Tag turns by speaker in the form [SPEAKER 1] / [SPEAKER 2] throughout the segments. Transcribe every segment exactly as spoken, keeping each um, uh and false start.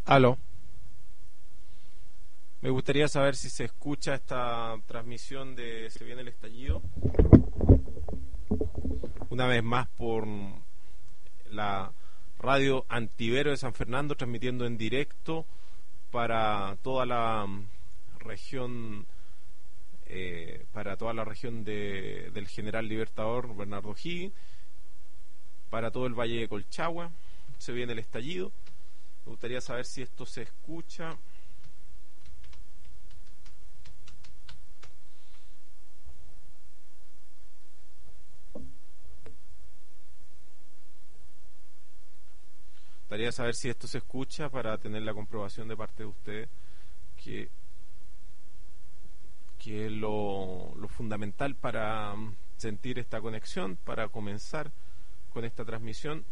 [SPEAKER 1] Aló. Me gustaría saber si se escucha esta transmisión de Se viene el estallido. Una vez más por la radio Antivero de San Fernando, transmitiendo en directo para toda la región, eh, para toda la región de, del General Libertador Bernardo Higgins, para todo el Valle de Colchagua. Se viene el estallido. Me gustaría saber si esto se escucha. Me gustaría saber si esto se escucha para tener la comprobación de parte de ustedes que, que es lo, lo fundamental para sentir esta conexión, para comenzar con esta transmisión.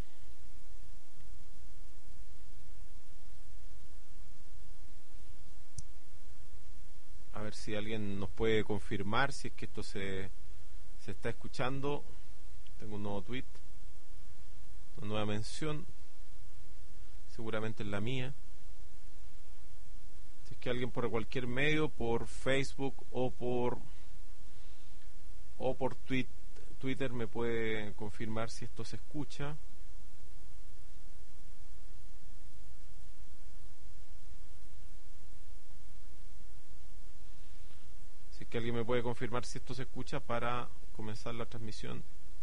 [SPEAKER 1] A ver si alguien nos puede confirmar si es que esto se, se está escuchando. Tengo un nuevo tweet, una nueva mención, seguramente es la mía. Si es que alguien por cualquier medio, por Facebook o por o por tweet, Twitter me puede confirmar si esto se escucha. Si es que alguien me puede confirmar si esto se escucha para comenzar la transmisión.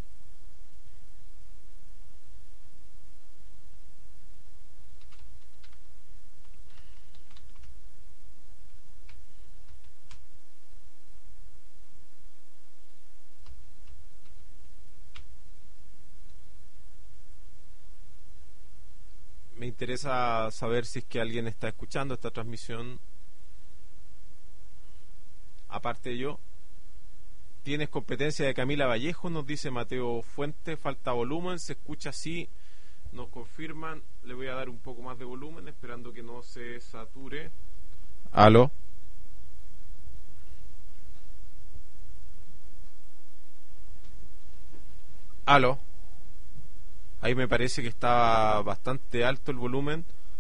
[SPEAKER 1] Me interesa saber si es que alguien está escuchando esta transmisión aparte de yo. Tienes competencia de Camila Vallejo, nos dice Mateo Fuente. Falta volumen, se escucha así, nos confirman. Le voy a dar un poco más de volumen, esperando que no se sature. Aló. Aló. Ahí me parece que está bastante alto el volumen.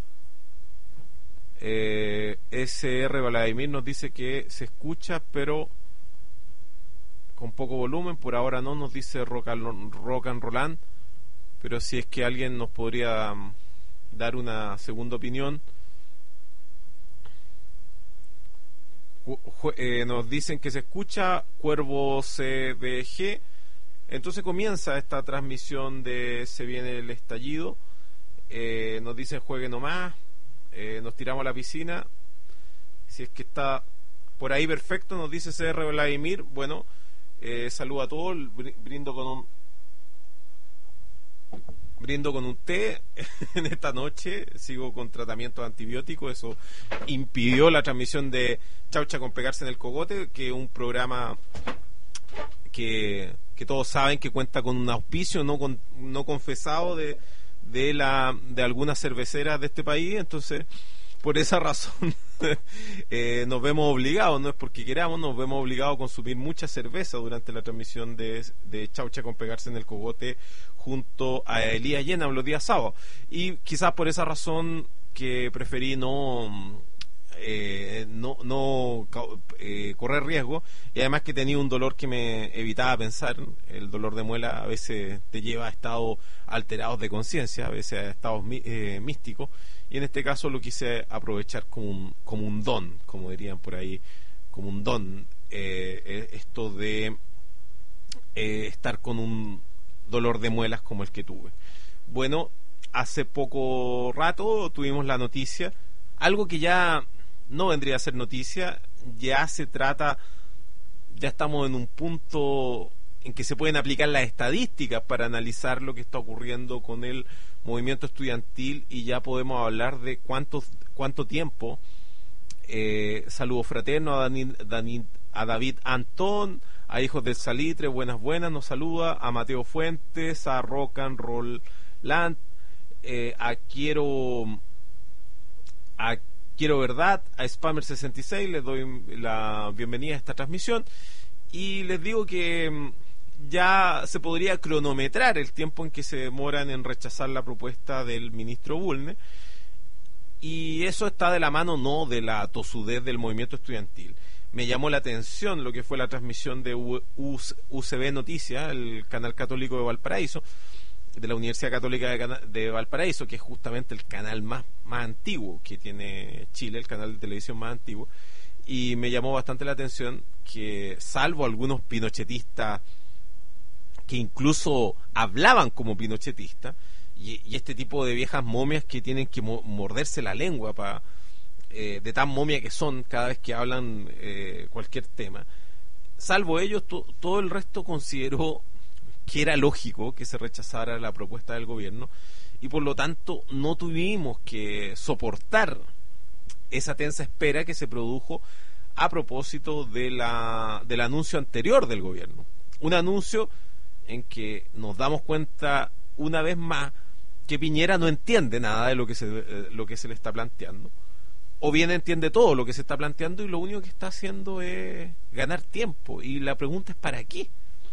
[SPEAKER 1] eh, S R Vladimir nos dice que se escucha pero con poco volumen. Por ahora no, nos dice Rock and, Rock and Roland. Pero si es que alguien nos podría um, dar una segunda opinión. Ju- eh, nos dicen que se escucha Cuervo C B G. Entonces comienza esta transmisión de Se viene el estallido. Eh, nos dicen juegue nomás. Eh, nos tiramos a la piscina. Si es que está por ahí perfecto, nos dice C R Vladimir. Bueno, eh, saludo a todos. Brindo con un brindo con un té en esta noche. Sigo con tratamiento antibiótico. Eso impidió la transmisión de Chaucha con pegarse en el cogote, que es un programa que que todos saben que cuenta con un auspicio no con, no confesado de de la de algunas cerveceras de este país. Entonces por esa razón eh, nos vemos obligados, no es porque queramos, nos vemos obligados a consumir mucha cerveza durante la transmisión de, de Chaucha con pegarse en el cogote junto a Elías Llena los días sábados. Y quizás por esa razón que preferí no Eh, no, no eh, correr riesgo, y además que tenía un dolor que me evitaba pensar. El dolor de muela a veces te lleva a estados alterados de conciencia, a veces a estados eh, místicos, y en este caso lo quise aprovechar como un, como un don, como dirían por ahí, como un don, eh, esto de eh, estar con un dolor de muelas como el que tuve. Bueno, hace poco rato tuvimos la noticia, algo que ya no vendría a ser noticia, ya se trata, ya estamos en un punto en que se pueden aplicar las estadísticas para analizar lo que está ocurriendo con el movimiento estudiantil, y ya podemos hablar de cuánto, cuánto tiempo. Eh, saludos fraternos a, Dani, Dani, a David Antón, a Hijos del Salitre, buenas buenas, nos saluda, a Mateo Fuentes, a Rock and Roll Land, eh, a Quiero a Quiero Verdad, a Spammer sesenta y seis, les doy la bienvenida a esta transmisión, y les digo que ya se podría cronometrar el tiempo en que se demoran en rechazar la propuesta del ministro Bulnes, Y eso está de la mano no de la tosudez del movimiento estudiantil. Me llamó la atención lo que fue la transmisión de U C B Noticias, el canal católico de Valparaíso, de la Universidad Católica de, de Valparaíso, que es justamente el canal más, más antiguo que tiene Chile, el canal de televisión más antiguo. Y me llamó bastante la atención que, salvo algunos pinochetistas que incluso hablaban como pinochetistas, y, y este tipo de viejas momias que tienen que mo morderse la lengua para eh, de tan momia que son cada vez que hablan eh, cualquier tema, salvo ellos, to todo el resto consideró que era lógico que se rechazara la propuesta del gobierno, y por lo tanto no tuvimos que soportar esa tensa espera que se produjo a propósito de la, del anuncio anterior del gobierno. Un anuncio en que nos damos cuenta una vez más que Piñera no entiende nada de lo que se, eh, lo que se le está planteando, o bien entiende todo lo que se está planteando y lo único que está haciendo es ganar tiempo. Y la pregunta es ¿para qué?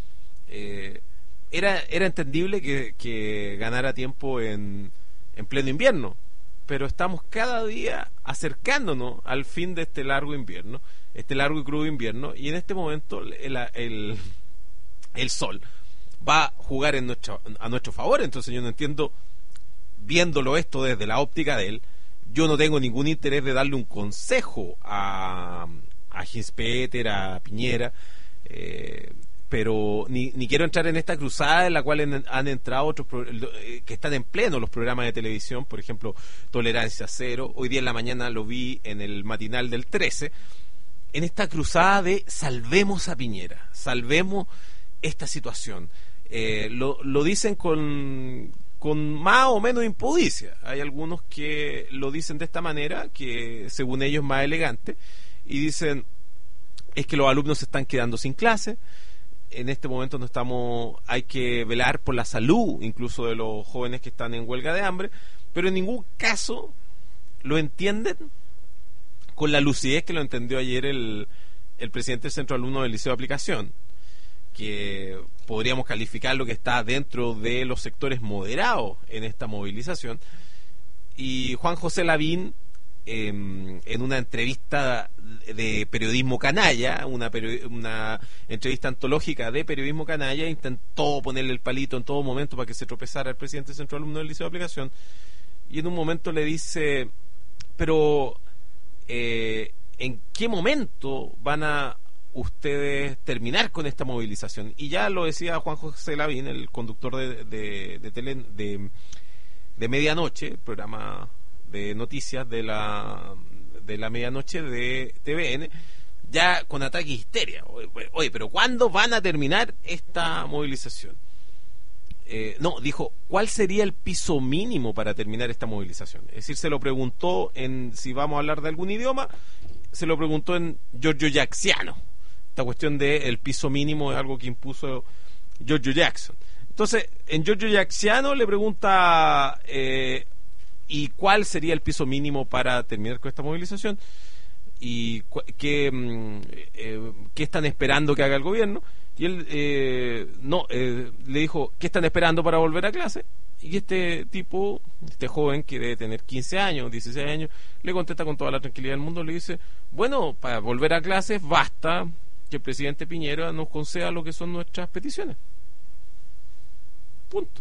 [SPEAKER 1] Eh, era, era entendible que, que ganara tiempo en, en pleno invierno, pero estamos cada día acercándonos al fin de este largo invierno, este largo y crudo invierno, y en este momento el, el, el sol va a jugar en nuestro, a nuestro favor. Entonces yo no entiendo, viéndolo esto desde la óptica de él, yo no tengo ningún interés de darle un consejo a, a Ginspeter, a Piñera, eh, pero ni, ni quiero entrar en esta cruzada en la cual en, han entrado otros pro, que están en pleno los programas de televisión, por ejemplo Tolerancia Cero. Hoy día en la mañana lo vi en el matinal del trece, en esta cruzada de salvemos a Piñera, salvemos esta situación. Eh, lo, lo dicen con, con más o menos impudicia. Hay algunos que lo dicen de esta manera, que según ellos es más elegante, y dicen es que los alumnos se están quedando sin clase. En este momento no estamos, hay que velar por la salud incluso de los jóvenes que están en huelga de hambre, pero en ningún caso lo entienden con la lucidez que lo entendió ayer el, el presidente del Centro de Alumnos del Liceo de Aplicación, que podríamos calificar lo que está dentro de los sectores moderados en esta movilización. Y Juan José Lavín, eh, en una entrevista de periodismo canalla, una, una entrevista antológica de periodismo canalla, intentó ponerle el palito en todo momento para que se tropezara el presidente del Centro de Alumnos del Liceo de Aplicación, y en un momento le dice, pero eh, ¿en qué momento van a ustedes terminar con esta movilización? Y ya lo decía Juan José Lavín, el conductor de, de, de, tele, de, de Medianoche, programa de noticias de la de la medianoche de T V N, ya con ataque de histeria. Oye, oye, pero ¿cuándo van a terminar esta movilización? Eh, no, dijo, ¿cuál sería el piso mínimo para terminar esta movilización? Es decir, se lo preguntó en, si vamos a hablar de algún idioma, se lo preguntó en Giorgio Jacksiano. Esta cuestión de el piso mínimo es algo que impuso Giorgio Jackson. Entonces, en Giorgio Jacksiano le pregunta eh, ¿y cuál sería el piso mínimo para terminar con esta movilización? ¿Y qué, eh, qué están esperando que haga el gobierno? Y él eh, no eh, le dijo, ¿qué están esperando para volver a clase? Y este tipo, este joven que debe tener quince años, dieciséis años, le contesta con toda la tranquilidad del mundo, le dice, bueno, para volver a clases basta que el presidente Piñera nos conceda lo que son nuestras peticiones. Punto.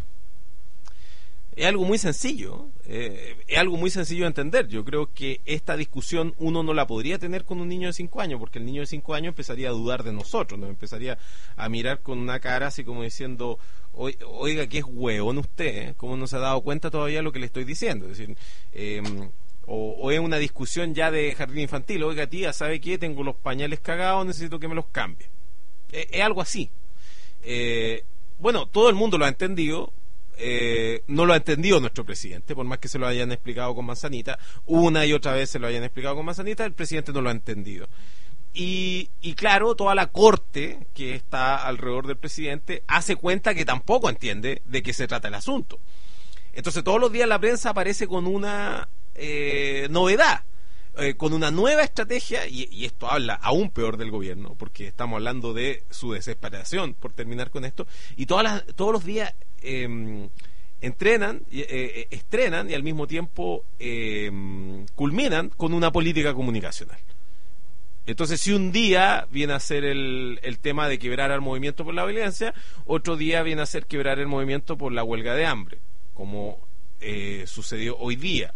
[SPEAKER 1] Es algo muy sencillo, eh, es algo muy sencillo de entender. Yo creo que esta discusión uno no la podría tener con un niño de cinco años, porque el niño de cinco años empezaría a dudar de nosotros, nos empezaría a mirar con una cara así como diciendo, oiga, que es hueón usted, ¿eh? ¿Cómo no se ha dado cuenta todavía de lo que le estoy diciendo? Es decir, eh, o, o es una discusión ya de jardín infantil, oiga tía, ¿sabe qué? Tengo los pañales cagados, necesito que me los cambie. Es, es algo así. Eh, bueno, todo el mundo lo ha entendido. Eh, no lo ha entendido nuestro presidente, por más que se lo hayan explicado con manzanita, una y otra vez se lo hayan explicado con manzanita, el presidente no lo ha entendido. Y, y claro, toda la corte que está alrededor del presidente hace cuenta que tampoco entiende de qué se trata el asunto. Entonces todos los días la prensa aparece con una eh, novedad, eh, con una nueva estrategia, y, y esto habla aún peor del gobierno, porque estamos hablando de su desesperación por terminar con esto, y todas las, todos los días Eh, entrenan, eh, estrenan y al mismo tiempo eh, culminan con una política comunicacional. Entonces, si un día viene a ser el, el tema de quebrar al movimiento por la violencia, otro día viene a ser quebrar el movimiento por la huelga de hambre, como eh, sucedió hoy día.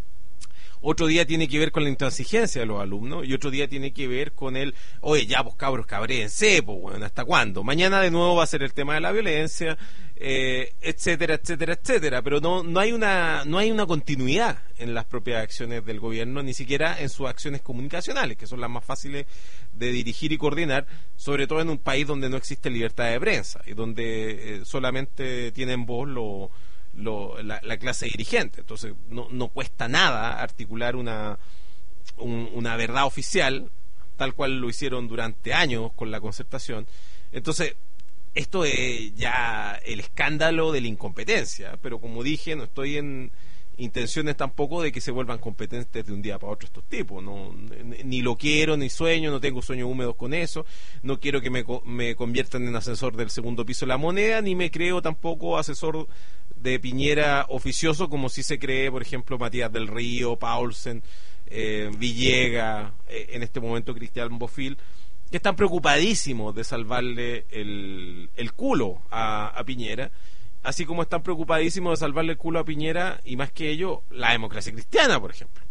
[SPEAKER 1] Otro día tiene que ver con la intransigencia de los alumnos y otro día tiene que ver con el, oye, ya, pues cabros, cabréense, pues, bueno, ¿hasta cuándo? Mañana de nuevo va a ser el tema de la violencia, eh, etcétera, etcétera, etcétera. Pero no, no hay una, no hay una continuidad en las propias acciones del gobierno, ni siquiera en sus acciones comunicacionales, que son las más fáciles de dirigir y coordinar, sobre todo en un país donde no existe libertad de prensa y donde eh, solamente tienen voz los Lo, la, la clase dirigente. Entonces no, no cuesta nada articular una un, una verdad oficial, tal cual lo hicieron durante años con la Concertación. Entonces esto es ya el escándalo de la incompetencia, pero como dije, no estoy en intenciones tampoco de que se vuelvan competentes de un día para otro estos tipos. No, ni lo quiero, ni sueño, no tengo sueños húmedos con eso. No quiero que me, me conviertan en asesor del segundo piso de la moneda, ni me creo tampoco asesor de Piñera oficioso, como si se cree, por ejemplo, Matías del Río, Paulsen, eh, Villega, eh, en este momento Cristian Bofill, que están preocupadísimos de salvarle el, el culo a, a Piñera, así como están preocupadísimos de salvarle el culo a Piñera, y más que ello, la democracia cristiana, por ejemplo.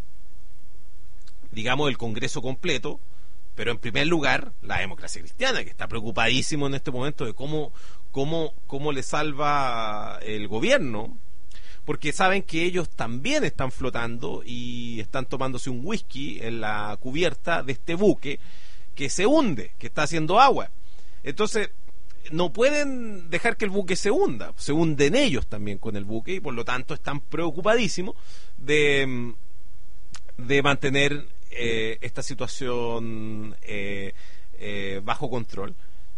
[SPEAKER 1] Digamos, el Congreso completo, pero en primer lugar, la democracia cristiana, que está preocupadísimo en este momento de cómo Cómo, cómo le salva el gobierno, porque saben que ellos también están flotando y están tomándose un whisky en la cubierta de este buque que se hunde, que está haciendo agua. Entonces no pueden dejar que el buque se hunda, se hunden ellos también con el buque, y por lo tanto están preocupadísimos de, de mantener eh, esta situación eh, eh, bajo control.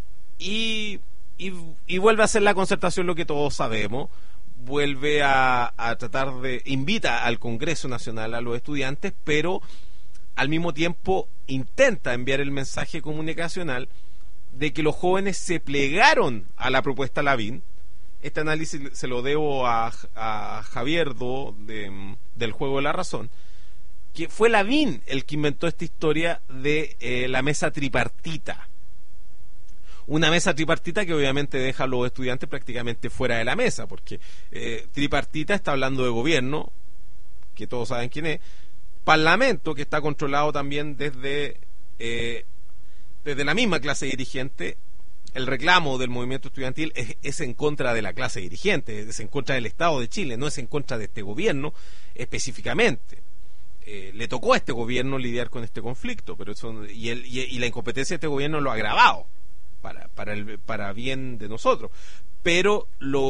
[SPEAKER 1] Y Y, y vuelve a hacer la Concertación lo que todos sabemos, vuelve a, a tratar de, invita al Congreso Nacional a los estudiantes, pero al mismo tiempo intenta enviar el mensaje comunicacional de que los jóvenes se plegaron a la propuesta Lavín. Este análisis se lo debo a, a Javier Do, de, del Juego de la Razón, que fue Lavín el que inventó esta historia de eh, la mesa tripartita. Una mesa tripartita que obviamente deja a los estudiantes prácticamente fuera de la mesa, porque eh, tripartita está hablando de gobierno, que todos saben quién es, parlamento, que está controlado también desde eh, desde la misma clase dirigente. El reclamo del movimiento estudiantil es, es en contra de la clase dirigente, es en contra del Estado de Chile, no es en contra de este gobierno específicamente. Eh, le tocó a este gobierno lidiar con este conflicto, pero eso, y, el, y, y la incompetencia de este gobierno lo ha agravado para, para, el, para bien de nosotros. Pero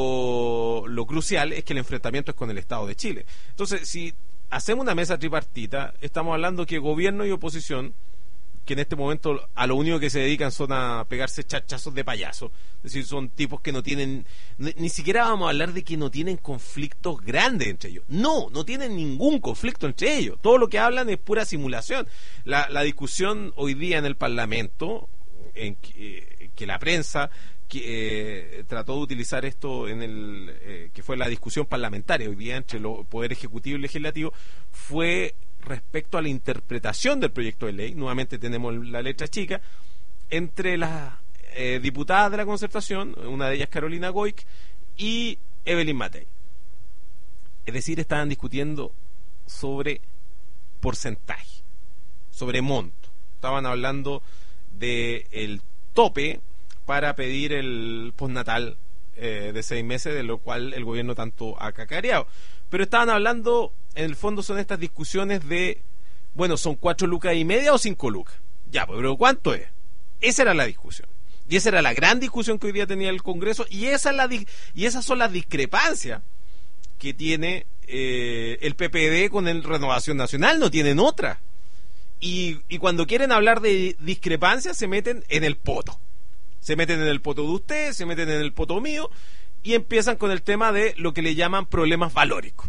[SPEAKER 1] lo, lo crucial es que el enfrentamiento es con el Estado de Chile. Entonces, si hacemos una mesa tripartita, estamos hablando que gobierno y oposición, que en este momento a lo único que se dedican son a pegarse chachazos de payaso, es decir, son tipos que no tienen, ni, ni siquiera vamos a hablar de que no tienen conflictos grandes entre ellos, no, no tienen ningún conflicto entre ellos, todo lo que hablan es pura simulación. La, la discusión hoy día en el Parlamento, en que, que la prensa que eh, trató de utilizar esto en el eh, que fue la discusión parlamentaria hoy día entre el Poder Ejecutivo y Legislativo, fue respecto a la interpretación del proyecto de ley. Nuevamente tenemos la letra chica entre las eh, diputadas de la Concertación, una de ellas Carolina Goic y Evelyn Matei. Es decir, estaban discutiendo sobre porcentaje, sobre monto. Estaban hablando de el tope para pedir el postnatal eh, de seis meses, de lo cual el gobierno tanto ha cacareado. Pero estaban hablando, en el fondo son estas discusiones de, bueno, ¿son cuatro lucas y media o cinco lucas? Ya, pues, pero ¿cuánto es? Esa era la discusión. Y esa era la gran discusión que hoy día tenía el Congreso, y, esa es la, y esas son las discrepancias que tiene eh, el P P D con el Renovación Nacional, no tienen otra. Y, y cuando quieren hablar de discrepancias se meten en el poto. Se meten en el poto de ustedes, se meten en el poto mío, y empiezan con el tema de lo que le llaman problemas valóricos.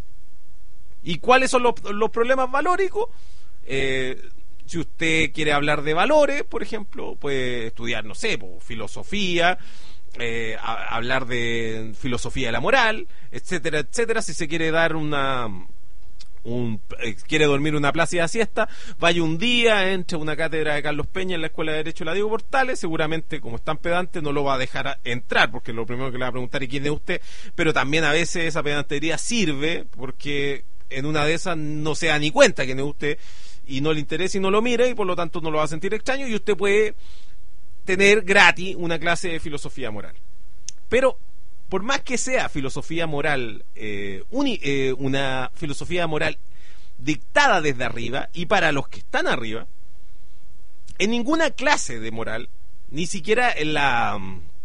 [SPEAKER 1] ¿Y cuáles son los, los problemas valóricos? Eh, si usted quiere hablar de valores, por ejemplo, puede estudiar, no sé, pues, filosofía, eh, a, hablar de filosofía de la moral, etcétera, etcétera. Si se quiere dar una... Un, eh, quiere dormir una plácida siesta, vaya un día, entre una cátedra de Carlos Peña en la Escuela de Derecho de la Diego Portales, seguramente como es tan pedante no lo va a dejar a entrar, porque lo primero que le va a preguntar es quién es usted, pero también a veces esa pedantería sirve, porque en una de esas no se da ni cuenta quién es usted, y no le interesa y no lo mire, y por lo tanto no lo va a sentir extraño, y usted puede tener gratis una clase de filosofía moral. Pero por más que sea filosofía moral, eh, uni, eh, una filosofía moral dictada desde arriba y para los que están arriba, en ninguna clase de moral, ni siquiera en la,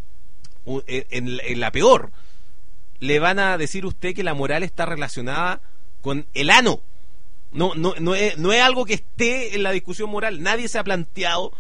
[SPEAKER 1] en, en la peor, le van a decir a usted que la moral está relacionada con el ano. No, no, no, es, no es algo que esté en la discusión moral. Nadie se ha planteado.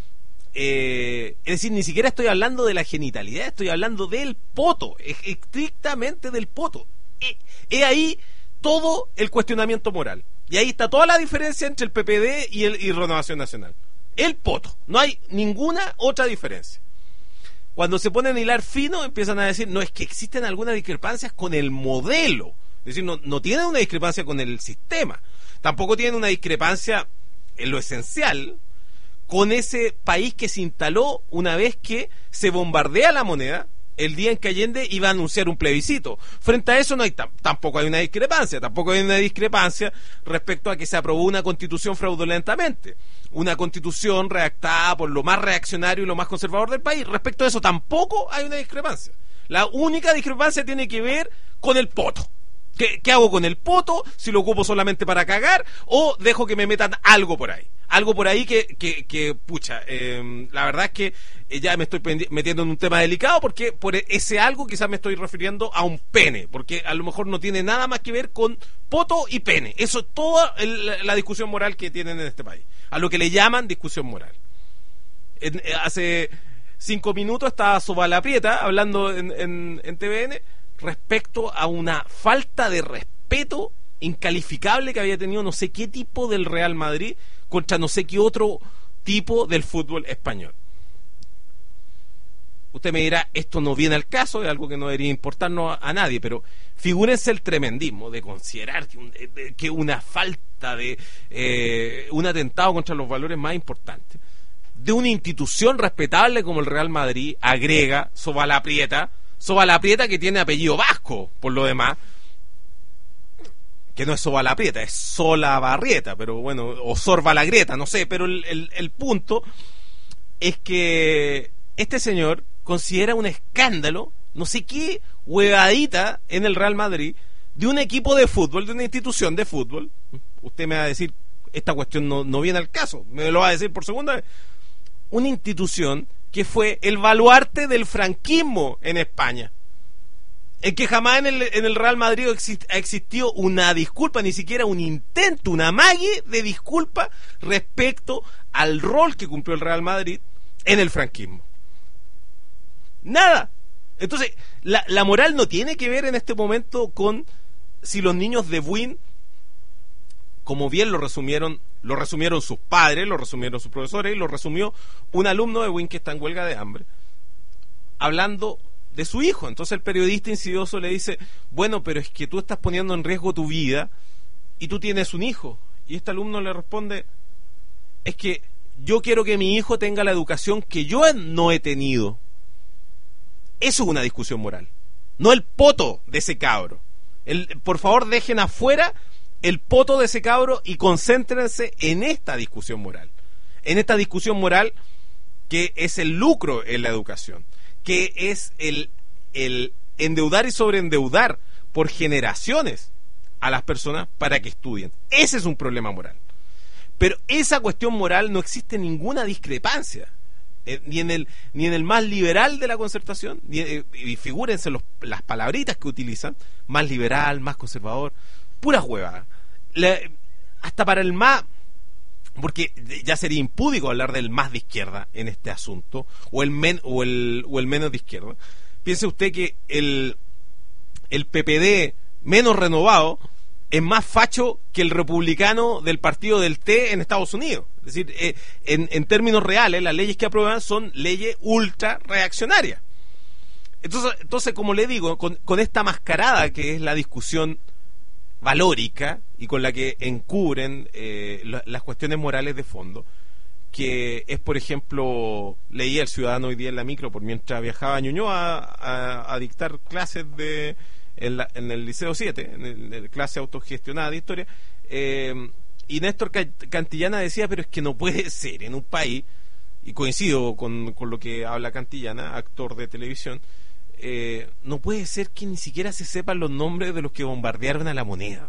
[SPEAKER 1] Eh, es decir, ni siquiera estoy hablando de la genitalidad, estoy hablando del poto, estrictamente del poto. Es, es ahí todo el cuestionamiento moral. Y ahí está toda la diferencia entre el P P D y, el, y Renovación Nacional. El poto. No hay ninguna otra diferencia. Cuando se ponen a hilar fino, empiezan a decir, no, es que existen algunas discrepancias con el modelo. Es decir, no, no tienen una discrepancia con el sistema. Tampoco tienen una discrepancia en lo esencial con ese país que se instaló una vez que se bombardea la moneda el día en que Allende iba a anunciar un plebiscito. Frente a eso no hay tampoco hay una discrepancia, tampoco hay una discrepancia respecto a que se aprobó una constitución fraudulentamente, una constitución redactada por lo más reaccionario y lo más conservador del país. Respecto a eso tampoco hay una discrepancia. La única discrepancia tiene que ver con el poto. ¿Qué, qué hago con el poto? Si lo ocupo solamente para cagar o dejo que me metan algo por ahí. Algo por ahí que, que, que pucha, eh, la verdad es que ya me estoy metiendo en un tema delicado porque por ese algo quizás me estoy refiriendo a un pene, porque a lo mejor no tiene nada más que ver con poto y pene. Eso es toda el, la discusión moral que tienen en este país, a lo que le llaman discusión moral. En, hace cinco minutos estaba Sobalaprieta hablando en, en, en T V N respecto a una falta de respeto incalificable que había tenido no sé qué tipo del Real Madrid contra no sé qué otro tipo del fútbol español. Usted me dirá, esto no viene al caso, es algo que no debería importarnos a, a nadie, pero figúrense el tremendismo de considerar que, un, de, que una falta de eh, un atentado contra los valores más importantes de una institución respetable como el Real Madrid agrega Sobalaprieta, Sobalaprieta que tiene apellido vasco, por lo demás, que no es Sobalaprieta, es Solabarrieta, pero bueno, o Sorbalagreta, no sé, pero el, el, el punto es que este señor considera un escándalo, no sé qué huevadita en el Real Madrid, de un equipo de fútbol, de una institución de fútbol. Usted me va a decir, esta cuestión no, no viene al caso, me lo va a decir por segunda vez. Una institución que fue el baluarte del franquismo en España, en que jamás en el, en el Real Madrid ha existido una disculpa, ni siquiera un intento, una amague de disculpa respecto al rol que cumplió el Real Madrid en el franquismo. Nada. Entonces, la, la moral no tiene que ver en este momento con si los niños de Buin, como bien lo resumieron, lo resumieron sus padres, lo resumieron sus profesores, y lo resumió un alumno de Buin que está en huelga de hambre, hablando de su hijo. Entonces el periodista insidioso le dice, bueno, pero es que tú estás poniendo en riesgo tu vida y tú tienes un hijo. Y este alumno le responde, es que yo quiero que mi hijo tenga la educación que yo no he tenido. Eso es una discusión moral, no el poto de ese cabro. El, por favor, dejen afuera el poto de ese cabro y concéntrense en esta discusión moral, en esta discusión moral que es el lucro en la educación, que es el, el endeudar y sobreendeudar por generaciones a las personas para que estudien. Ese es un problema moral. Pero esa cuestión moral no existe ninguna discrepancia, eh, ni en el ni en el más liberal de la concertación, ni, eh, y figúrense los, las palabritas que utilizan, más liberal, más conservador, pura hueva. La, hasta para el más... porque ya sería impúdico hablar del más de izquierda en este asunto, o el men, o el o el menos de izquierda. Piense usted que el el P P D menos renovado es más facho que el republicano del partido del T en Estados Unidos. Es decir, eh, en, en términos reales, las leyes que aprueban son leyes ultra reaccionarias. Entonces, entonces como le digo, con, con esta mascarada que es la discusión valórica y con la que encubren eh, la, las cuestiones morales de fondo, que es, por ejemplo, leía El Ciudadano hoy día en la micro por mientras viajaba a Ñuñoa a, a, a dictar clases de en, la, en el Liceo siete, en, el, en el clase autogestionada de historia, eh, y Néstor Cantillana decía, pero es que no puede ser en un país, y coincido con, con lo que habla Cantillana, actor de televisión, eh, no puede ser que ni siquiera se sepan los nombres de los que bombardearon a La Moneda.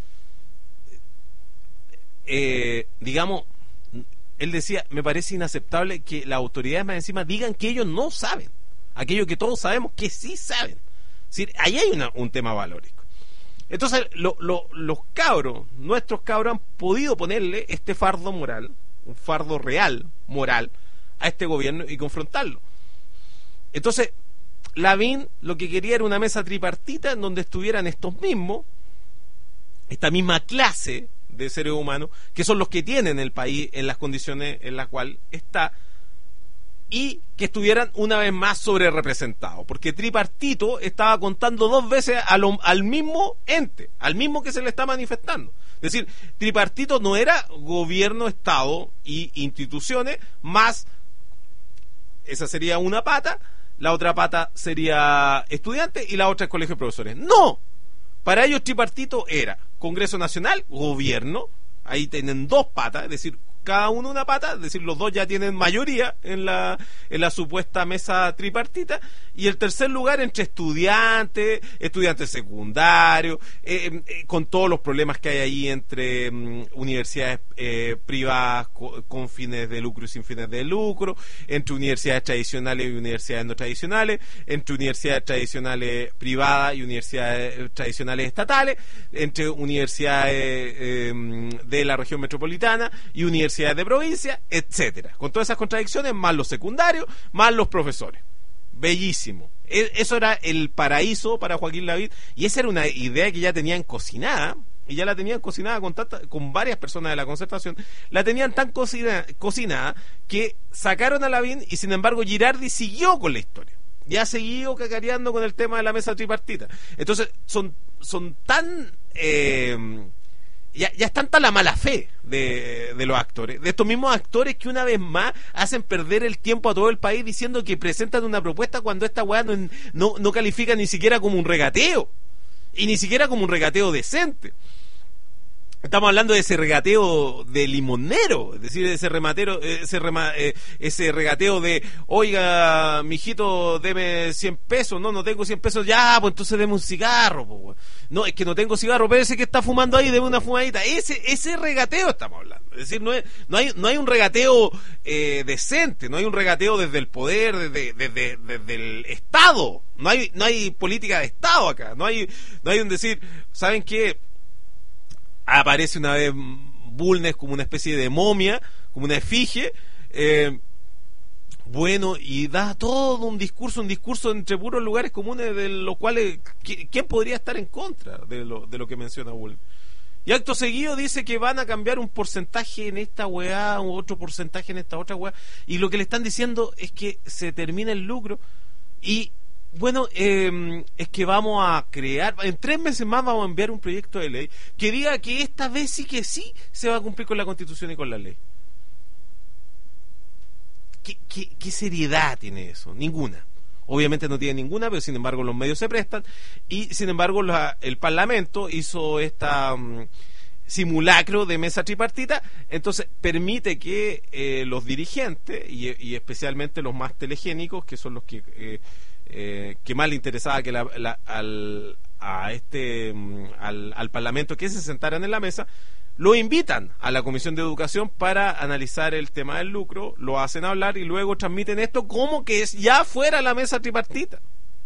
[SPEAKER 1] Eh, digamos, él decía, me parece inaceptable que las autoridades más encima digan que ellos no saben aquello que todos sabemos que sí saben. Es decir, ahí hay una, un tema valórico. Entonces lo, lo, los cabros, nuestros cabros han podido ponerle este fardo moral, un fardo real, moral, a este gobierno y confrontarlo. Entonces Lavín lo que quería era una mesa tripartita en donde estuvieran estos mismos, esta misma clase de seres humanos, que son los que tienen el país en las condiciones en las cuales está, y que estuvieran una vez más sobre representados, porque tripartito estaba contando dos veces a lo, al mismo ente, al mismo que se le está manifestando. Es decir, tripartito no era gobierno, estado y instituciones, más esa sería una pata, la otra pata sería estudiantes y la otra es colegio de profesores. No, para ellos tripartito era Congreso Nacional, gobierno, ahí tienen dos patas, es decir, cada uno una pata, es decir, los dos ya tienen mayoría en la en la supuesta mesa tripartita, y el tercer lugar entre estudiantes, estudiantes secundarios, eh, eh, con todos los problemas que hay ahí entre um, universidades eh, privadas co con fines de lucro y sin fines de lucro, entre universidades tradicionales y universidades no tradicionales, entre universidades tradicionales privadas y universidades tradicionales estatales, entre universidades eh, de la región metropolitana y universidades de provincia, etcétera, con todas esas contradicciones, más los secundarios, más los profesores. Bellísimo. Eso era el paraíso para Joaquín Lavín, y esa era una idea que ya tenían cocinada, y ya la tenían cocinada con, tanta, con varias personas de la Concertación, la tenían tan cocina, cocinada que sacaron a Lavín, y sin embargo Girardi siguió con la historia, ya ha seguido cacareando con el tema de la mesa tripartita. Entonces son, son tan eh, Ya, ya es tanta la mala fe de, de los actores, de estos mismos actores que una vez más hacen perder el tiempo a todo el país diciendo que presentan una propuesta cuando esta weá no, no, no califica ni siquiera como un regateo, y ni siquiera como un regateo decente. Estamos hablando de ese regateo de limonero, es decir, ese rematero, ese, rema, eh, ese regateo de, oiga, mijito, deme cien pesos, no, no tengo cien pesos, ya, pues entonces deme un cigarro, pues, no, es que no tengo cigarro, pero ese que está fumando ahí, deme una fumadita, ese, ese regateo estamos hablando, es decir, no, es, no, hay, no hay un regateo eh, decente, no hay un regateo desde el poder, desde, desde, desde el Estado, no hay, no hay política de Estado acá, no hay, no hay un decir, ¿saben qué? Aparece una vez Bulnes como una especie de momia, como una efigie, eh, bueno, y da todo un discurso, un discurso entre puros lugares comunes de los cuales, ¿quién podría estar en contra de lo, de lo que menciona Bulnes? Y acto seguido dice que van a cambiar un porcentaje en esta weá, u otro porcentaje en esta otra weá, y lo que le están diciendo es que se termina el lucro, y bueno, eh, es que vamos a crear, en tres meses más vamos a enviar un proyecto de ley que diga que esta vez sí que sí se va a cumplir con la Constitución y con la ley. ¿Qué, qué, qué seriedad tiene eso? Ninguna. Obviamente no tiene ninguna, pero sin embargo los medios se prestan, y sin embargo la, el Parlamento hizo esta um, simulacro de mesa tripartita, entonces permite que eh, los dirigentes, y, y especialmente los más telegénicos, que son los que... Eh, Eh, que más le interesaba que la, la, al, a este al, al Parlamento que se sentaran en la mesa, lo invitan a la Comisión de Educación para analizar el tema del lucro, lo hacen hablar y luego transmiten esto como que es ya fuera la mesa tripartita.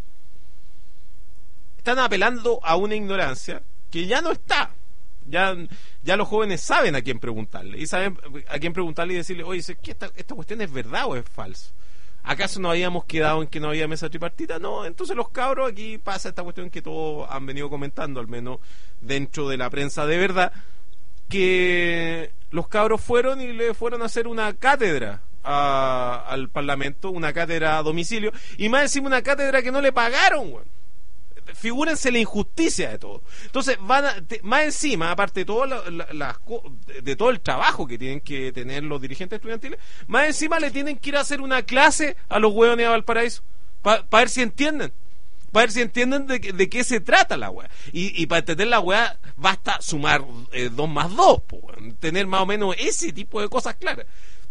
[SPEAKER 1] Están apelando a una ignorancia que ya no está. Ya, ya los jóvenes saben a quién preguntarle, y saben a quién preguntarle y decirle, oye, ¿qué esta, esta cuestión es verdad o es falso? ¿Acaso nos habíamos quedado en que no había mesa tripartita? No, entonces los cabros, aquí pasa esta cuestión que todos han venido comentando, al menos dentro de la prensa de verdad, que los cabros fueron y le fueron a hacer una cátedra a, al Parlamento, una cátedra a domicilio, y más encima una cátedra que no le pagaron, weón. Figúrense la injusticia de todo. Entonces, van a, te, más encima, aparte de todo, la, la, la, de todo el trabajo que tienen que tener los dirigentes estudiantiles, más encima le tienen que ir a hacer una clase a los hueones de Valparaíso, para pa ver si entienden. Para ver si entienden de, de qué se trata la weá. Y, y para entender la weá, basta sumar eh, dos más dos, po, tener más o menos ese tipo de cosas claras.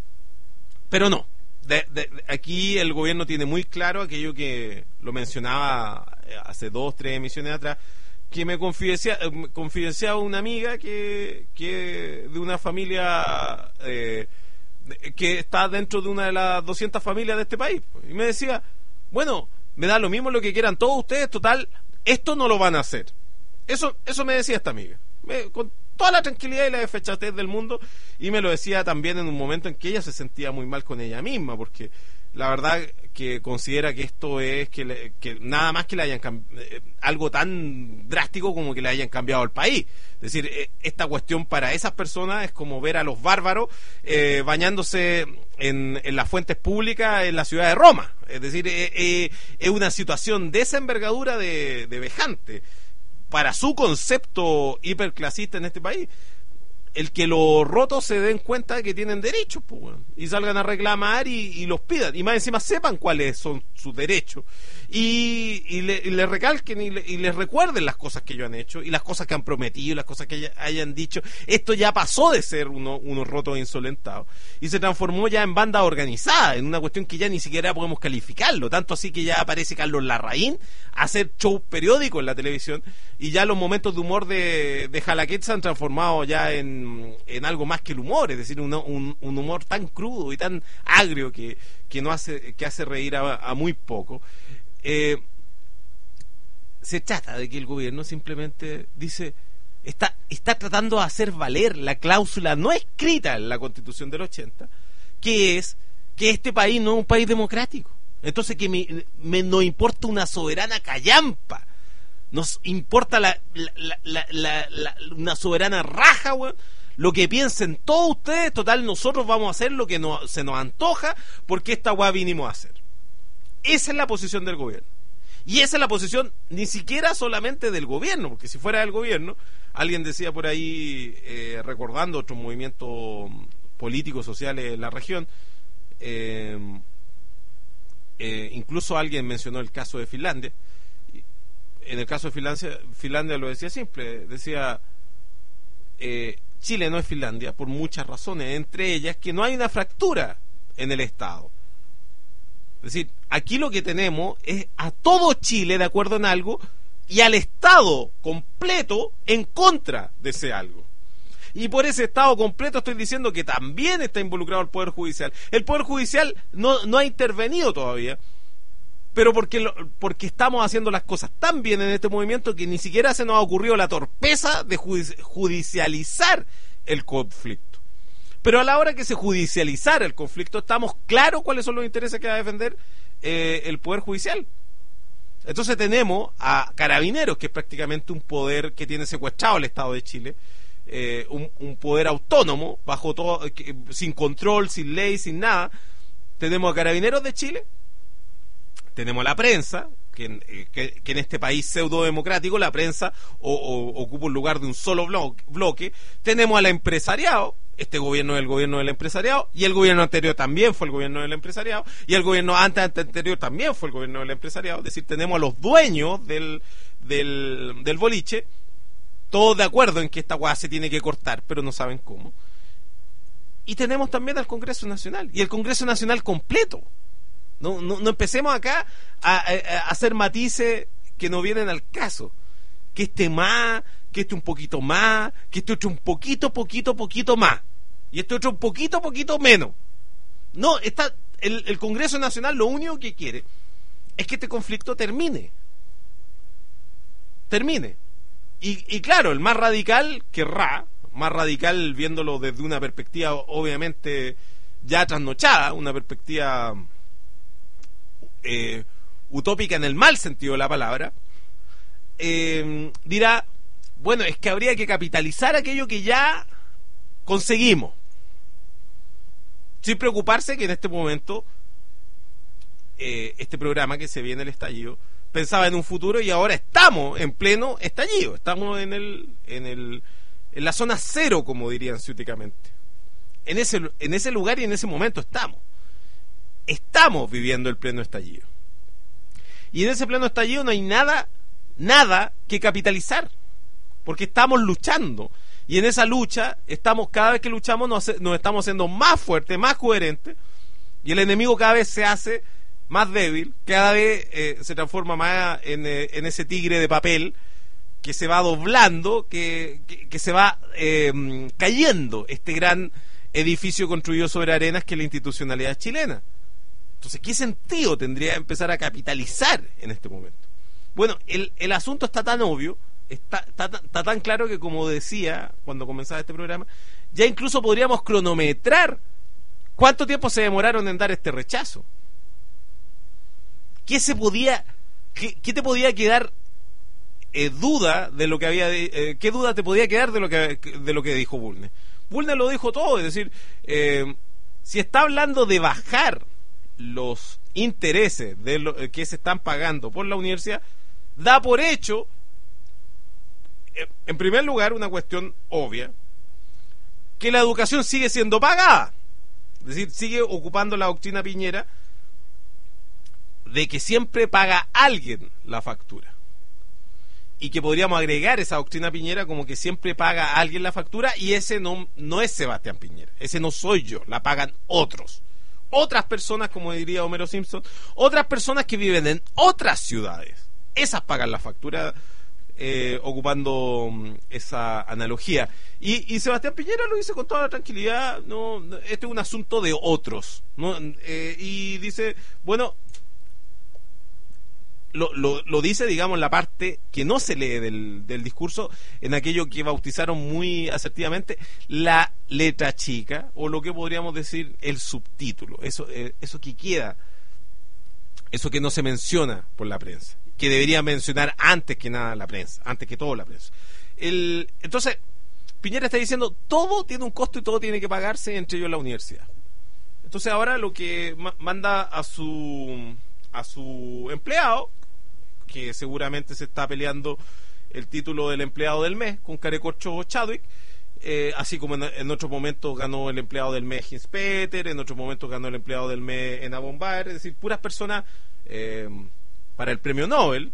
[SPEAKER 1] Pero no. De, de, de, aquí el gobierno tiene muy claro aquello que lo mencionaba hace dos, tres emisiones atrás, que me confidencia, confidenciaba una amiga que, que de una familia eh, que está dentro de una de las doscientas familias de este país. Y me decía, bueno, me da lo mismo lo que quieran todos ustedes, total, esto no lo van a hacer. Eso eso me decía esta amiga, me, con toda la tranquilidad y la desfachatez del mundo, y me lo decía también en un momento en que ella se sentía muy mal con ella misma, porque la verdad que considera que esto es que, le, que nada más que le hayan eh, algo tan drástico como que le hayan cambiado el país. Es decir, eh, esta cuestión para esas personas es como ver a los bárbaros eh, bañándose en, en las fuentes públicas en la ciudad de Roma. Es decir, eh, eh, es una situación de esa envergadura de, de vejante para su concepto hiperclasista en este país. El que los rotos se den cuenta de que tienen derechos, pues, bueno, y salgan a reclamar y, y los pidan, y más encima sepan cuáles son sus derechos, y, y, le, y les recalquen y, le, y les recuerden las cosas que ellos han hecho y las cosas que han prometido, las cosas que haya, hayan dicho. Esto ya pasó de ser uno, unos rotos insolentados y se transformó ya en banda organizada, en una cuestión que ya ni siquiera podemos calificarlo, tanto así que ya aparece Carlos Larraín a hacer show periódico en la televisión, y ya los momentos de humor de, de Jalaquet se han transformado ya en, en algo más que el humor, es decir, un, un, un humor tan crudo y tan agrio que, que no hace, que hace reír a, a muy poco. Eh, se trata de que el gobierno simplemente dice, está, está tratando de hacer valer la cláusula no escrita en la Constitución del ochenta, que es que este país no es un país democrático. Entonces que me, me nos importa una soberana callampa, nos importa la, la, la, la, la, una soberana raja, weón, lo que piensen todos ustedes, total, nosotros vamos a hacer lo que nos, se nos antoja, porque esta weá vinimos a hacer. Esa es la posición del gobierno. Y esa es la posición ni siquiera solamente del gobierno, porque si fuera del gobierno, alguien decía por ahí, eh, recordando otros movimientos políticos, sociales en la región, eh, eh, incluso alguien mencionó el caso de Finlandia. En el caso de Finlandia, Finlandia lo decía simple, decía, eh, Chile no es Finlandia por muchas razones, entre ellas que no hay una fractura en el Estado. Es decir, aquí lo que tenemos es a todo Chile de acuerdo en algo y al Estado completo en contra de ese algo. Y por ese Estado completo estoy diciendo que también está involucrado el Poder Judicial. El Poder Judicial no, no ha intervenido todavía, pero porque, lo, porque estamos haciendo las cosas tan bien en este movimiento que ni siquiera se nos ha ocurrido la torpeza de judicializar el conflicto. Pero a la hora que se judicializara el conflicto, estamos claros cuáles son los intereses que va a defender eh, el Poder Judicial. Entonces tenemos a Carabineros, que es prácticamente un poder que tiene secuestrado el Estado de Chile, eh, un, un poder autónomo, bajo todo, que, sin control, sin ley, sin nada. Tenemos a Carabineros de Chile, tenemos a la prensa, que, que, que en este país pseudo democrático la prensa o, o, ocupa un lugar de un solo bloque, bloque. Tenemos al empresariado. Este gobierno es el gobierno del empresariado, y el gobierno anterior también fue el gobierno del empresariado, y el gobierno antes, antes anterior también fue el gobierno del empresariado. Es decir, tenemos a los dueños del, del, del boliche, todos de acuerdo en que esta hueá se tiene que cortar, pero no saben cómo. Y tenemos también al Congreso Nacional, y el Congreso Nacional completo. No, no, no empecemos acá a, a, a hacer matices que no vienen al caso. Que este más, que este un poquito más, que este otro un poquito, poquito, poquito más. Y este otro un poquito, poquito menos. No, está, el, el Congreso Nacional lo único que quiere es que este conflicto termine. Termine. Y, y claro, el más radical querrá, más radical viéndolo desde una perspectiva obviamente ya trasnochada, una perspectiva eh, utópica en el mal sentido de la palabra, eh, dirá, bueno, es que habría que capitalizar aquello que ya conseguimos. sin preocuparse que en este momento eh, este programa que se viene, el estallido, pensaba en un futuro y ahora estamos en pleno estallido, estamos en el en el en la zona cero, como dirían ciúticamente. En ese en ese lugar y en ese momento estamos. Estamos viviendo el pleno estallido. Y en ese pleno estallido no hay nada nada que capitalizar, porque estamos luchando. Y en esa lucha, estamos cada vez que luchamos nos, nos estamos haciendo más fuertes, más coherentes, y el enemigo cada vez se hace más débil, cada vez eh, se transforma más en, eh, en ese tigre de papel que se va doblando, que, que, que se va eh, cayendo este gran edificio construido sobre arenas que es la institucionalidad chilena. Entonces, ¿qué sentido tendría empezar a capitalizar en este momento? Bueno, el, el asunto está tan obvio, Está, está, está tan claro que, como decía cuando comenzaba este programa, ya incluso podríamos cronometrar cuánto tiempo se demoraron en dar este rechazo. ¿Qué se podía, qué, qué te podía quedar eh, duda de lo que había, eh, qué duda te podía quedar de lo que de lo que dijo Bulnes? Bulnes lo dijo todo, es decir, eh, si está hablando de bajar los intereses de lo, eh, que se están pagando por la universidad, da por hecho, en primer lugar, una cuestión obvia, que la educación sigue siendo pagada, es decir, sigue ocupando la doctrina Piñera de que siempre paga alguien la factura, y que podríamos agregar esa doctrina Piñera como que siempre paga alguien la factura, y ese no, no es Sebastián Piñera, ese no soy yo, la pagan otros, otras personas, como diría Homero Simpson, otras personas que viven en otras ciudades, esas pagan la factura. Eh, ocupando um, esa analogía, y, y Sebastián Piñera lo dice con toda la tranquilidad, no, este es un asunto de otros, ¿no? Eh, y dice, bueno, lo, lo, lo dice, digamos, en la parte que no se lee del, del discurso, en aquello que bautizaron muy asertivamente la letra chica, o lo que podríamos decir el subtítulo, eso, eh, eso que queda, eso que no se menciona por la prensa, que debería mencionar antes que nada la prensa, antes que todo la prensa. El, entonces, Piñera está diciendo, todo tiene un costo y todo tiene que pagarse, entre ellos la universidad. Entonces ahora lo que ma- manda a su a su empleado, que seguramente se está peleando el título del empleado del mes con Carecorcho Chadwick, eh, así como en, en otros momentos ganó el empleado del mes Hins Peter, en otros momentos ganó el empleado del mes en Abombar, es decir, puras personas eh, para el premio Nobel.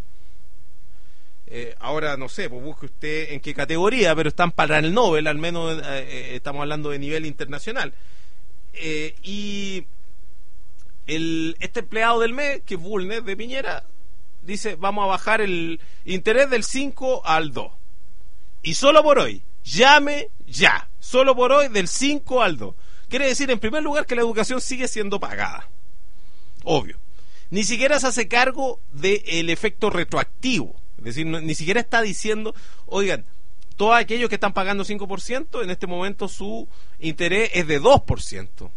[SPEAKER 1] Eh, ahora no sé, pues busque usted en qué categoría, pero están para el Nobel, al menos eh, estamos hablando de nivel internacional. Eh, y el, este empleado del mes, que es Bulnes de Piñera, dice, vamos a bajar el interés del cinco al dos. Y solo por hoy, llame ya, solo por hoy del cinco al dos. Quiere decir, en primer lugar, que la educación sigue siendo pagada. Obvio. Ni siquiera se hace cargo del efecto retroactivo. Es decir, no, ni siquiera está diciendo, oigan, todos aquellos que están pagando cinco por ciento, en este momento su interés es de dos por ciento.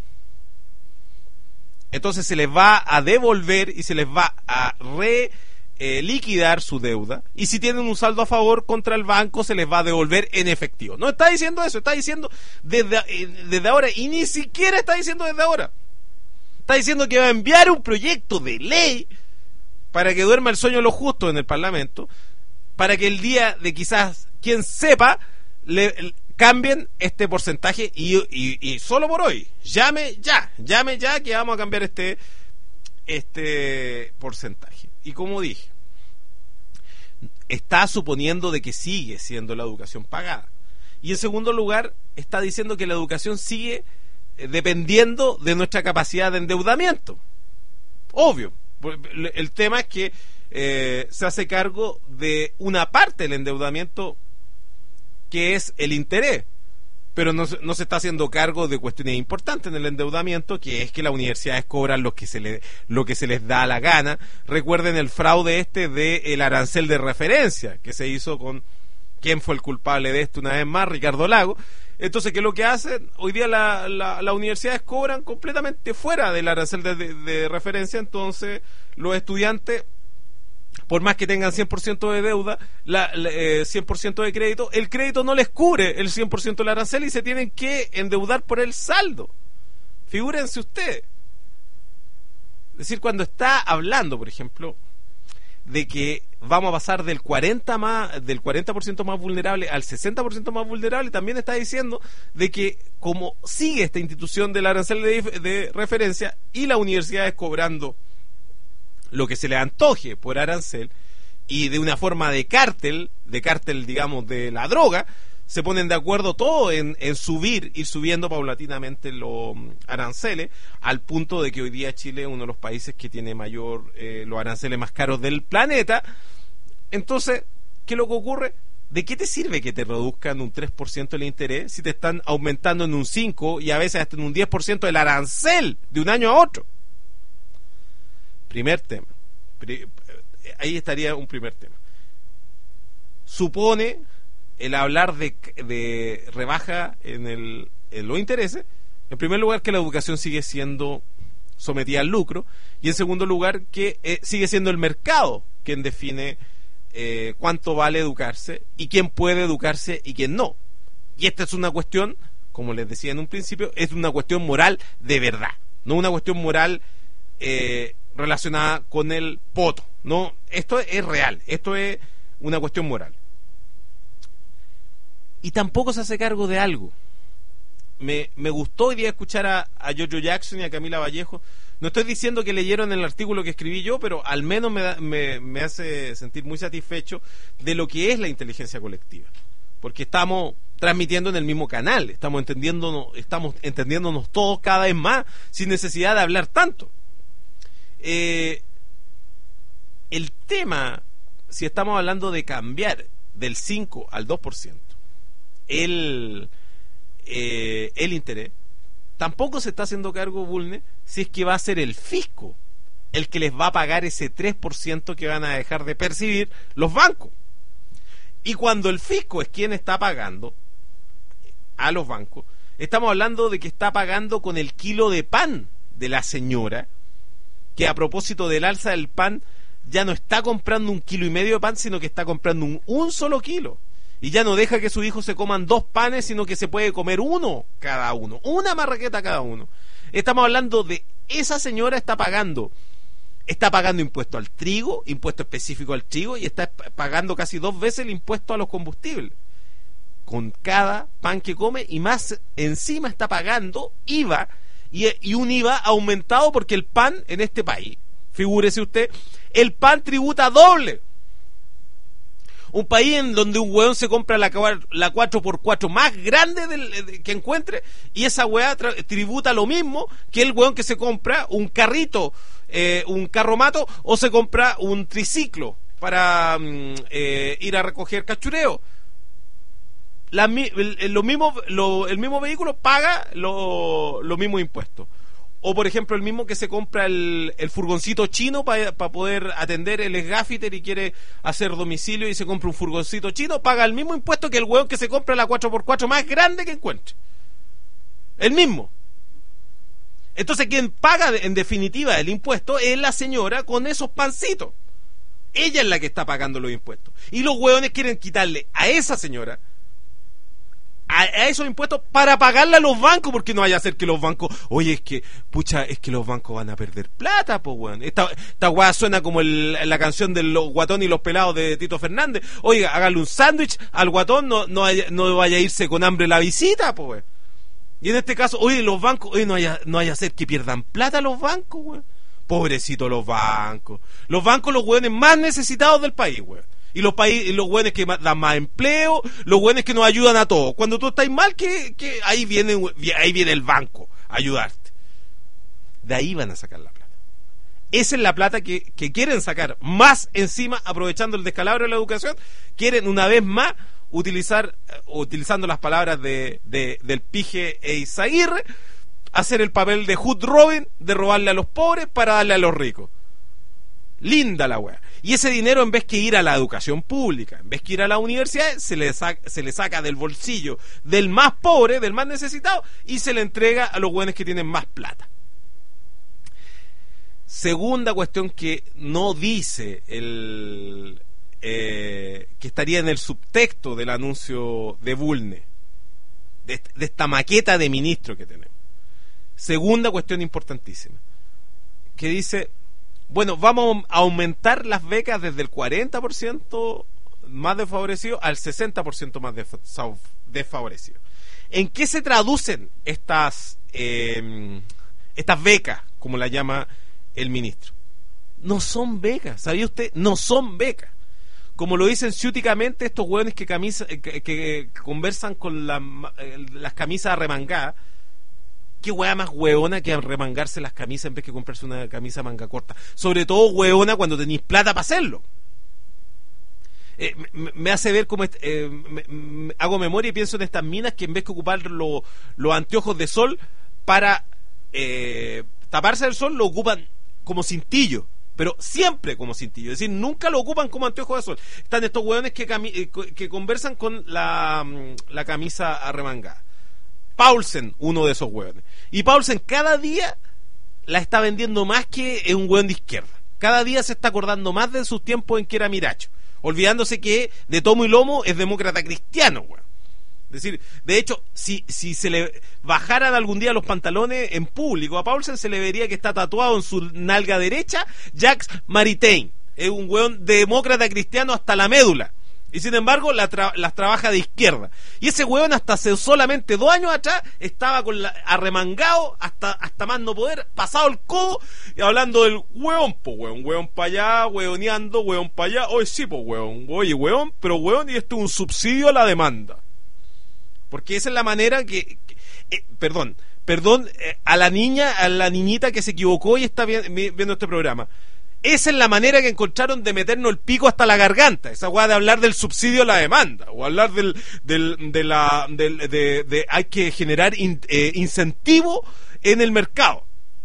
[SPEAKER 1] Entonces se les va a devolver y se les va a re eh, liquidar su deuda. Y si tienen un saldo a favor contra el banco, se les va a devolver en efectivo. No está diciendo eso, está diciendo desde, eh, desde ahora, y ni siquiera está diciendo desde ahora. Está diciendo que va a enviar un proyecto de ley para que duerma el sueño de los justos en el Parlamento, para que el día de quizás quien sepa le, le cambien este porcentaje y, y, y solo por hoy, llame ya, llame ya que vamos a cambiar este este porcentaje. Y como dije, está suponiendo de que sigue siendo la educación pagada. Y en segundo lugar, está diciendo que la educación sigue dependiendo de nuestra capacidad de endeudamiento. Obvio. El tema es que eh, se hace cargo de una parte del endeudamiento, que es el interés, pero no, no se está haciendo cargo de cuestiones importantes en el endeudamiento, que es que las universidades cobran lo que se le, lo que se les da la gana. Recuerden el fraude este del arancel de referencia que se hizo con quién fue el culpable de esto una vez más, Ricardo Lago. Entonces, ¿qué es lo que hacen? Hoy día la, la, las universidades cobran completamente fuera del arancel de, de, de referencia. Entonces, los estudiantes, por más que tengan cien por ciento de deuda, la, la, eh, cien por ciento de crédito, el crédito no les cubre el cien por ciento del arancel y se tienen que endeudar por el saldo. Figúrense ustedes. Es decir, cuando está hablando, por ejemplo, de que vamos a pasar del cuarenta más, del cuarenta por ciento más vulnerable al sesenta por ciento más vulnerable, también está diciendo de que como sigue esta institución del arancel de, de referencia y las universidades cobrando lo que se le antoje por arancel y de una forma de cártel, de cártel digamos de la droga, se ponen de acuerdo todos en, en subir, ir subiendo paulatinamente los aranceles, al punto de que hoy día Chile es uno de los países que tiene mayor, eh, los aranceles más caros del planeta. Entonces, ¿qué es lo que ocurre? ¿De qué te sirve que te reduzcan un tres por ciento el interés si te están aumentando en un cinco por ciento y a veces hasta en un diez por ciento el arancel de un año a otro? Primer tema. Ahí estaría un primer tema. Supone el hablar de, de rebaja en, el, en los intereses, en primer lugar que la educación sigue siendo sometida al lucro, y en segundo lugar que eh, sigue siendo el mercado quien define eh, cuánto vale educarse y quién puede educarse y quién no. Y esta es una cuestión, como les decía en un principio, es una cuestión moral de verdad, no una cuestión moral eh, relacionada con el poto. No, esto es real, esto es una cuestión moral. Y tampoco se hace cargo de algo. Me, me gustó hoy día escuchar a, a Giorgio Jackson y a Camila Vallejo. No estoy diciendo que leyeron el artículo que escribí yo, pero al menos me, da, me, me hace sentir muy satisfecho de lo que es la inteligencia colectiva. Porque estamos transmitiendo en el mismo canal, estamos entendiéndonos, estamos entendiéndonos todos cada vez más, sin necesidad de hablar tanto. Eh, el tema, si estamos hablando de cambiar del cinco al dos por ciento, el, eh, el interés, tampoco se está haciendo cargo Bulne si es que va a ser el fisco el que les va a pagar ese tres por ciento que van a dejar de percibir los bancos. Y cuando el fisco es quien está pagando a los bancos, estamos hablando de que está pagando con el kilo de pan de la señora, que a propósito del alza del pan ya no está comprando un kilo y medio de pan, sino que está comprando un, un solo kilo. Y ya no deja que sus hijos se coman dos panes, sino que se puede comer uno cada uno, una marraqueta cada uno. Estamos hablando de esa señora está pagando, está pagando impuesto al trigo, impuesto específico al trigo, y está pagando casi dos veces el impuesto a los combustibles con cada pan que come, y más encima está pagando I V A, y, y un I V A aumentado porque el pan en este país, figúrese usted, el pan tributa doble. Un país en donde un hueón se compra la, la cuatro por cuatro más grande del, de, que encuentre, y esa hueá tributa lo mismo que el hueón que se compra un carrito, eh, un carromato, o se compra un triciclo para mm, eh, ir a recoger cachureo. La, el, lo mismo, lo, el mismo vehículo paga los lo mismos impuestos. O por ejemplo el mismo que se compra el, el furgoncito chino para pa poder atender, el esgafiter y quiere hacer domicilio y se compra un furgoncito chino, paga el mismo impuesto que el hueón que se compra la cuatro por cuatro más grande que encuentre. El mismo. Entonces quien paga en definitiva el impuesto es la señora con esos pancitos. Ella es la que está pagando los impuestos. Y los hueones quieren quitarle a esa señora A, a esos impuestos para pagarle a los bancos, porque no vaya a ser que los bancos, oye, es que, pucha, es que los bancos van a perder plata, pues, weón. Esta, esta weá suena como el, la canción de los guatón y los pelados de Tito Fernández. Oiga, hágale un sándwich al guatón, no, no, haya, no vaya a irse con hambre la visita, pues, weón. Y en este caso, oye, los bancos, oye, no vaya, no vaya a ser que pierdan plata los bancos, weón. Pobrecitos los bancos. Los bancos, los weones más necesitados del país, weón. Y los países, los buenos que dan más empleo, los buenos que nos ayudan a todos. Cuando tú estás mal, que, que ahí viene ahí viene el banco a ayudarte. De ahí van a sacar la plata. Esa es la plata que, que quieren sacar. Más encima, aprovechando el descalabro de la educación, quieren una vez más utilizar, utilizando las palabras de, de del Pige e Izaguirre, hacer el papel de Hood Robin, de robarle a los pobres para darle a los ricos. Linda la wea. Y ese dinero, en vez que ir a la educación pública, en vez que ir a la universidad, se le saca, se le saca del bolsillo del más pobre, del más necesitado, y se le entrega a los buenos que tienen más plata. Segunda cuestión que no dice el eh, que estaría en el subtexto del anuncio de Bulne, de, de esta maqueta de ministro que tenemos. Segunda cuestión importantísima, que dice, bueno, vamos a aumentar las becas desde el cuarenta por ciento más desfavorecido al sesenta por ciento más desfavorecido. ¿En qué se traducen estas eh, estas becas, como la llama el ministro? No son becas, ¿sabía usted? No son becas. Como lo dicen ciúticamente estos hueones que, camisa, que, que, que conversan con la, las camisas arremangadas. ¿Qué hueá más hueona que remangarse las camisas en vez que comprarse una camisa manga corta? Sobre todo hueona cuando tenéis plata para hacerlo. Eh, me, me hace ver como eh, me, me, hago memoria y pienso en estas minas que en vez que ocupar los lo anteojos de sol para eh, taparse del sol, lo ocupan como cintillo, pero siempre como cintillo, es decir, nunca lo ocupan como anteojos de sol. Están estos hueones que, cami que conversan con la, la camisa arremangada. Paulsen, uno de esos hueones. Y Paulsen cada día la está vendiendo más que es un hueón de izquierda. Cada día se está acordando más de sus tiempos en que era Miracho, olvidándose que de tomo y lomo es demócrata cristiano, hueón. Es decir, de hecho, si, si se le bajaran algún día los pantalones en público, a Paulsen se le vería que está tatuado en su nalga derecha Jacques Maritain. Es un hueón demócrata cristiano hasta la médula. Y sin embargo la tra las trabaja de izquierda. Y ese hueón hasta hace solamente dos años atrás estaba con la, arremangado hasta, hasta más no poder, pasado el codo, y hablando del hueón, po hueón, hueón para allá, hueoneando, hueón para allá. Oye, sí, po hueón, oye, hueón, pero hueón, y esto es un subsidio a la demanda. Porque esa es la manera que, que eh, perdón, perdón eh, a la niña, a la niñita que se equivocó y está vi viendo este programa. Esa es la manera que encontraron de meternos el pico hasta la garganta, esa weá de hablar del subsidio a la demanda, o hablar del, del, de la, del, de, de hay que generar in, eh, incentivo en el mercado.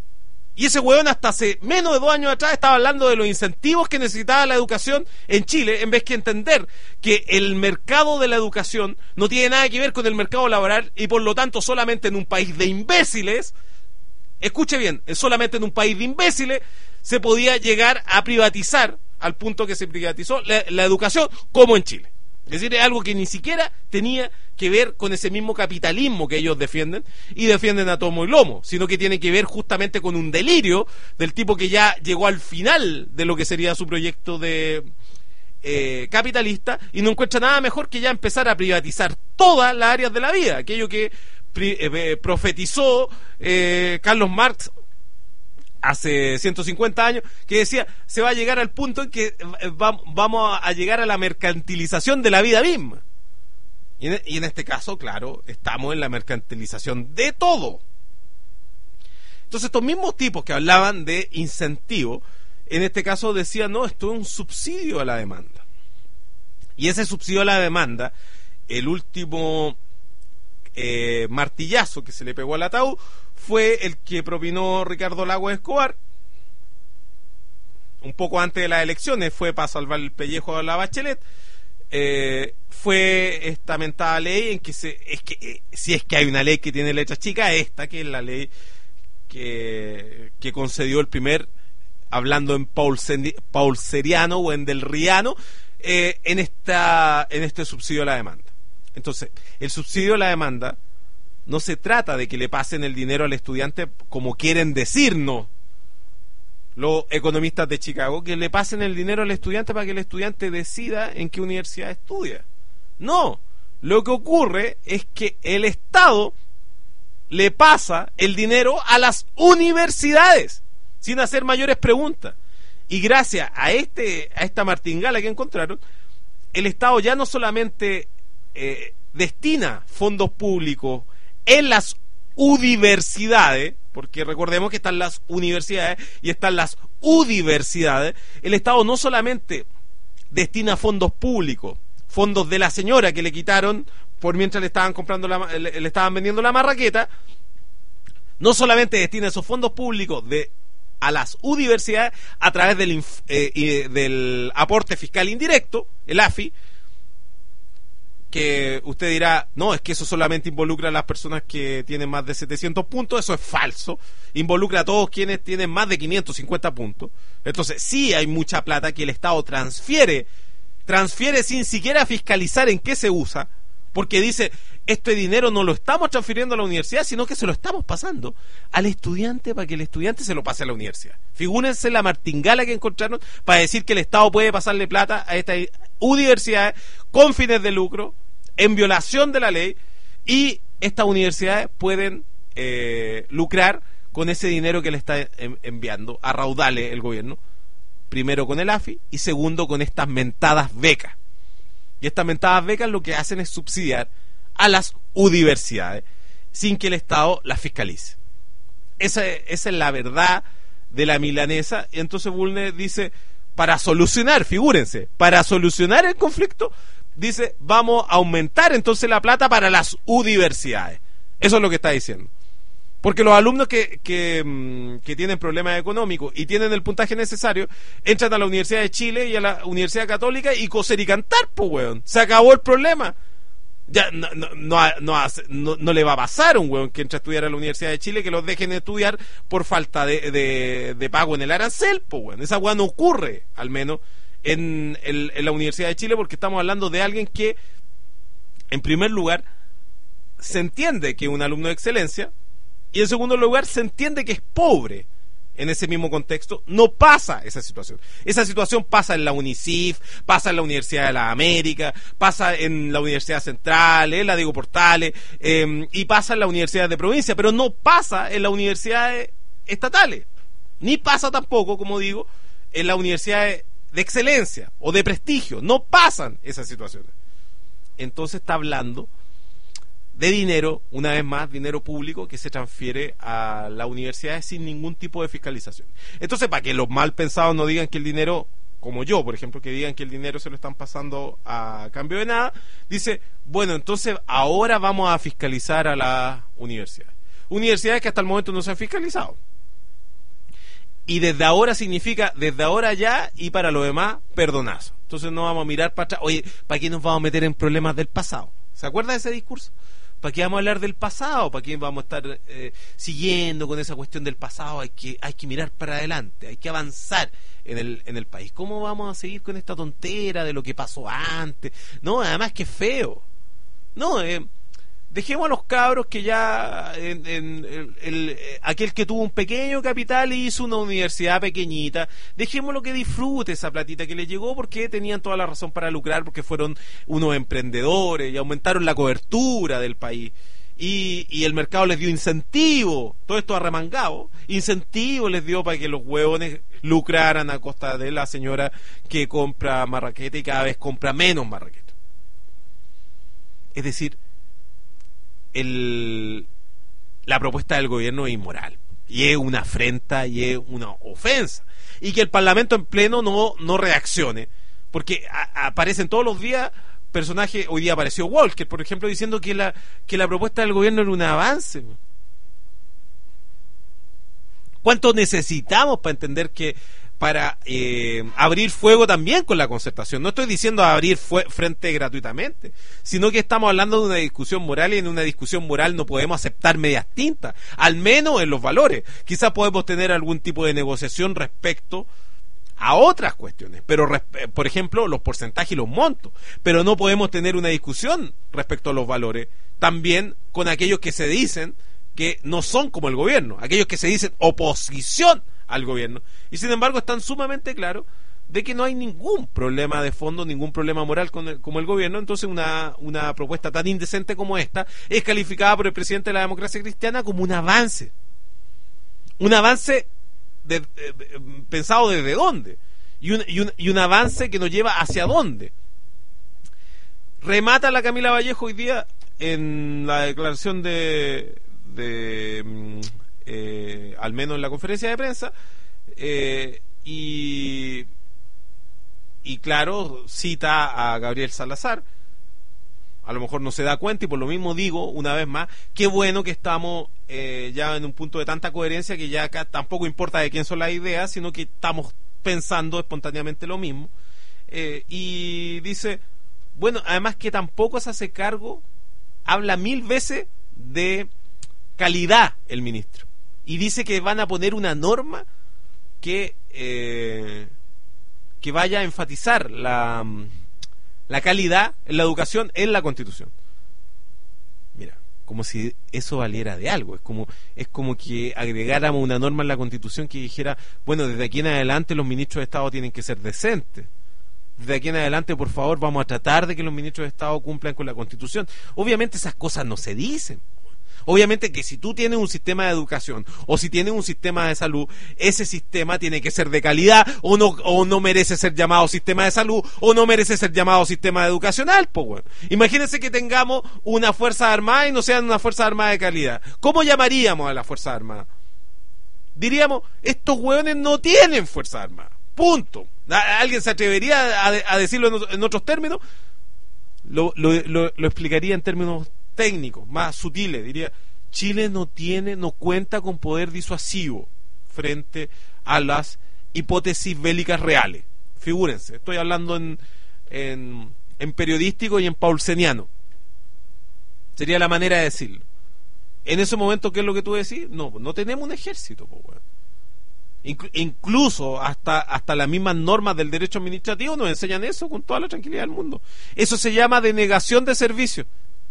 [SPEAKER 1] Y ese weón hasta hace menos de dos años atrás estaba hablando de los incentivos que necesitaba la educación en Chile, en vez que entender que el mercado de la educación no tiene nada que ver con el mercado laboral, y por lo tanto solamente en un país de imbéciles, escuche bien, solamente en un país de imbéciles se podía llegar a privatizar al punto que se privatizó la, la educación, como en Chile. Es decir, es algo que ni siquiera tenía que ver con ese mismo capitalismo que ellos defienden, y defienden a tomo y lomo, sino que tiene que ver justamente con un delirio del tipo que ya llegó al final de lo que sería su proyecto de eh, capitalista, y no encuentra nada mejor que ya empezar a privatizar todas las áreas de la vida, aquello que eh, profetizó eh, Carlos Marx hace ciento cincuenta años, que decía, se va a llegar al punto en que va, vamos a llegar a la mercantilización de la vida misma. Y en, y en este caso, claro, estamos en la mercantilización de todo. Entonces, estos mismos tipos que hablaban de incentivo, en este caso decían, no, esto es un subsidio a la demanda. Y ese subsidio a la demanda, el último eh, martillazo que se le pegó al ataúd, fue el que propinó Ricardo Lagos Escobar un poco antes de las elecciones. Fue para salvar el pellejo a la Bachelet. Eh, fue esta mentada ley en que se es que eh, si es que hay una ley que tiene letras chicas, esta que es la ley que, que concedió el primer, hablando en paulseriano o en delriano, eh, en esta en este subsidio a la demanda. Entonces, el subsidio a la demanda no se trata de que le pasen el dinero al estudiante como quieren decirnos los economistas de Chicago, que le pasen el dinero al estudiante para que el estudiante decida en qué universidad estudia. No, lo que ocurre es que el Estado le pasa el dinero a las universidades sin hacer mayores preguntas. Y gracias a este a esta martingala que encontraron, el Estado ya no solamente eh, destina fondos públicos en las universidades, porque recordemos que están las universidades y están las universidades. El Estado no solamente destina fondos públicos, fondos de la señora que le quitaron por mientras le estaban comprando la, le, le estaban vendiendo la marraqueta, no solamente destina esos fondos públicos de a las universidades a través del, eh, del aporte fiscal indirecto, el A F I, que usted dirá, no, es que eso solamente involucra a las personas que tienen más de setecientos puntos. Eso es falso, involucra a todos quienes tienen más de quinientos cincuenta puntos. Entonces sí hay mucha plata que el Estado transfiere transfiere sin siquiera fiscalizar en qué se usa, porque dice, este dinero no lo estamos transfiriendo a la universidad, sino que se lo estamos pasando al estudiante para que el estudiante se lo pase a la universidad. Figúrense la martingala que encontraron para decir que el Estado puede pasarle plata a estas universidades con fines de lucro, en violación de la ley, y estas universidades pueden eh, lucrar con ese dinero que le está en, enviando a raudales el gobierno, primero con el A F I y segundo con estas mentadas becas. Y estas mentadas becas lo que hacen es subsidiar a las universidades sin que el Estado las fiscalice. Esa, esa es la verdad de la milanesa. Y entonces Bulnes dice, para solucionar, figúrense, para solucionar el conflicto, dice, vamos a aumentar entonces la plata para las universidades. Eso es lo que está diciendo. Porque los alumnos que, que, que tienen problemas económicos y tienen el puntaje necesario, entran a la Universidad de Chile y a la Universidad Católica y coser y cantar, pues, weón. Se acabó el problema. Ya no, no, no, no, no, no le va a pasar a un weón que entra a estudiar a la Universidad de Chile que los dejen estudiar por falta de, de, de pago en el arancel, pues, weón. Esa weón no ocurre, al menos, en, el, en la Universidad de Chile, porque estamos hablando de alguien que, en primer lugar, se entiende que es un alumno de excelencia, y en segundo lugar se entiende que es pobre. En ese mismo contexto no pasa esa situación. Esa situación pasa en la UNICIF, pasa en la Universidad de las Américas, pasa en la Universidad Central, en la Diego Portales, eh, y pasa en las universidades de provincia, pero no pasa en las universidades estatales, ni pasa tampoco, como digo, en las universidades de excelencia o de prestigio. No pasan esas situaciones. Entonces está hablando de dinero, una vez más, dinero público que se transfiere a las universidades sin ningún tipo de fiscalización. Entonces, para que los mal pensados no digan que el dinero, como yo, por ejemplo, que digan que el dinero se lo están pasando a cambio de nada, dice, bueno, entonces ahora vamos a fiscalizar a las universidades. Universidades que hasta el momento no se han fiscalizado. Y desde ahora significa, desde ahora ya, y para lo demás, perdonazo. Entonces no vamos a mirar para atrás. Oye, ¿para qué nos vamos a meter en problemas del pasado? ¿Se acuerda de ese discurso? ¿Para qué vamos a hablar del pasado? ¿Para qué vamos a estar eh, siguiendo con esa cuestión del pasado? Hay que, hay que mirar para adelante, hay que avanzar en el, en el país. ¿Cómo vamos a seguir con esta tontera de lo que pasó antes? No, además que feo. No, eh, dejemos a los cabros que ya en, en, el, el, aquel que tuvo un pequeño capital y hizo una universidad pequeñita, dejémoslo que disfrute esa platita que le llegó, porque tenían toda la razón para lucrar, porque fueron unos emprendedores y aumentaron la cobertura del país y, y el mercado les dio incentivo, todo esto arremangado, incentivo les dio para que los huevones lucraran a costa de la señora que compra marraqueta y cada vez compra menos marraqueta. Es decir, El, la propuesta del gobierno es inmoral y es una afrenta y es una ofensa, y que el Parlamento en pleno no, no reaccione, porque a, aparecen todos los días personajes. Hoy día apareció Walker, por ejemplo, diciendo que la, que la propuesta del gobierno era un avance. ¿Cuánto necesitamos para entender que para eh, abrir fuego también con la concertación? No estoy diciendo abrir frente gratuitamente, sino que estamos hablando de una discusión moral, y en una discusión moral no podemos aceptar medias tintas, al menos en los valores. Quizás podemos tener algún tipo de negociación respecto a otras cuestiones, pero por ejemplo los porcentajes y los montos, pero no podemos tener una discusión respecto a los valores también con aquellos que se dicen que no son como el gobierno, aquellos que se dicen oposición al gobierno, y sin embargo están sumamente claros de que no hay ningún problema de fondo, ningún problema moral con el, como el gobierno. Entonces una, una propuesta tan indecente como esta es calificada por el presidente de la democracia cristiana como un avance, un avance de, eh, pensado desde dónde, y un, y, un, y un avance que nos lleva hacia dónde. Remata la Camila Vallejo hoy día en la declaración de, de eh, al menos en la conferencia de prensa, eh, y y claro, cita a Gabriel Salazar. A lo mejor no se da cuenta, y por lo mismo digo una vez más, qué bueno que estamos eh, ya en un punto de tanta coherencia que ya acá tampoco importa de quién son las ideas, sino que estamos pensando espontáneamente lo mismo. Eh, y dice, bueno, además que tampoco se hace cargo, habla mil veces de calidad el ministro, y dice que van a poner una norma que eh, que vaya a enfatizar la, la calidad en la educación en la Constitución. como si eso valiera de algo. Es como es como que agregáramos una norma en la Constitución que dijera, bueno, desde aquí en adelante los ministros de Estado tienen que ser decentes. Desde aquí en adelante, por favor, vamos a tratar de que los ministros de Estado cumplan con la Constitución. Obviamente esas cosas no se dicen. Obviamente que si tú tienes un sistema de educación o si tienes un sistema de salud, ese sistema tiene que ser de calidad o no, o no merece ser llamado sistema de salud o no merece ser llamado sistema educacional, pues bueno. Imagínense que tengamos una fuerza armada y no sean una fuerza armada de calidad. ¿Cómo llamaríamos a la fuerza armada? Diríamos, estos hueones no tienen fuerza armada. Punto. ¿Alguien se atrevería a, a decirlo en, en otros términos? Lo, lo, lo, lo explicaría en términos técnicos, más sutiles. Diría, Chile no tiene, no cuenta con poder disuasivo frente a las hipótesis bélicas reales. Figúrense, estoy hablando en, en, en periodístico y en paulseniano. Sería la manera de decirlo. En ese momento, ¿qué es lo que tú decís? No, no tenemos un ejército, pues, bueno. Inclu- incluso hasta, hasta las mismas normas del derecho administrativo nos enseñan eso con toda la tranquilidad del mundo. Eso se llama denegación de servicio.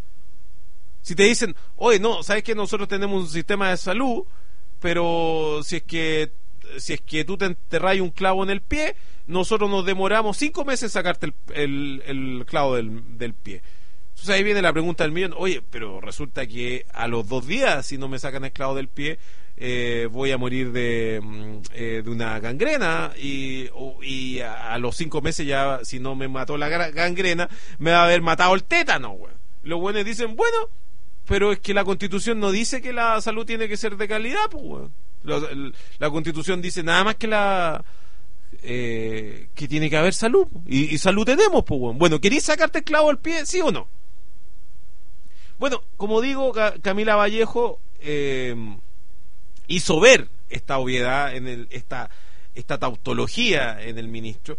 [SPEAKER 1] Si te dicen, oye, no, sabes que nosotros tenemos un sistema de salud, pero si es que si es que tú te enterras un clavo en el pie, nosotros nos demoramos cinco meses en sacarte el, el, el clavo del, del pie. Entonces ahí viene la pregunta del millón, oye, pero resulta que a los dos días, si no me sacan el clavo del pie, eh, voy a morir de, eh, de una gangrena, y, y a, a los cinco meses ya, si no me mató la gangrena, me va a haber matado el tétano, güey. Los buenos dicen, bueno, pero es que la Constitución no dice que la salud tiene que ser de calidad, pues, güey. La, la Constitución dice nada más que la eh, que tiene que haber salud, y, y salud tenemos, pues, güey. Bueno, ¿queréis sacarte el clavo del pie, sí o no? Bueno, como digo, Camila Vallejo eh, hizo ver esta obviedad, en el, esta, esta tautología en el ministro,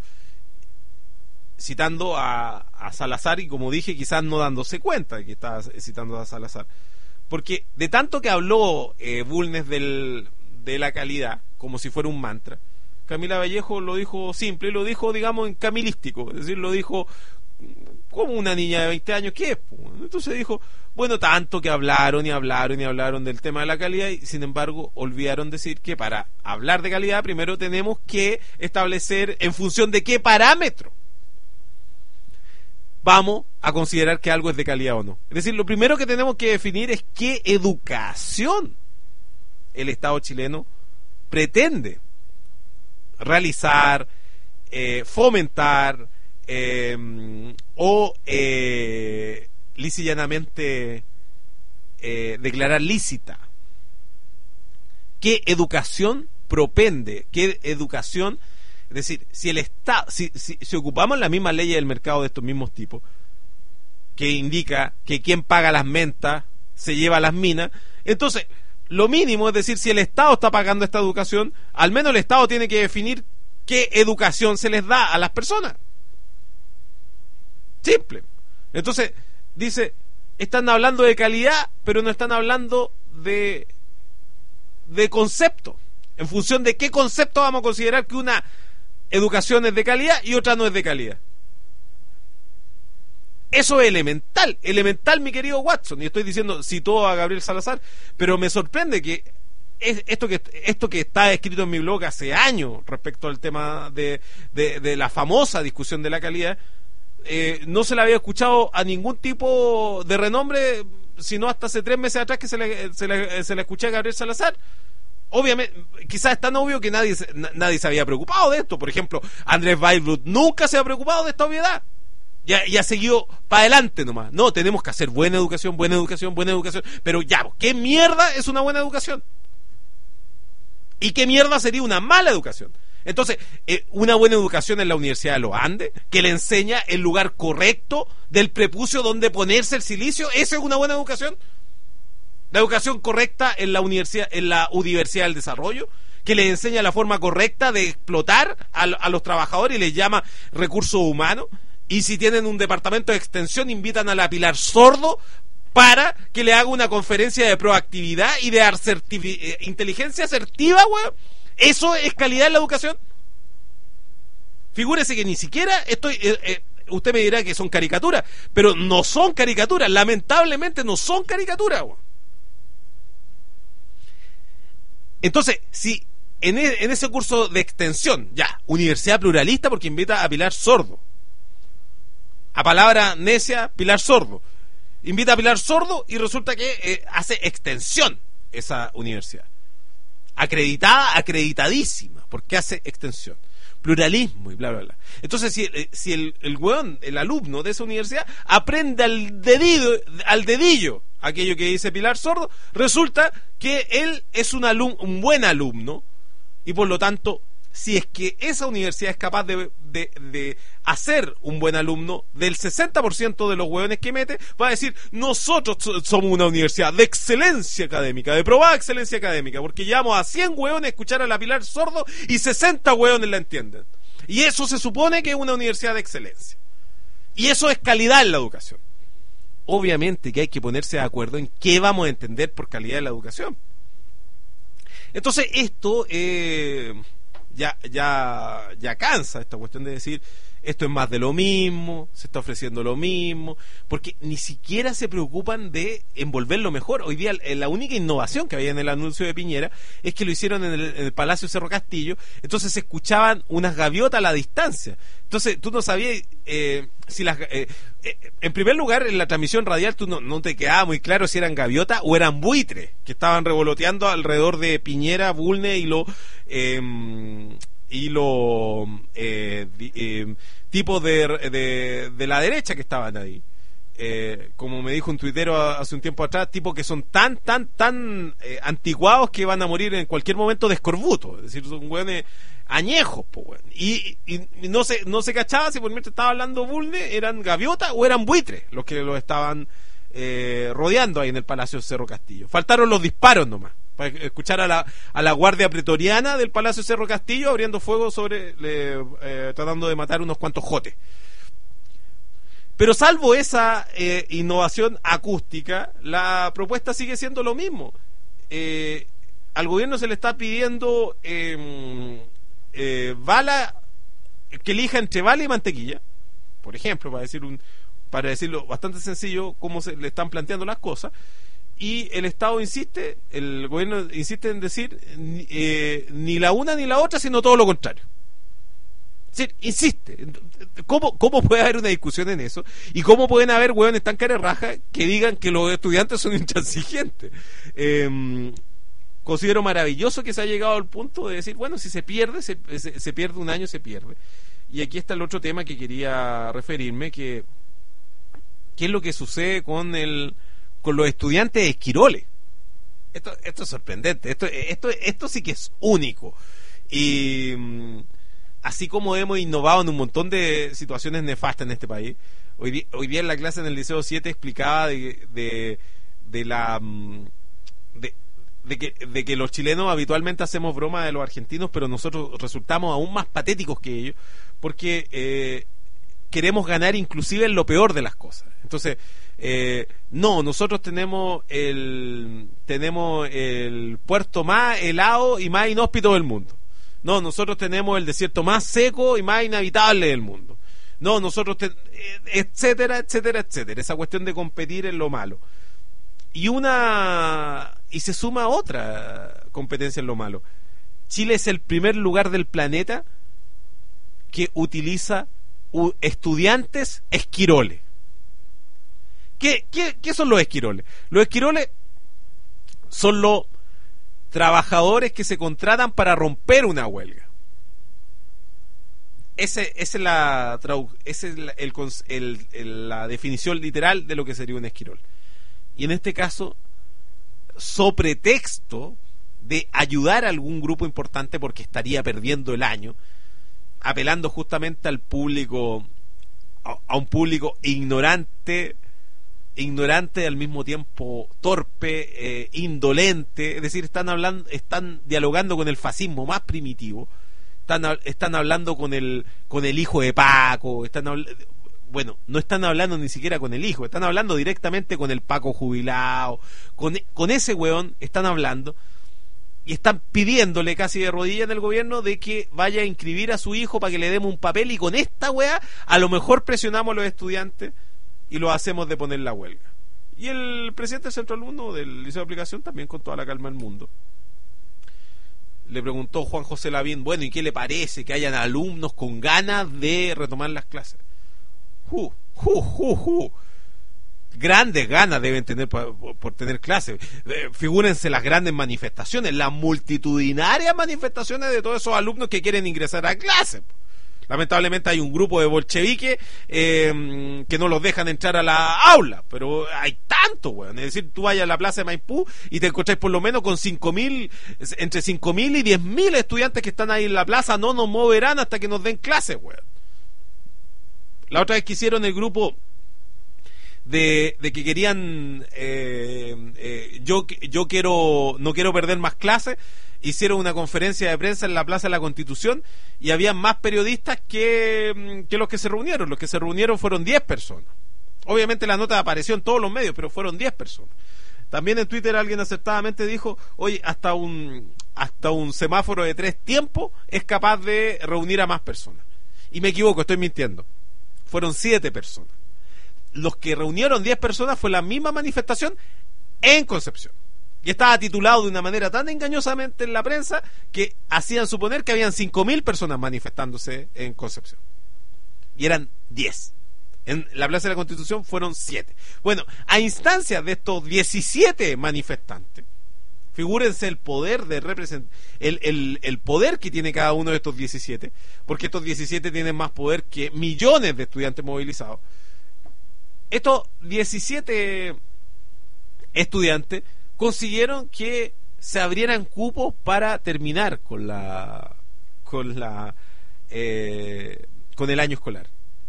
[SPEAKER 1] citando a, a Salazar, y como dije, quizás no dándose cuenta de que estaba citando a Salazar. Porque de tanto que habló eh, Bulnes del, de la calidad, como si fuera un mantra, Camila Vallejo lo dijo simple, lo dijo, digamos, en camilístico, es decir, lo dijo como una niña de veinte años, ¿qué es? Entonces dijo, bueno, tanto que hablaron y hablaron y hablaron del tema de la calidad, y sin embargo olvidaron decir que para hablar de calidad primero tenemos que establecer en función de qué parámetro vamos a considerar que algo es de calidad o no. Es decir, lo primero que tenemos que definir es qué educación el Estado chileno pretende realizar, eh, fomentar, eh, o eh, lisa y llanamente eh, declarar lícita. ¿Qué educación propende? ¿Qué educación? Es decir, si el Estado, si, si, si ocupamos la misma ley del mercado de estos mismos tipos, que indica que quien paga las mentas se lleva las minas, entonces lo mínimo es decir, si el Estado está pagando esta educación, al menos el Estado tiene que definir qué educación se les da a las personas. Simple. Entonces dice, están hablando de calidad, pero no están hablando de de concepto. En función de qué concepto vamos a considerar que una educación es de calidad y otra no es de calidad. Eso es elemental, elemental, mi querido Watson. Y estoy diciendo, citó a Gabriel Salazar, pero me sorprende que es esto que esto que está escrito en mi blog hace años respecto al tema de, de, de la famosa discusión de la calidad, eh, no se la había escuchado a ningún tipo de renombre, sino hasta hace tres meses atrás que se le, se le, se le escuché a Gabriel Salazar. Obviamente, quizás es tan obvio que nadie, nadie se había preocupado de esto. Por ejemplo, Andrés Weilblut nunca se ha preocupado de esta obviedad. Ya, ya siguió para adelante nomás. No, tenemos que hacer buena educación, buena educación, buena educación. Pero ya, ¿qué mierda es una buena educación? ¿Y qué mierda sería una mala educación? Entonces, eh, una buena educación en la Universidad de los Andes, que le enseña el lugar correcto del prepucio donde ponerse el silicio, ¿esa es una buena educación? La educación correcta en la universidad, en la Universidad del Desarrollo, que les enseña la forma correcta de explotar a, a los trabajadores y les llama recursos humanos. Y si tienen un departamento de extensión, invitan a la Pilar Sordo para que le haga una conferencia de proactividad y de asertivi- eh, inteligencia asertiva, weón. ¿Eso es calidad en la educación? Figúrese que ni siquiera estoy, eh, eh, usted me dirá que son caricaturas, pero no son caricaturas, lamentablemente no son caricaturas. Entonces, si en, e, en ese curso de extensión, ya, universidad pluralista porque invita a Pilar Sordo, a palabra necia, Pilar Sordo, invita a Pilar Sordo y resulta que eh, hace extensión esa universidad, acreditada, acreditadísima, porque hace extensión, pluralismo y bla bla bla. Entonces si, eh, si el, el weón, el alumno de esa universidad aprende al dedillo, al dedillo aquello que dice Pilar Sordo, resulta que él es un alum, un buen alumno, y por lo tanto, si es que esa universidad es capaz de, de, de hacer un buen alumno, del sesenta por ciento de los hueones que mete, va a decir, nosotros somos una universidad de excelencia académica, de probada excelencia académica, porque llevamos a cien hueones a escuchar a la Pilar Sordo y sesenta hueones la entienden. Y eso se supone que es una universidad de excelencia. Y eso es calidad en la educación. Obviamente que hay que ponerse de acuerdo en qué vamos a entender por calidad en la educación. Entonces esto eh, ya, ya, ya cansa, esta cuestión de decir esto es más de lo mismo, se está ofreciendo lo mismo, porque ni siquiera se preocupan de envolverlo mejor. Hoy día la única innovación que había en el anuncio de Piñera es que lo hicieron en el, en el Palacio Cerro Castillo, entonces se escuchaban unas gaviotas a la distancia. Entonces tú no sabías eh, si las... Eh, eh, en primer lugar, en la transmisión radial tú no, no te quedaba muy claro si eran gaviotas o eran buitres, que estaban revoloteando alrededor de Piñera, Bulne y lo... Eh, y los eh, eh, tipos de, de, de la derecha que estaban ahí. Eh, como me dijo un tuitero hace un tiempo atrás, tipos que son tan, tan, tan eh, anticuados que van a morir en cualquier momento de escorbuto. Es decir, son hueones añejos, po, hueón. Y, y, y no se no se cachaba si por mientras estaba hablando Bulne eran gaviotas o eran buitres los que lo estaban eh, rodeando ahí en el Palacio Cerro Castillo. Faltaron los disparos nomás para escuchar a la, a la guardia pretoriana del Palacio Cerro Castillo abriendo fuego sobre le, eh, tratando de matar unos cuantos jotes. Pero salvo esa eh, innovación acústica, la propuesta sigue siendo lo mismo. Eh, al gobierno se le está pidiendo eh, eh, bala, que elija entre bala y mantequilla, por ejemplo, para decir un, para decirlo bastante sencillo cómo se le están planteando las cosas. Y el Estado insiste, el gobierno insiste en decir eh, ni la una ni la otra, sino todo lo contrario. Es decir, insiste. ¿Cómo, ¿Cómo puede haber una discusión en eso? ¿Y cómo pueden haber hueones tan carerrajas que digan que los estudiantes son intransigentes? Eh, considero maravilloso que se ha llegado al punto de decir, bueno, si se pierde, se, se, se pierde un año, se pierde. Y aquí está el otro tema que quería referirme, que ¿qué es lo que sucede con el con los estudiantes de Esquiroles? Esto, esto es sorprendente, esto, esto, esto sí que es único. Y así como hemos innovado en un montón de situaciones nefastas en este país, hoy día, hoy día en la clase en el Liceo siete explicaba de, de, de la de, de, que, de que los chilenos habitualmente hacemos broma de los argentinos, pero nosotros resultamos aún más patéticos que ellos, porque eh, queremos ganar inclusive en lo peor de las cosas. Entonces, Eh, no, nosotros tenemos el tenemos el puerto más helado y más inhóspito del mundo. No, nosotros tenemos el desierto más seco y más inhabitable del mundo. No, nosotros te, etcétera, etcétera, etcétera. Esa cuestión de competir en lo malo. Y una y se suma otra competencia en lo malo. Chile es el primer lugar del planeta que utiliza uh, estudiantes esquiroles. ¿Qué, qué, ¿Qué son los esquiroles? Los esquiroles son los trabajadores que se contratan para romper una huelga. Ese, ese es la, ese es la, el, el, el, la definición literal de lo que sería un esquirol. Y en este caso, so pretexto de ayudar a algún grupo importante porque estaría perdiendo el año, apelando justamente al público, a, a un público ignorante, ignorante al mismo tiempo torpe, eh, indolente, es decir, están hablando, están dialogando con el fascismo más primitivo, están, están hablando con el con el hijo de Paco, están bueno, no están hablando ni siquiera con el hijo, están hablando directamente con el Paco jubilado, con, con ese weón están hablando, y están pidiéndole casi de rodillas en el gobierno de que vaya a inscribir a su hijo para que le demos un papel, y con esta weá a lo mejor presionamos a los estudiantes y los hacemos de poner la huelga. Y el presidente del centro alumno del Liceo de Aplicación, también con toda la calma del mundo, le preguntó Juan José Lavín, bueno, ¿y qué le parece que hayan alumnos con ganas de retomar las clases? Uh, uh, uh, uh. Grandes ganas deben tener por, por tener clases. Eh, figúrense las grandes manifestaciones, las multitudinarias manifestaciones de todos esos alumnos que quieren ingresar a clases. Lamentablemente hay un grupo de bolcheviques eh, que no los dejan entrar a la aula, pero hay tanto, weón. Es decir, tú vayas a la plaza de Maipú y te encontráis por lo menos con cinco mil, entre cinco mil y diez mil estudiantes que están ahí en la plaza. No nos moverán hasta que nos den clases, weón. La otra vez que hicieron el grupo De, de que querían eh, eh, yo yo quiero no quiero perder más clases, hicieron una conferencia de prensa en la Plaza de la Constitución y había más periodistas que, que los que se reunieron. Los que se reunieron fueron diez personas. Obviamente la nota apareció en todos los medios, pero fueron diez personas. También en Twitter alguien acertadamente dijo, oye, hasta un hasta un semáforo de tres tiempos es capaz de reunir a más personas. Y me equivoco, estoy mintiendo. Fueron siete personas. Los que reunieron diez personas fue la misma manifestación en Concepción. Y estaba titulado de una manera tan engañosamente en la prensa que hacían suponer que habían cinco mil personas manifestándose en Concepción. Y eran diez. En la Plaza de la Constitución fueron siete. Bueno, a instancias de estos diecisiete manifestantes, figúrense el poder de represent el, el, el poder que tiene cada uno de estos diecisiete, porque estos diecisiete tienen más poder que millones de estudiantes movilizados. Estos diecisiete estudiantes consiguieron que se abrieran cupos para terminar con la con la eh, con el año escolar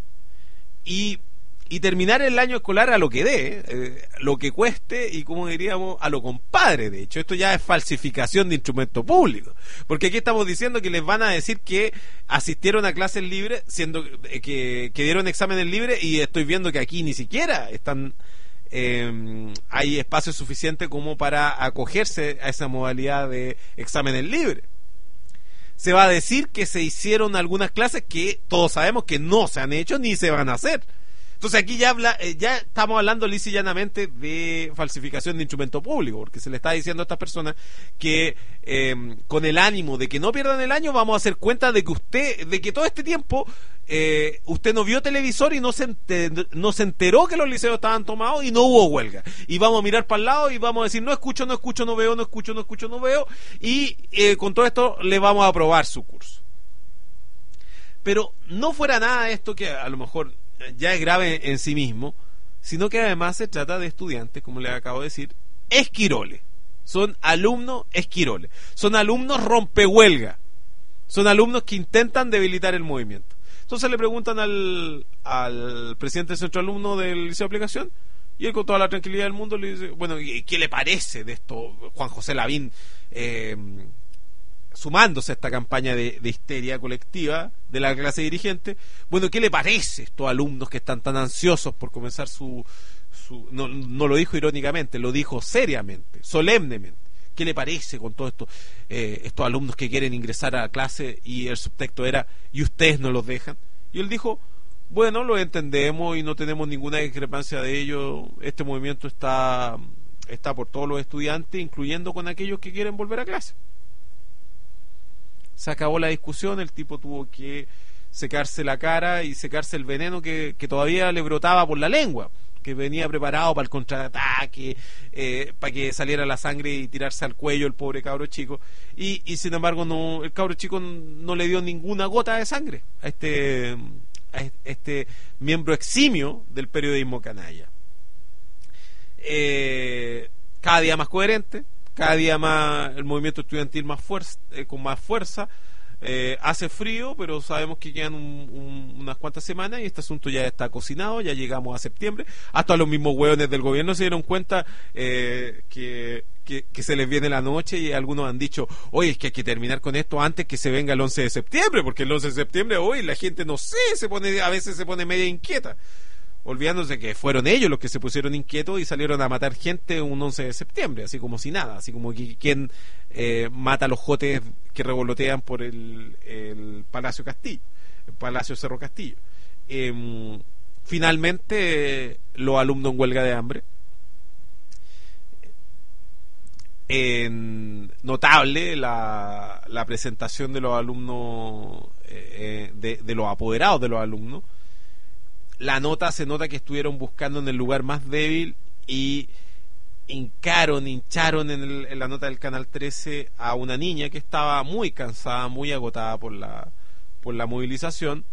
[SPEAKER 1] y, y terminar el año escolar a lo que dé, eh, lo que cueste y, como diríamos, a lo compadre. De hecho, esto ya es falsificación de instrumento público, porque aquí estamos diciendo que les van a decir que asistieron a clases libres, siendo que, que dieron exámenes libres, y estoy viendo que aquí ni siquiera están eh, hay espacio suficiente como para acogerse a esa modalidad de exámenes libres. Se va a decir que se hicieron algunas clases que todos sabemos que no se han hecho ni se van a hacer. Entonces aquí ya habla, eh, ya estamos hablando lisa y llanamente de falsificación de instrumento público, porque se le está diciendo a estas personas que eh, con el ánimo de que no pierdan el año, vamos a hacer cuenta de que usted, de que todo este tiempo eh, usted no vio televisor y no se, enter, no se enteró que los liceos estaban tomados y no hubo huelga. Y vamos a mirar para el lado y vamos a decir, no escucho, no escucho, no veo, no escucho, no escucho, no veo, y eh, con todo esto le vamos a aprobar su curso. Pero no fuera nada esto, que a lo mejor ya es grave en sí mismo, sino que además se trata de estudiantes, como les acabo de decir, esquiroles. Son alumnos esquiroles, son alumnos rompehuelga, son alumnos que intentan debilitar el movimiento. Entonces le preguntan al, al presidente del centro alumno del Liceo de Aplicación, y él, con toda la tranquilidad del mundo, le dice, bueno, ¿qué le parece de esto? Juan José Lavín eh, sumándose a esta campaña de, de histeria colectiva de la clase dirigente. Bueno, ¿qué le parece a estos alumnos que están tan ansiosos por comenzar su... su no, no lo dijo irónicamente, lo dijo seriamente, solemnemente. ¿Qué le parece con todos estos, eh, estos alumnos que quieren ingresar a la clase? Y el subtexto era, ¿y ustedes no los dejan? Y él dijo, bueno, lo entendemos y no tenemos ninguna discrepancia de ello. Este movimiento está, está por todos los estudiantes, incluyendo con aquellos que quieren volver a clase. Se acabó la discusión, el tipo tuvo que secarse la cara y secarse el veneno que, que todavía le brotaba por la lengua, que venía preparado para el contraataque, eh, para que saliera la sangre y tirarse al cuello el pobre cabro chico, y, y sin embargo no, el cabro chico no le dio ninguna gota de sangre a este, a este miembro eximio del periodismo canalla. Eh, cada día más coherente, cada día más el movimiento estudiantil más fuerza, eh, con más fuerza. Eh, hace frío, pero sabemos que quedan un, un, unas cuantas semanas y este asunto ya está cocinado. Ya llegamos a septiembre. Hasta los mismos hueones del gobierno se dieron cuenta eh, que, que, que se les viene la noche, y algunos han dicho, oye, es que hay que terminar con esto antes que se venga el once de septiembre, porque el once de septiembre hoy la gente, no sé, se pone a veces se pone media inquieta. olvidándose que fueron ellos los que se pusieron inquietos y salieron a matar gente un once de septiembre, así como si nada, así como que quien eh, mata a los jotes que revolotean por el, el Palacio Castillo, el Palacio Cerro Castillo. Eh, finalmente, los alumnos en huelga de hambre. En notable la, la presentación de los alumnos, eh, de, de los apoderados de los alumnos. La nota se nota que estuvieron buscando en el lugar más débil y hincaron, hincharon en, el, en la nota del Canal trece a una niña que estaba muy cansada, muy agotada por la, por la movilización,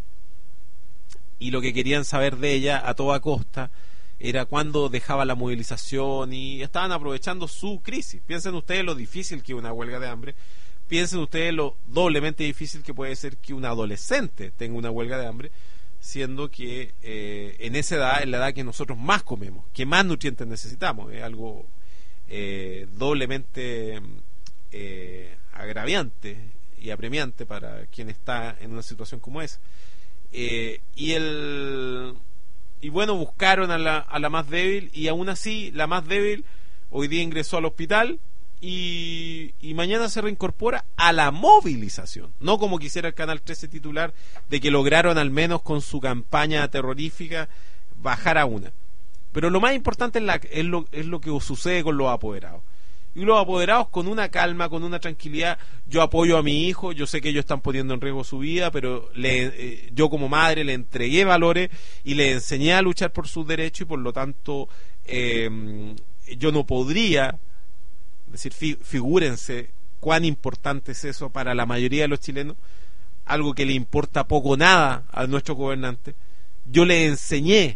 [SPEAKER 1] y lo que querían saber de ella a toda costa era cuándo dejaba la movilización, y estaban aprovechando su crisis. Piensen ustedes lo difícil que es una huelga de hambre, piensen ustedes lo doblemente difícil que puede ser que un adolescente tenga una huelga de hambre, siendo que eh, en esa edad es la edad que nosotros más comemos, que más nutrientes necesitamos. Es algo eh, doblemente eh, agraviante y apremiante para quien está en una situación como esa. Eh, y el y bueno, buscaron a la, a la más débil, y aún así la más débil hoy día ingresó al hospital y, y mañana se reincorpora a la movilización, no como quisiera el Canal trece titular de que lograron al menos con su campaña terrorífica bajar a una. Pero lo más importante es, la, es, lo, es lo que sucede con los apoderados. Y los apoderados con una calma, con una tranquilidad. Yo apoyo a mi hijo, yo sé que ellos están poniendo en riesgo su vida, pero le, eh, yo como madre le entregué valores y le enseñé a luchar por sus derechos, y por lo tanto eh, yo no podría decir, fi, figúrense cuán importante es eso para la mayoría de los chilenos, algo que le importa poco o nada a nuestros gobernantes. Yo le enseñé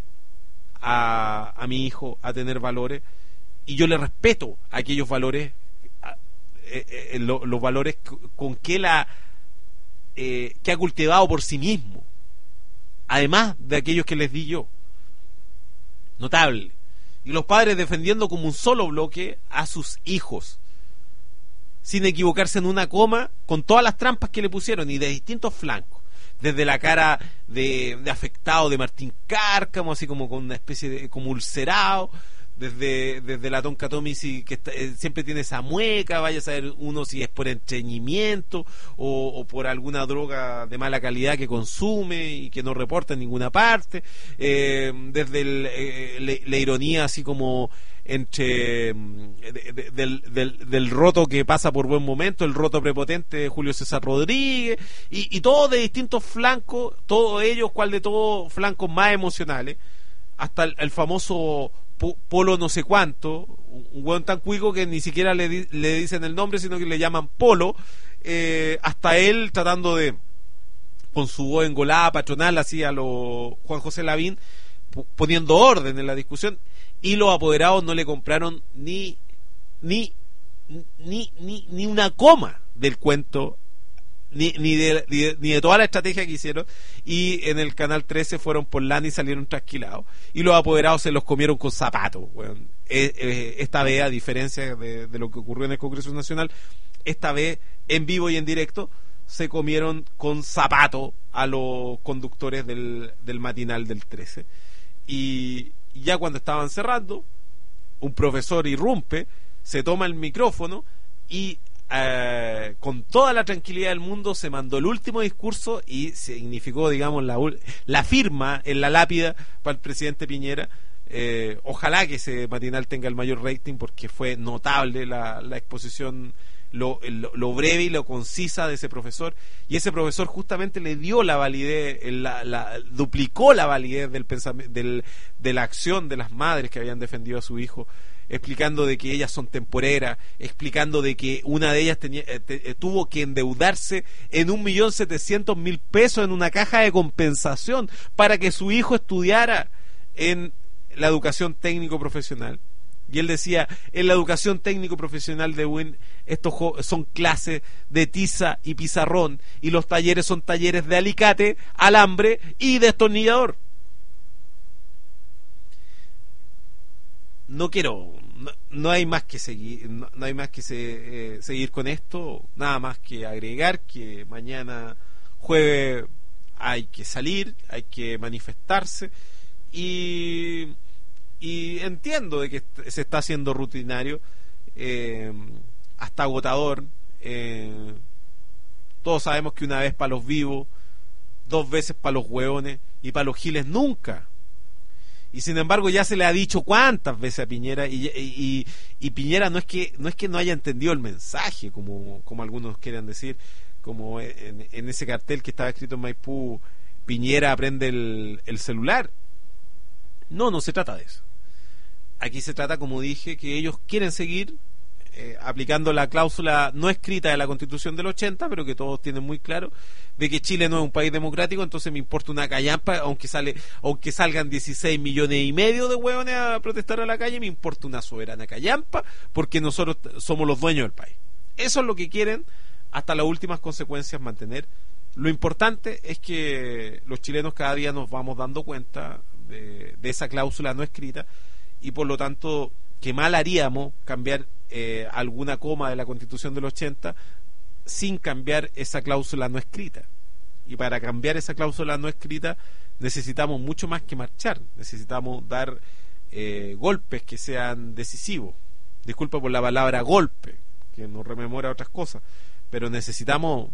[SPEAKER 1] a, a mi hijo a tener valores, y yo le respeto a aquellos valores, a, eh, eh, lo, los valores con que la eh, que ha cultivado por sí mismo, además de aquellos que les di yo. Notable. Y los padres defendiendo como un solo bloque a sus hijos, sin equivocarse en una coma, con todas las trampas que le pusieron, y de distintos flancos, desde la cara de, de afectado de Martín Cárcamo, así como con una especie de como ulcerado, desde, desde la Tonka Tommy, si, que está, eh, siempre tiene esa mueca, vaya a saber uno si es por estreñimiento o, o por alguna droga de mala calidad que consume y que no reporta en ninguna parte, eh, desde el, eh, le, la ironía así como entre de, de, del, del, del roto que pasa por buen momento, el roto prepotente de Julio César Rodríguez, y, y todo de distintos flancos, todos ellos, cual de todos flancos más emocionales, hasta el, el famoso Polo no sé cuánto, un hueón tan cuico que ni siquiera le, di, le dicen el nombre, sino que le llaman Polo, eh, hasta él tratando de, con su voz engolada patronal, así a lo Juan José Lavín, poniendo orden en la discusión, y los apoderados no le compraron ni ni ni ni, ni una coma del cuento, Ni, ni, de, ni, de, ni de toda la estrategia que hicieron, y en el Canal trece fueron por lana y salieron trasquilados, y los apoderados se los comieron con zapatos. Bueno, eh, eh, esta vez, a diferencia de, de lo que ocurrió en el Congreso Nacional, esta vez en vivo y en directo se comieron con zapatos a los conductores del, del matinal del trece, y ya cuando estaban cerrando, un profesor irrumpe, se toma el micrófono y Eh, con toda la tranquilidad del mundo se mandó el último discurso, y significó, digamos, la, la firma en la lápida para el presidente Piñera. Eh, ojalá que ese matinal tenga el mayor rating, porque fue notable la, la exposición, lo, lo, lo breve y lo concisa de ese profesor, y ese profesor justamente le dio la validez, la, la, duplicó la validez del pensamiento, del, de la acción de las madres que habían defendido a su hijo, explicando de que ellas son temporeras, explicando de que una de ellas tenía, eh, te, eh, tuvo que endeudarse en un millón setecientos mil pesos en una caja de compensación para que su hijo estudiara en la educación técnico profesional. Y él decía, en la educación técnico profesional de U I N, estos son clases de tiza y pizarrón, y los talleres son talleres de alicate, alambre y destornillador. No quiero, no, no hay más que seguir, no, no hay más que se, eh, seguir con esto, nada más que agregar que mañana jueves hay que salir, hay que manifestarse, y, y entiendo de que se está haciendo rutinario, eh, hasta agotador. eh, todos sabemos que una vez para los vivos, dos veces para los hueones y para los giles nunca. Y sin embargo ya se le ha dicho cuántas veces a Piñera, y, y, y Piñera no es que no es que no haya entendido el mensaje, como, como algunos quieren decir, como en, en ese cartel que estaba escrito en Maipú, Piñera aprende el, el celular. No, no se trata de eso. Aquí se trata, como dije, que ellos quieren seguir eh, aplicando la cláusula no escrita de la Constitución del ochenta, pero que todos tienen muy claro, de que Chile no es un país democrático, entonces me importa una callampa, aunque sale aunque salgan dieciséis millones y medio de hueones a protestar a la calle, me importa una soberana callampa, porque nosotros somos los dueños del país. Eso es lo que quieren, hasta las últimas consecuencias, mantener. Lo importante es que los chilenos cada día nos vamos dando cuenta de, de esa cláusula no escrita, y por lo tanto que mal haríamos cambiar eh, alguna coma de la Constitución del ochenta sin cambiar esa cláusula no escrita. Y para cambiar esa cláusula no escrita necesitamos mucho más que marchar, necesitamos dar eh, golpes que sean decisivos. Disculpa por la palabra golpe, que nos rememora otras cosas, pero necesitamos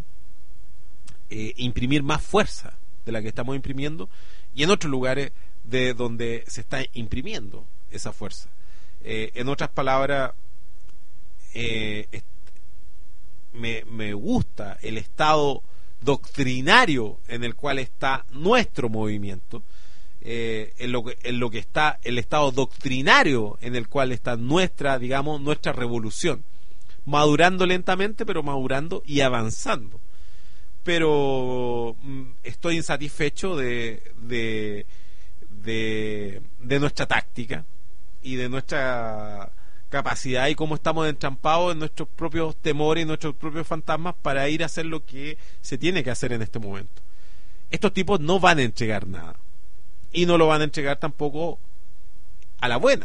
[SPEAKER 1] eh, imprimir más fuerza de la que estamos imprimiendo, y en otros lugares de donde se está imprimiendo esa fuerza. Eh, en otras palabras, eh, est- me, me gusta el estado doctrinario en el cual está nuestro movimiento, eh, en, lo que, en lo que está el estado doctrinario en el cual está nuestra, digamos, nuestra revolución, madurando lentamente, pero madurando y avanzando. Pero mm, estoy insatisfecho de, de, de, de nuestra táctica y de nuestra capacidad, y cómo estamos entrampados en nuestros propios temores y nuestros propios fantasmas para ir a hacer lo que se tiene que hacer en este momento. Estos tipos no van a entregar nada, y no lo van a entregar tampoco a la buena.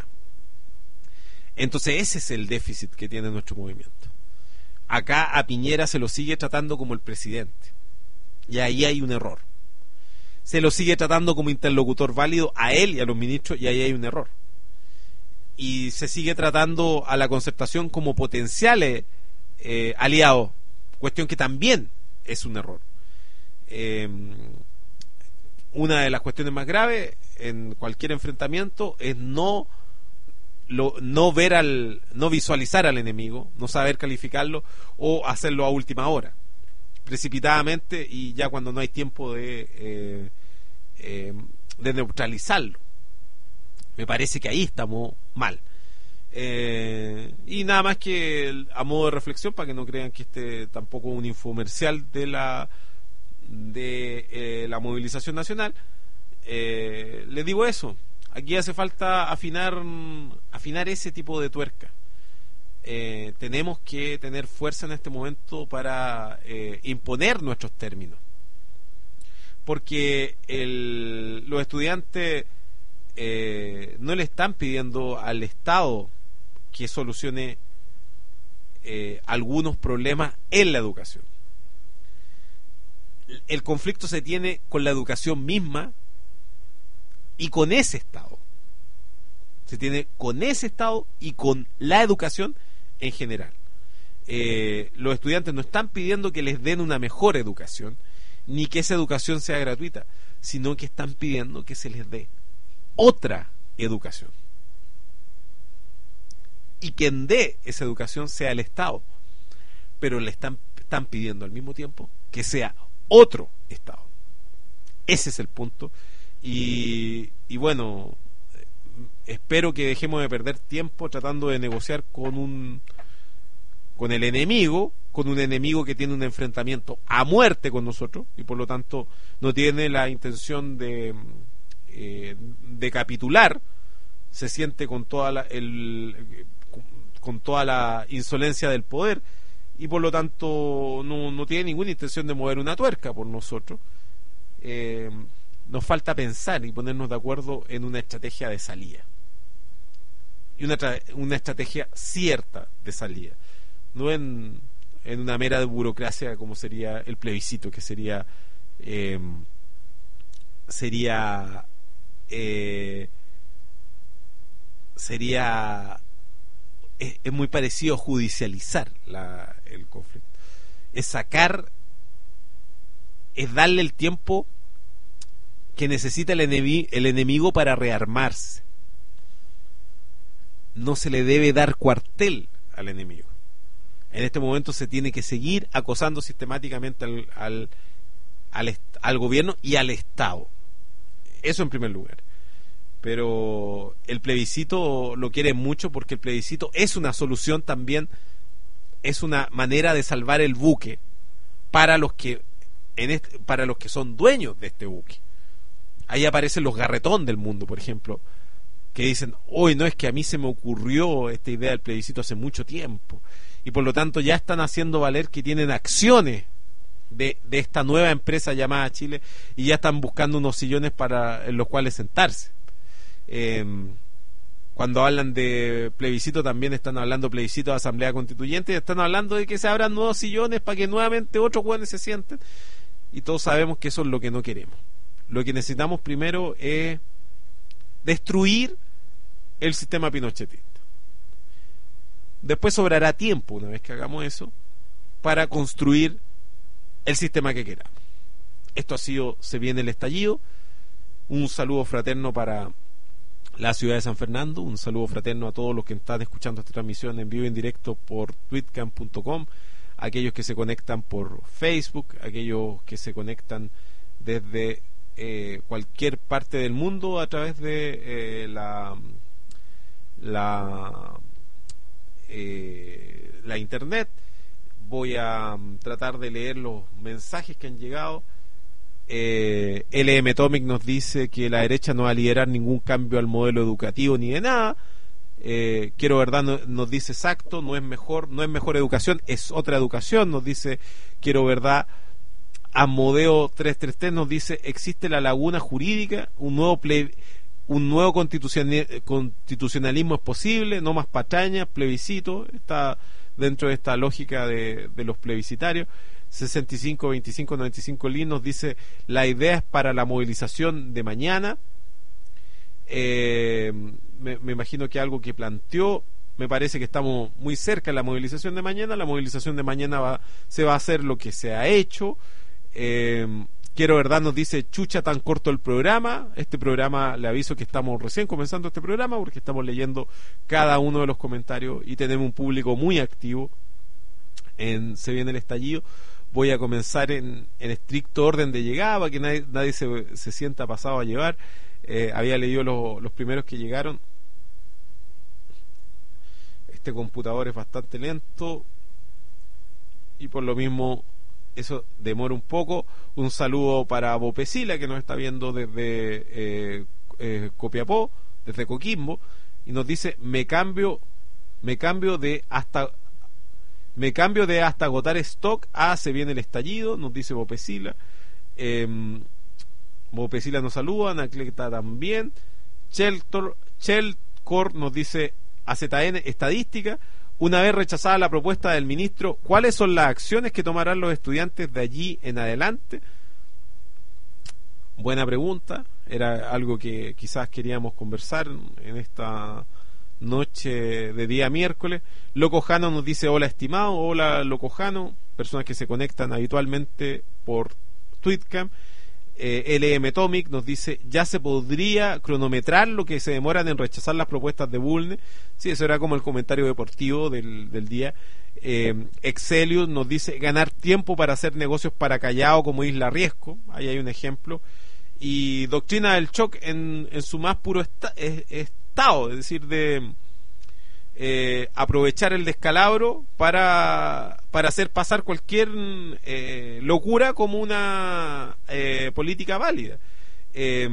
[SPEAKER 1] Entonces ese es el déficit que tiene nuestro movimiento. Acá a Piñera se lo sigue tratando como el presidente, y ahí hay un error. Se lo sigue tratando como interlocutor válido a él y a los ministros, y ahí hay un error. Y se sigue tratando a la Concertación como potenciales eh, aliados, cuestión que también es un error. Eh, una de las cuestiones más graves en cualquier enfrentamiento es no lo, no ver al no visualizar al enemigo, no saber calificarlo, o hacerlo a última hora, precipitadamente, y ya cuando no hay tiempo de eh, eh, de neutralizarlo. Me parece que ahí estamos mal. Eh, y nada más que a modo de reflexión, para que no crean que este tampoco es un infomercial de la de eh, la movilización nacional, eh, les digo eso. Aquí hace falta afinar afinar ese tipo de tuerca. Eh, tenemos que tener fuerza en este momento para eh, imponer nuestros términos, porque el, los estudiantes Eh, no le están pidiendo al Estado que solucione eh, algunos problemas en la educación. El conflicto se tiene con la educación misma y con ese Estado. Se tiene con ese Estado y con la educación en general. Eh, los estudiantes no están pidiendo que les den una mejor educación, ni que esa educación sea gratuita, sino que están pidiendo que se les dé otra educación, y quien dé esa educación sea el Estado, pero le están, están pidiendo al mismo tiempo que sea otro Estado. Ese es el punto. Y, y bueno, espero que dejemos de perder tiempo tratando de negociar con un con el enemigo, con un enemigo que tiene un enfrentamiento a muerte con nosotros, y por lo tanto no tiene la intención de Eh, de capitular. Se siente con toda la el, con toda la insolencia del poder, y por lo tanto no, no tiene ninguna intención de mover una tuerca por nosotros. Eh, nos falta pensar y ponernos de acuerdo en una estrategia de salida, y una, una estrategia cierta de salida, no en, en una mera burocracia como sería el plebiscito, que sería eh, sería eh, sería es, es muy parecido a judicializar la, el conflicto. Es sacar, es darle el tiempo que necesita el, enemi, el enemigo para rearmarse. No se le debe dar cuartel al enemigo. En este momento se tiene que seguir acosando sistemáticamente al, al, al, al gobierno y al Estado. Eso en primer lugar. Pero el plebiscito lo quiere mucho porque el plebiscito es una solución también, es una manera de salvar el buque para los que en este, para los que son dueños de este buque. Ahí aparecen los garretón del mundo, por ejemplo, que dicen, hoy no es que a mí se me ocurrió esta idea del plebiscito hace mucho tiempo, y por lo tanto ya están haciendo valer que tienen acciones de, de esta nueva empresa llamada Chile, y ya están buscando unos sillones para en los cuales sentarse. Eh, cuando hablan de plebiscito también están hablando plebiscito de asamblea constituyente, y están hablando de que se abran nuevos sillones para que nuevamente otros jóvenes se sienten, y todos sabemos que eso es lo que no queremos. Lo que necesitamos primero es destruir el sistema pinochetista. Después sobrará tiempo, una vez que hagamos eso, para construir el sistema que queramos. Esto ha sido Se Viene el Estallido. Un saludo fraterno para la ciudad de San Fernando, un saludo fraterno a todos los que están escuchando esta transmisión en vivo y en directo por tweetcam punto com, aquellos que se conectan por Facebook, aquellos que se conectan desde eh, cualquier parte del mundo a través de eh, la la eh, la internet. Voy a um, tratar de leer los mensajes que han llegado. eh, L M Tomic nos dice que la derecha no va a liderar ningún cambio al modelo educativo ni de nada. eh, Quiero Verdad no, nos dice exacto, no es mejor, no es mejor educación, es otra educación, nos dice Quiero Verdad. Amodeo trescientos treinta y tres nos dice existe la laguna jurídica, un nuevo ple, un nuevo constitucionalismo es posible, no más patrañas, plebiscito, está dentro de esta lógica de, de los plebiscitarios. Sesenta y cinco veinticinco noventa y cinco Lin nos dice la idea es para la movilización de mañana. eh, me, me imagino que algo que planteó, me parece que estamos muy cerca de la movilización de mañana. La movilización de mañana va, se va a hacer lo que se ha hecho. eh, Quiero Verdad nos dice chucha tan corto el programa. Este programa, le aviso que estamos recién comenzando este programa porque estamos leyendo cada uno de los comentarios y tenemos un público muy activo en Se Viene el Estallido. Voy a comenzar en, en estricto orden de llegada para que nadie, nadie se, se sienta pasado a llevar. eh, había leído lo, los primeros que llegaron. Este computador es bastante lento y por lo mismo eso demora un poco. Un saludo para Bopesila, que nos está viendo desde eh, eh, Copiapó, desde Coquimbo, y nos dice me cambio me cambio de hasta me cambio de hasta agotar stock a Se Viene el Estallido, nos dice Bopesila. eh, Bopesila nos saluda, Anacleta también. Cheltor, Chelcor nos dice A Z N estadística. Una vez rechazada la propuesta del ministro, ¿cuáles son las acciones que tomarán los estudiantes de allí en adelante? Buena pregunta. Era algo que quizás queríamos conversar en esta noche de día miércoles. Locojano nos dice hola estimado. Hola Locojano, personas que se conectan habitualmente por Tweetcam. eh, L M Tomic nos dice ya se podría cronometrar lo que se demoran en rechazar las propuestas de Bulne. Sí, eso era como el comentario deportivo del, del día. eh, Excelius nos dice ganar tiempo para hacer negocios para Callao como Isla Riesco, ahí hay un ejemplo. Y Doctrina del Shock en, en su más puro esta, es, estado, es decir, de eh, aprovechar el descalabro para, para hacer pasar cualquier eh, locura como una eh, política válida. Eh,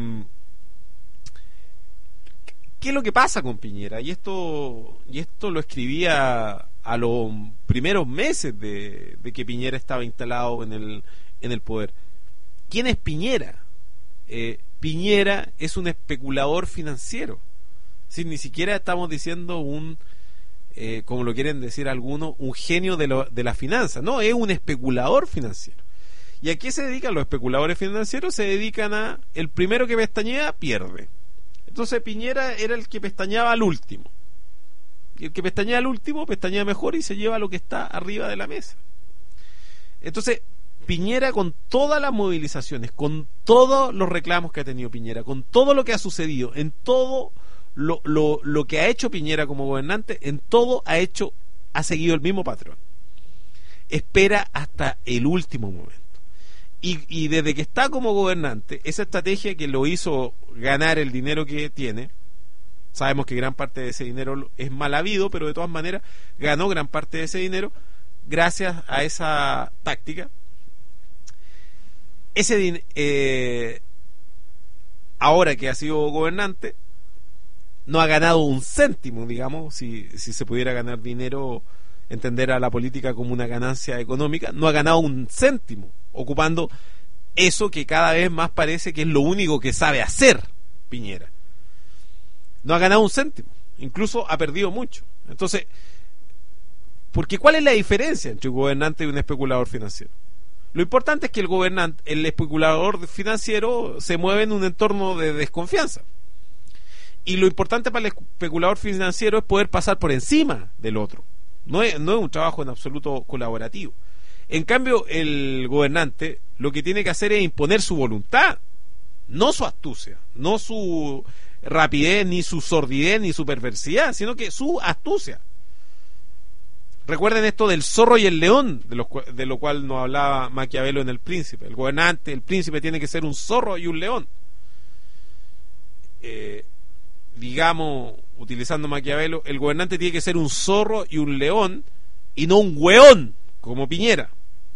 [SPEAKER 1] ¿Qué es lo que pasa con Piñera? Y esto, y esto lo escribía a los primeros meses de, de que Piñera estaba instalado en el, en el poder. ¿Quién es Piñera? Eh, Piñera es un especulador financiero. Es decir, ni siquiera estamos diciendo un, eh, como lo quieren decir algunos, un genio de, lo, de la finanza. No, es un especulador financiero. ¿Y a qué se dedican los especuladores financieros? Se dedican a, el primero que pestañea pierde. Entonces Piñera era el que pestañeaba al último. Y el que pestañea al último, pestañea mejor y se lleva lo que está arriba de la mesa. Entonces, Piñera, con todas las movilizaciones, con todos los reclamos que ha tenido Piñera, con todo lo que ha sucedido, en todo lo, lo, lo que ha hecho Piñera como gobernante, en todo ha hecho, ha seguido el mismo patrón. Espera hasta el último momento. Y, y desde que está como gobernante, esa estrategia que lo hizo ganar el dinero que tiene, sabemos que gran parte de ese dinero es mal habido, pero de todas maneras ganó gran parte de ese dinero gracias a esa táctica. Ese din- eh, ahora que ha sido gobernante, no ha ganado un céntimo, digamos, si, si se pudiera ganar dinero, entender a la política como una ganancia económica, no ha ganado un céntimo, ocupando eso que cada vez más parece que es lo único que sabe hacer Piñera. No ha ganado un céntimo, incluso ha perdido mucho. Entonces, porque ¿cuál es la diferencia entre un gobernante y un especulador financiero? Lo importante es que el gobernante, el especulador financiero se mueve en un entorno de desconfianza. Y lo importante para el especulador financiero es poder pasar por encima del otro. No es, no es un trabajo en absoluto colaborativo. En cambio, el gobernante lo que tiene que hacer es imponer su voluntad, no su astucia, no su rapidez, ni su sordidez, ni su perversidad, sino que su astucia. Recuerden esto del zorro y el león, de lo, de lo cual nos hablaba Maquiavelo en El Príncipe. El gobernante, el príncipe, tiene que ser un zorro y un león. Eh, digamos, utilizando Maquiavelo, el gobernante tiene que ser un zorro y un león, y no un hueón, como Piñera.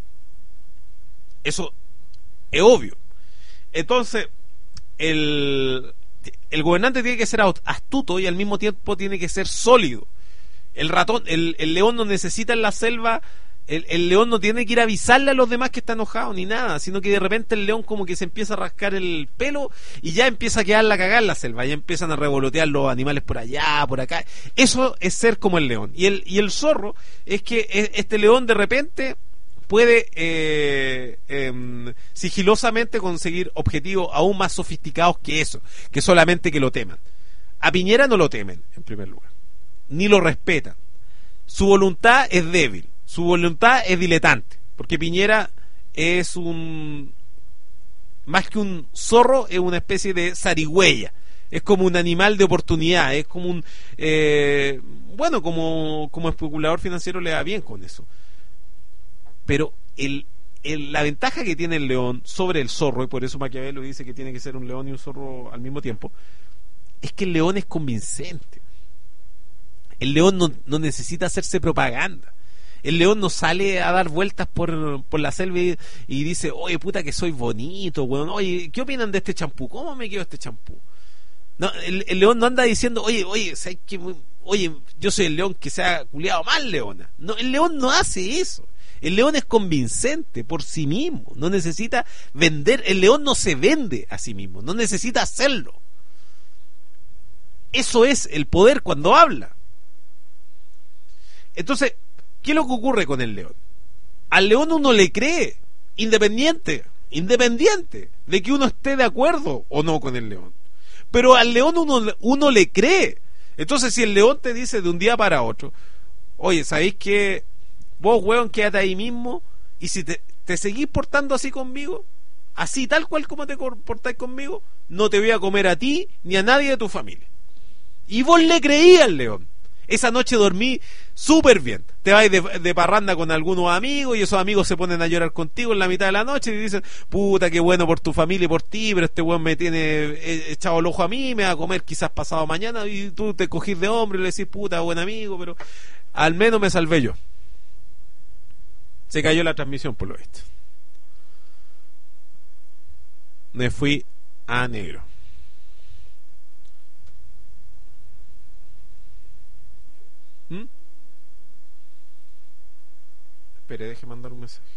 [SPEAKER 1] Eso es obvio. Entonces, el, el gobernante tiene que ser astuto y al mismo tiempo tiene que ser sólido. El ratón, el, el león no necesita en la selva, el, el león no tiene que ir a avisarle a los demás que está enojado ni nada, sino que de repente el león como que se empieza a rascar el pelo y ya empieza a quedar la cagada en la selva, ya empiezan a revolotear los animales por allá, por acá. Eso es ser como el león. Y el, y el zorro es que este león de repente puede eh, eh, sigilosamente conseguir objetivos aún más sofisticados que eso, que solamente que lo teman. A Piñera no lo temen, en primer lugar, ni lo respetan. Su voluntad es débil, su voluntad es diletante, porque Piñera es un, más que un zorro, es una especie de zarigüeya, es como un animal de oportunidad, es como un eh, bueno, como, como especulador financiero le da bien con eso. Pero el, el, la ventaja que tiene el león sobre el zorro, y por eso Maquiavelo dice que tiene que ser un león y un zorro al mismo tiempo, es que el león es convincente. El león no, no necesita hacerse propaganda. El león no sale a dar vueltas por, por la selva y, y dice, oye, puta que soy bonito, weón. Oye, ¿qué opinan de este champú? ¿Cómo me quedó este champú? No, el, el león no anda diciendo, oye, oye, ¿sabes qué? Oye, yo soy el león que se ha culiado mal, leona. No, el león no hace eso. El león es convincente por sí mismo. No necesita vender. El león no se vende a sí mismo. No necesita hacerlo. Eso es el poder cuando habla. Entonces, ¿qué es lo que ocurre con el león? Al león uno le cree, independiente, independiente de que uno esté de acuerdo o no con el león. Pero al león uno, uno le cree. Entonces, si el león te dice de un día para otro, oye, ¿sabéis qué? Vos, weón, quédate ahí mismo, y si te, te seguís portando así conmigo, así tal cual como te portáis conmigo, no te voy a comer a ti ni a nadie de tu familia. Y vos le creí al león. Esa noche dormí súper bien. Te vas de, de parranda con algunos amigos y esos amigos se ponen a llorar contigo en la mitad de la noche y dicen, puta, qué bueno por tu familia y por ti, pero este weón me tiene echado el ojo a mí, me va a comer quizás pasado mañana, y tú te cogís de hombre y le decís, puta, buen amigo, pero al menos me salvé yo. Se cayó la transmisión por lo visto. Me fui a negro. ¿Mm? Espere, deje mandar un mensaje.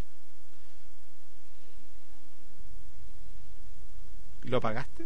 [SPEAKER 1] ¿Lo apagaste?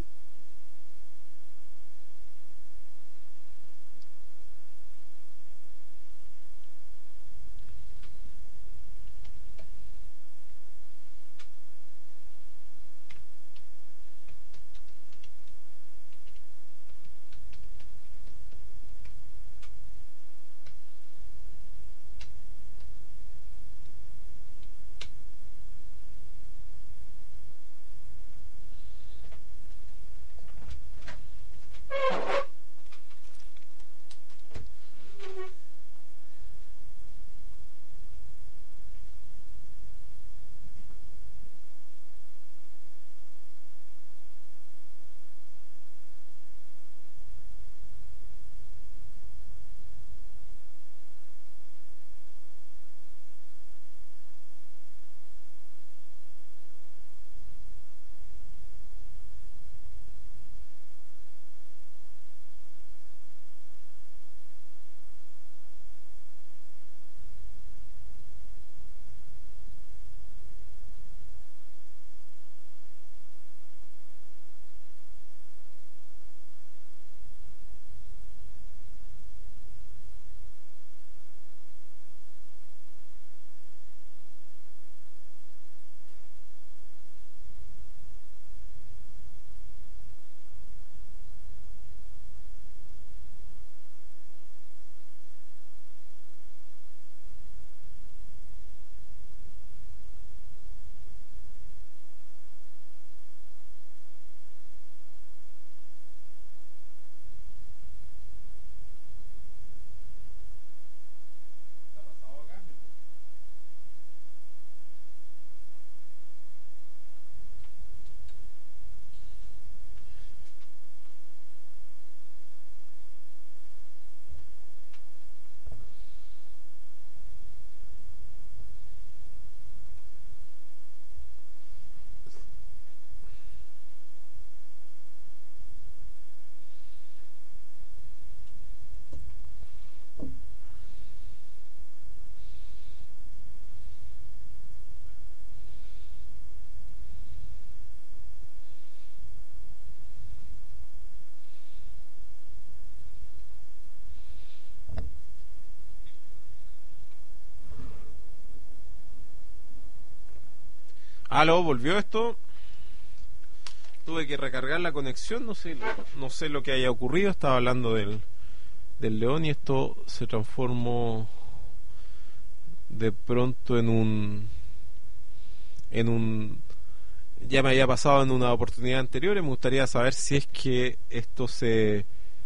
[SPEAKER 1] Aló, volvió esto. Tuve que recargar la conexión, no sé, no sé lo que haya ocurrido. Estaba hablando del, del león y esto se transformó de pronto en un en un ya me había pasado en una oportunidad anterior y me gustaría saber si es que esto se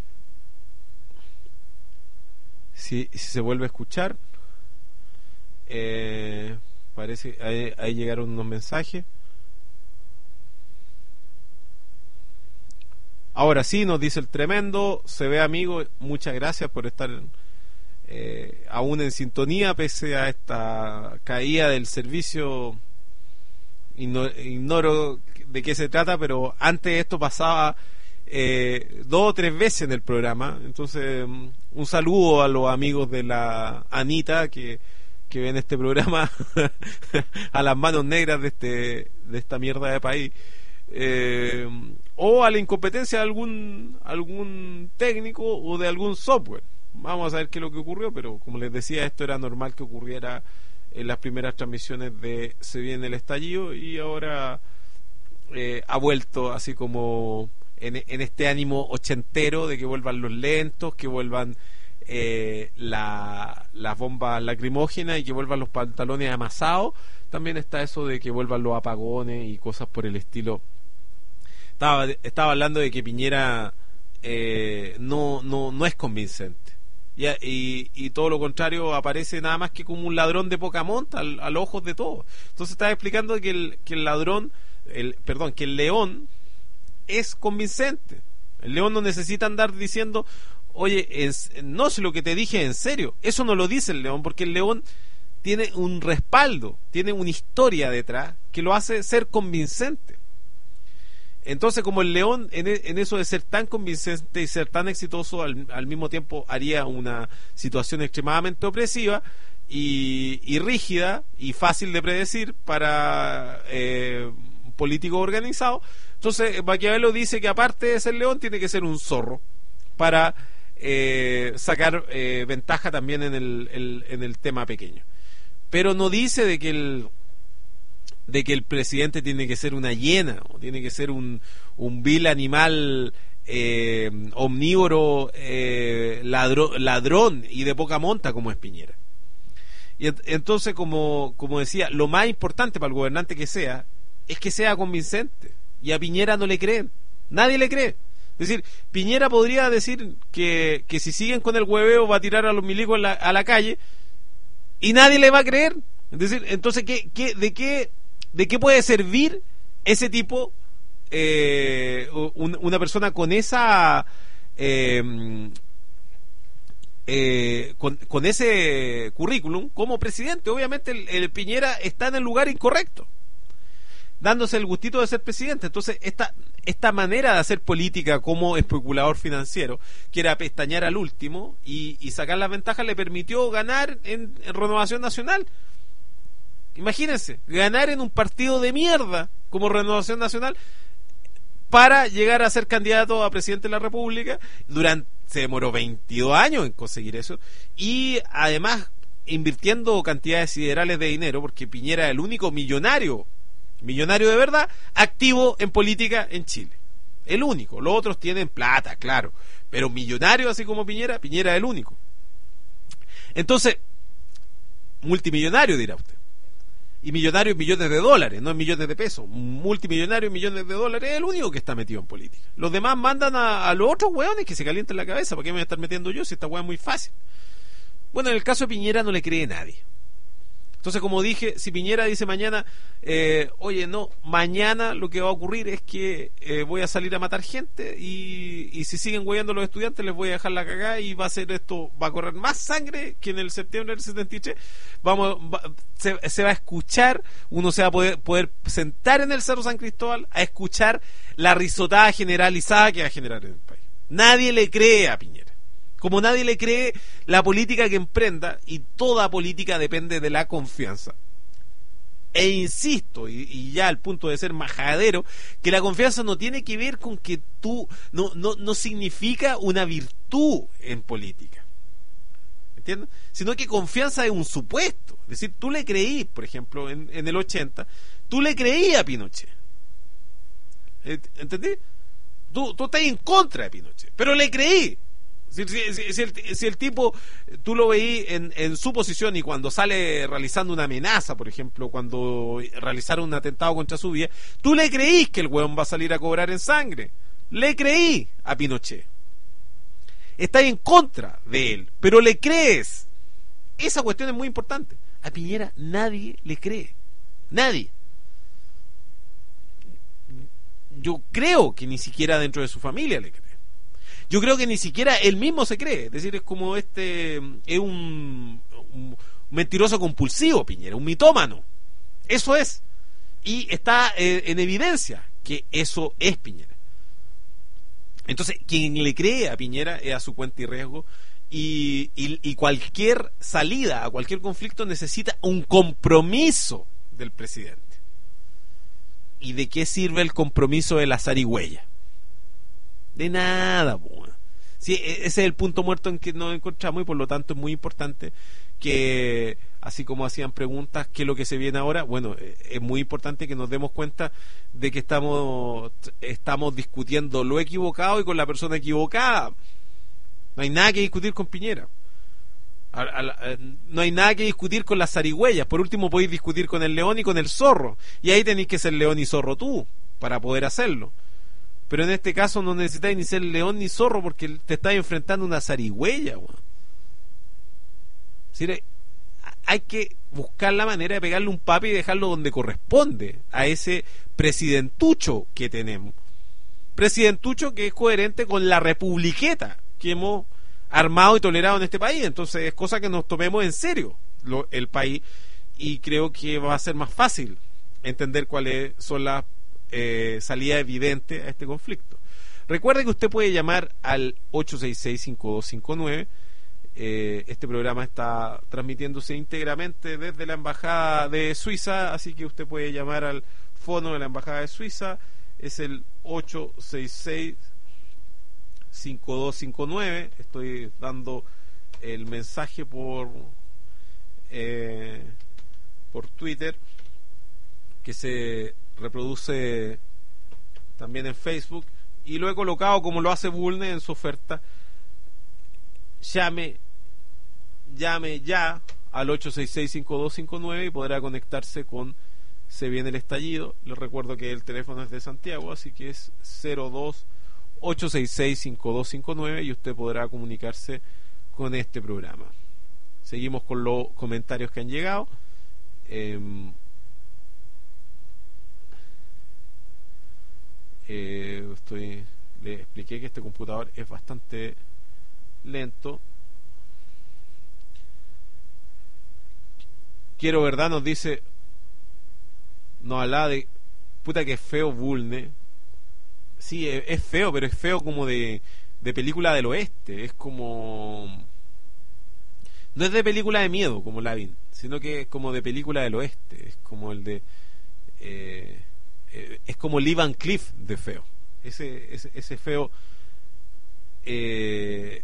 [SPEAKER 1] si, si se vuelve a escuchar. Eh, parece ahí, ahí llegaron unos mensajes. Ahora sí, nos dice el tremendo, se ve amigo, muchas gracias por estar eh, aún en sintonía pese a esta caída del servicio. Ignoro, ignoro de qué se trata, pero antes esto pasaba eh, dos o tres veces en el programa. Entonces, un saludo a los amigos de la Anita que, que ven este programa a las manos negras de este de esta mierda de país. Eh, o a la incompetencia de algún algún técnico o de algún software. Vamos a ver qué es lo que ocurrió, pero como les decía, esto era normal que ocurriera en las primeras transmisiones de Se Viene el Estallido, y ahora eh, ha vuelto así como en, en este ánimo ochentero de que vuelvan los lentos, que vuelvan eh, la, las bombas lacrimógenas y que vuelvan los pantalones amasados. También está eso de que vuelvan los apagones y cosas por el estilo. Estaba, estaba hablando de que Piñera eh, no, no, no es convincente. Y, y, y todo lo contrario, aparece nada más que como un ladrón de poca monta al, a los ojos de todos. Entonces estaba explicando que el, que el ladrón, el, perdón, que el león es convincente. El león no necesita andar diciendo, oye, es, no sé lo que te dije en serio. Eso no lo dice el león, porque el león tiene un respaldo, tiene una historia detrás que lo hace ser convincente. Entonces, como el león en, en eso de ser tan convincente y ser tan exitoso, al, al mismo tiempo haría una situación extremadamente opresiva y, y rígida y fácil de predecir para eh, políticos organizados. Entonces Maquiavelo dice que aparte de ser león tiene que ser un zorro para eh, sacar eh, ventaja también en el, el, en el tema pequeño. Pero no dice de que el de que el presidente tiene que ser una hiena o tiene que ser un, un vil animal eh, omnívoro, eh, ladro, ladrón y de poca monta como es Piñera. Y ent- entonces como, como decía, lo más importante para el gobernante que sea es que sea convincente, y a Piñera no le creen, nadie le cree. Es decir, Piñera podría decir que, que si siguen con el hueveo va a tirar a los milicos a la, a la calle y nadie le va a creer. Es decir, entonces ¿qué, qué, de qué ¿de qué puede servir ese tipo, eh, un, una persona con esa eh, eh, con, con ese currículum como presidente? Obviamente el, el Piñera está en el lugar incorrecto, dándose el gustito de ser presidente. Entonces esta esta manera de hacer política como especulador financiero, que era pestañear al último y, y sacar las ventajas, le permitió ganar en, en Renovación Nacional. Imagínense, ganar en un partido de mierda como Renovación Nacional para llegar a ser candidato a presidente de la República. Durante, se demoró veintidós años en conseguir eso, y además invirtiendo cantidades siderales de dinero, porque Piñera es el único millonario, millonario de verdad, activo en política en Chile. El único. Los otros tienen plata, claro, pero millonario así como Piñera, Piñera es el único. Entonces, multimillonario dirá usted. Y millonario en millones de dólares, no en millones de pesos. Multimillonario en millones de dólares es el único que está metido en política. Los demás mandan a, a los otros hueones que se calienten la cabeza. ¿Para qué me voy a estar metiendo yo si esta hueá es muy fácil? Bueno, en el caso de Piñera no le cree nadie. Entonces, como dije, si Piñera dice mañana, eh, oye, no, mañana lo que va a ocurrir es que eh, voy a salir a matar gente y, y si siguen hueando los estudiantes les voy a dejar la cagada y va a ser esto, va a correr más sangre que en el septiembre del setenta y tres. Vamos, va, se, se va a escuchar, uno se va a poder, poder sentar en el Cerro San Cristóbal a escuchar la risotada generalizada que va a generar en el país. Nadie le cree a Piñera. Como nadie le cree la política que emprenda, y toda política depende de la confianza. E insisto, y, y ya al punto de ser majadero, que la confianza no tiene que ver con que tú, no, no, no significa una virtud en política, ¿entiendes? Sino que confianza es un supuesto. Es decir, tú le creí, por ejemplo, en, en el ochenta, tú le creías a Pinochet. ¿Entendí? Tú, tú estás en contra de Pinochet, pero le creí. Si, si, si, si, el, si el tipo, tú lo veí en, en su posición, y cuando sale realizando una amenaza, por ejemplo, cuando realizaron un atentado contra su vida, tú le creís que el weón va a salir a cobrar en sangre. Le creí a Pinochet. Estás en contra de él, pero le crees. Esa cuestión es muy importante. A Piñera nadie le cree. Nadie. Yo creo que ni siquiera dentro de su familia le cree. Yo creo que ni siquiera él mismo se cree. Es decir, es como este, es un, un mentiroso compulsivo, Piñera, un mitómano. Eso es. Y está eh, en evidencia que eso es Piñera. Entonces, quien le cree a Piñera es a su cuenta y riesgo, y, y, y cualquier salida a cualquier conflicto necesita un compromiso del presidente. ¿Y de qué sirve el compromiso de la zarigüeya? De nada, bueno. Sí, ese es el punto muerto en que nos encontramos, y por lo tanto es muy importante que, así como hacían preguntas, ¿qué es lo que se viene ahora? Bueno, es muy importante que nos demos cuenta de que estamos, estamos discutiendo lo equivocado y con la persona equivocada. No hay nada que discutir con Piñera. A, a, a, no hay nada que discutir con las zarigüeyas. Por último, podéis discutir con el león y con el zorro, y ahí tenéis que ser león y zorro tú para poder hacerlo. Pero en este caso no necesitáis ni ser león ni zorro, porque te estás enfrentando a una zarigüeya. ¿Sí? Hay que buscar la manera de pegarle un papi y dejarlo donde corresponde a ese presidentucho que tenemos. Presidentucho que es coherente con la republiqueta que hemos armado y tolerado en este país. Entonces es cosa que nos tomemos en serio lo, el país, y creo que va a ser más fácil entender cuáles son las eh, salidas evidentes a este conflicto. Recuerde que usted puede llamar al ocho seis seis, cinco dos cinco nueve. Eh, este programa está transmitiéndose íntegramente desde la Embajada de Suiza, así que usted puede llamar al fono de la Embajada de Suiza. Es el ocho seis seis, cinco dos cinco nueve. Estoy dando el mensaje por eh, por Twitter, que se reproduce también en Facebook, y lo he colocado como lo hace Bulne en su oferta. Llame llame ya al ocho seis seis, cinco dos cinco nueve y podrá conectarse con Se Viene el Estallido. Les recuerdo que el teléfono es de Santiago, así que es cero dos ocho seis seis, cinco dos cinco nueve, y usted podrá comunicarse con este programa. Seguimos con los comentarios que han llegado. Eh, eh, estoy, le expliqué que este computador es bastante lento. Quiero verdad nos dice, no habla de puta que es feo Bulne. Sí, es, es feo, pero es feo como de, de película del oeste. Es como, no es de película de miedo como Lavín, sino que es como de película del oeste. Es como el de eh, eh, es como Lee Van Cleef de feo. Ese, ese, ese feo eh,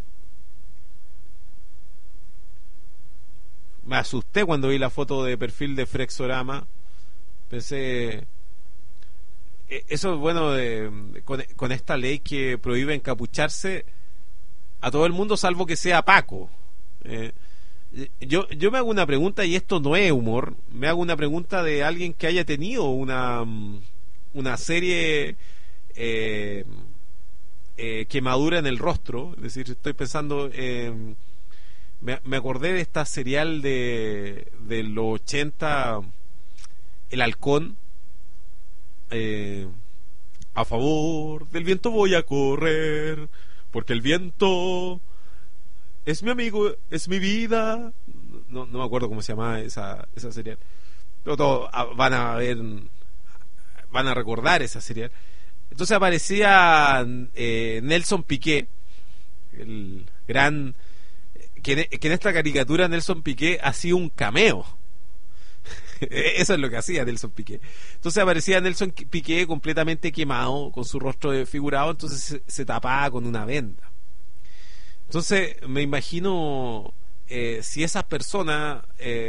[SPEAKER 1] me asusté cuando vi la foto de perfil de Frexorama. Pensé, eso es bueno de, de, con, con esta ley que prohíbe encapucharse a todo el mundo salvo que sea Paco. Eh, yo, yo me hago una pregunta, y esto no es humor, me hago una pregunta de alguien que haya tenido una, una serie eh, eh, quemadura en el rostro. Es decir, estoy pensando en... Eh, Me, me acordé de esta serial de, de los ochenta, El Halcón. Eh, a favor del viento voy a correr, porque el viento es mi amigo, es mi vida. No, no me acuerdo cómo se llamaba esa, esa serial. Pero todos van a ver, van a recordar esa serial. Entonces aparecía eh, Nelson Piqué, el gran... Que, que en esta caricatura Nelson Piqué hacía un cameo. Eso es lo que hacía Nelson Piqué. Entonces aparecía Nelson Piqué completamente quemado, con su rostro desfigurado, entonces se, se tapaba con una venda. Entonces me imagino eh, si esas personas eh,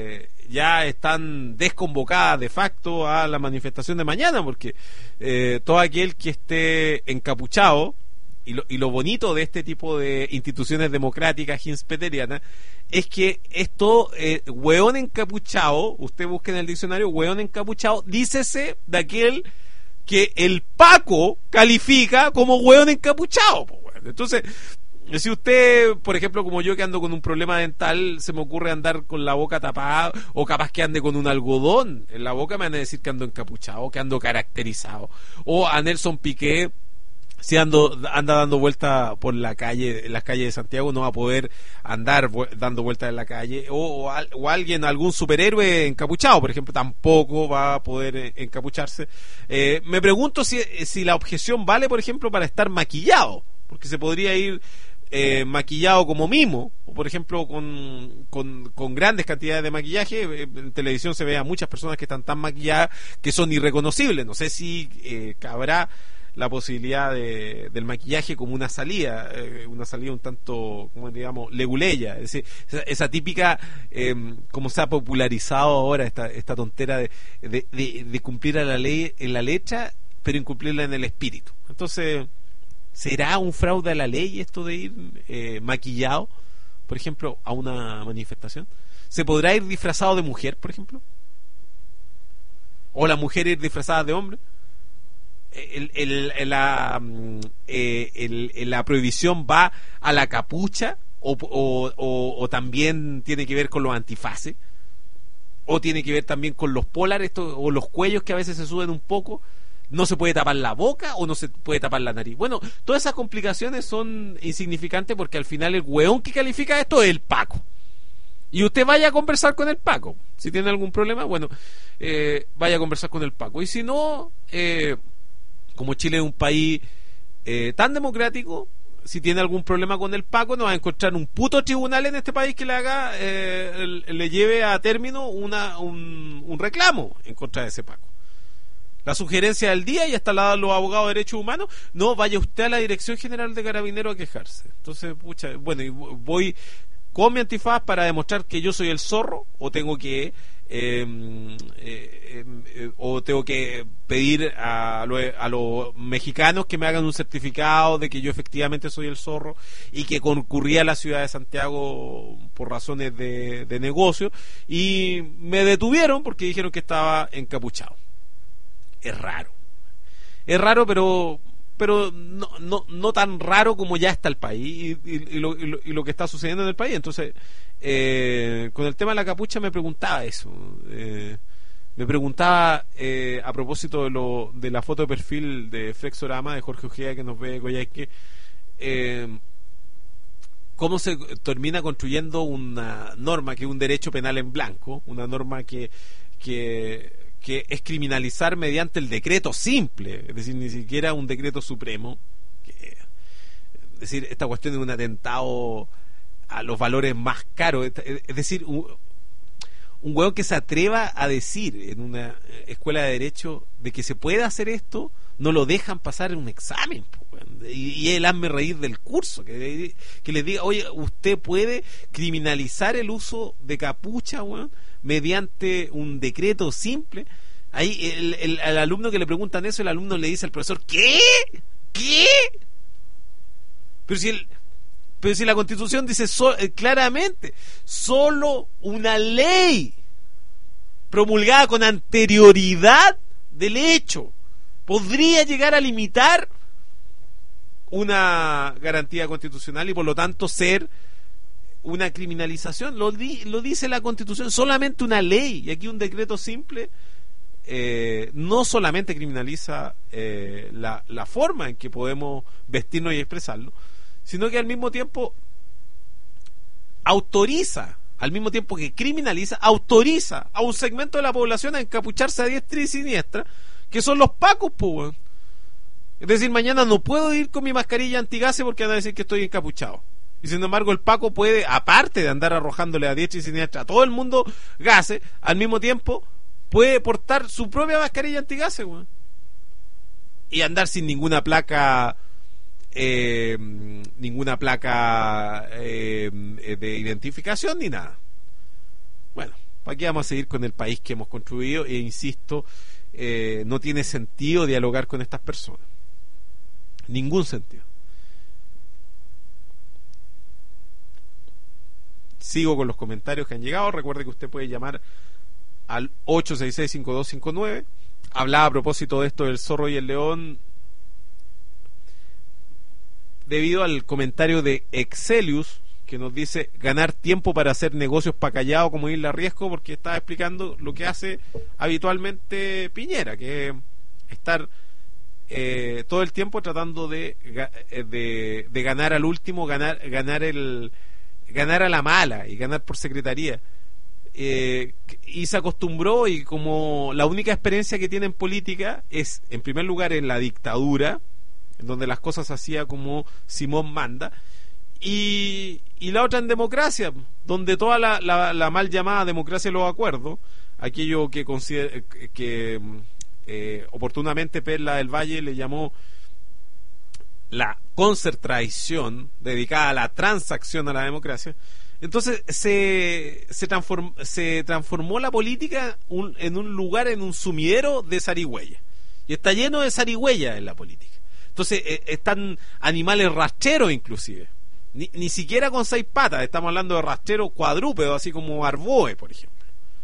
[SPEAKER 1] ya están desconvocadas de facto a la manifestación de mañana, porque eh, todo aquel que esté encapuchado, y lo, y lo bonito de este tipo de instituciones democráticas hinspeterianas es que esto, eh, hueón encapuchado, usted busque en el diccionario, hueón encapuchado, dícese de aquel que el Paco califica como hueón encapuchado, pues, bueno. Entonces, si usted, por ejemplo, como yo que ando con un problema dental, se me ocurre andar con la boca tapada, o capaz que ande con un algodón en la boca, me van a decir que ando encapuchado, que ando caracterizado. O a Nelson Piqué, si ando, anda dando vuelta por la calle, en las calles de Santiago, no va a poder andar dando vueltas en la calle. O, o, o alguien, algún superhéroe encapuchado, por ejemplo, tampoco va a poder encapucharse. Eh, me pregunto si, si la objeción vale, por ejemplo, para estar maquillado, porque se podría ir eh, maquillado como mimo, o por ejemplo con, con, con grandes cantidades de maquillaje. En televisión se ve a muchas personas que están tan maquilladas que son irreconocibles. No sé si eh, cabrá la posibilidad de, del maquillaje como una salida, eh, una salida un tanto, como digamos, leguleya, es decir, esa, esa típica, eh, como se ha popularizado ahora esta, esta tontera de, de, de, de cumplir a la ley en la letra, pero incumplirla en el espíritu. Entonces, ¿será un fraude a la ley esto de ir eh, maquillado, por ejemplo, a una manifestación? ¿Se podrá ir disfrazado de mujer, por ejemplo? ¿O la mujer ir disfrazada de hombre? El, el, el, la, eh, el, el, la prohibición va a la capucha o, o, o, o también tiene que ver con los antifaces, o tiene que ver también con los polares esto, o los cuellos que a veces se suben un poco. No se puede tapar la boca o no se puede tapar la nariz. Bueno, todas esas complicaciones son insignificantes porque al final el hueón que califica esto es el Paco. Y usted vaya a conversar con el Paco. Si tiene algún problema, bueno, eh, vaya a conversar con el Paco. Y si no, eh, como Chile es un país eh, tan democrático, si tiene algún problema con el Paco, no va a encontrar un puto tribunal en este país que le haga, eh, el, le lleve a término una, un, un reclamo en contra de ese Paco. La sugerencia del día, y hasta la los abogados de derechos humanos, no vaya usted a la Dirección General de Carabineros a quejarse. Entonces, pucha, bueno, y voy con mi antifaz para demostrar que yo soy el zorro, o tengo que eh, eh, eh, o tengo que pedir a, lo, a los mexicanos que me hagan un certificado de que yo efectivamente soy el zorro y que concurrí a la ciudad de Santiago por razones de, de negocio, y me detuvieron porque dijeron que estaba encapuchado. Es raro, es raro, pero pero no, no, no tan raro como ya está el país y, y, y, lo, y, lo, y lo que está sucediendo en el país. Entonces, eh, con el tema de la capucha me preguntaba eso, eh, me preguntaba eh, a propósito de, lo, de la foto de perfil de Flexorama de Jorge Ojeda que nos ve Goyaique, eh, cómo se termina construyendo una norma que es un derecho penal en blanco, una norma que que que es criminalizar mediante el decreto simple, es decir, ni siquiera un decreto supremo, que, es decir, esta cuestión es un atentado a los valores más caros, es decir, un, un hueón que se atreva a decir en una escuela de derecho de que se puede hacer esto, no lo dejan pasar en un examen, y, y él hazme reír del curso, que, que les diga, oye, usted puede criminalizar el uso de capucha, hueón, mediante un decreto simple. Ahí el, el, el alumno que le preguntan eso, el alumno le dice al profesor, ¿qué? ¿Qué? Pero si el, pero si la Constitución dice so, eh, claramente, solo una ley promulgada con anterioridad del hecho podría llegar a limitar una garantía constitucional y por lo tanto ser una criminalización. Lo, di, lo dice la Constitución, solamente una ley, y aquí un decreto simple eh, no solamente criminaliza eh, la, la forma en que podemos vestirnos y expresarlo, sino que al mismo tiempo autoriza, al mismo tiempo que criminaliza, autoriza a un segmento de la población a encapucharse a diestra y siniestra, que son los pacos, pues. Es decir, mañana no puedo ir con mi mascarilla antigase porque van a decir que estoy encapuchado. Y sin embargo el Paco puede, aparte de andar arrojándole a diestra y siniestra a todo el mundo gases, al mismo tiempo puede portar su propia mascarilla antigase, güey, y andar sin ninguna placa eh, ninguna placa eh, de identificación ni nada. Bueno, ¿para qué vamos a seguir con el país que hemos construido? E insisto, eh, no tiene sentido dialogar con estas personas. Ningún sentido. Sigo con los comentarios que han llegado. Recuerde que usted puede llamar al ocho seis seis, cinco dos cinco nueve. Hablaba a propósito de esto del zorro y el león debido al comentario de Excelius, que nos dice ganar tiempo para hacer negocios pa' callado como Isla Riesgo, porque estaba explicando lo que hace habitualmente Piñera, que es estar eh, todo el tiempo tratando de, de, de ganar al último, ganar, ganar el ganar a la mala y ganar por secretaría. Eh, y se acostumbró, y como la única experiencia que tiene en política es, en primer lugar, en la dictadura, en donde las cosas se hacía como Simón manda, y, y la otra en democracia, donde toda la, la, la mal llamada democracia de los acuerdos, aquello que, consider, que eh, oportunamente Perla del Valle le llamó la concertraición, dedicada a la transacción a la democracia. Entonces se se, transform, se transformó la política un, en un lugar, en un sumidero de zarigüeyas, y está lleno de zarigüeyas en la política. Entonces eh, están animales rastreros, inclusive ni, ni siquiera con seis patas, estamos hablando de rastreros cuadrúpedos, así como Arboe, por ejemplo.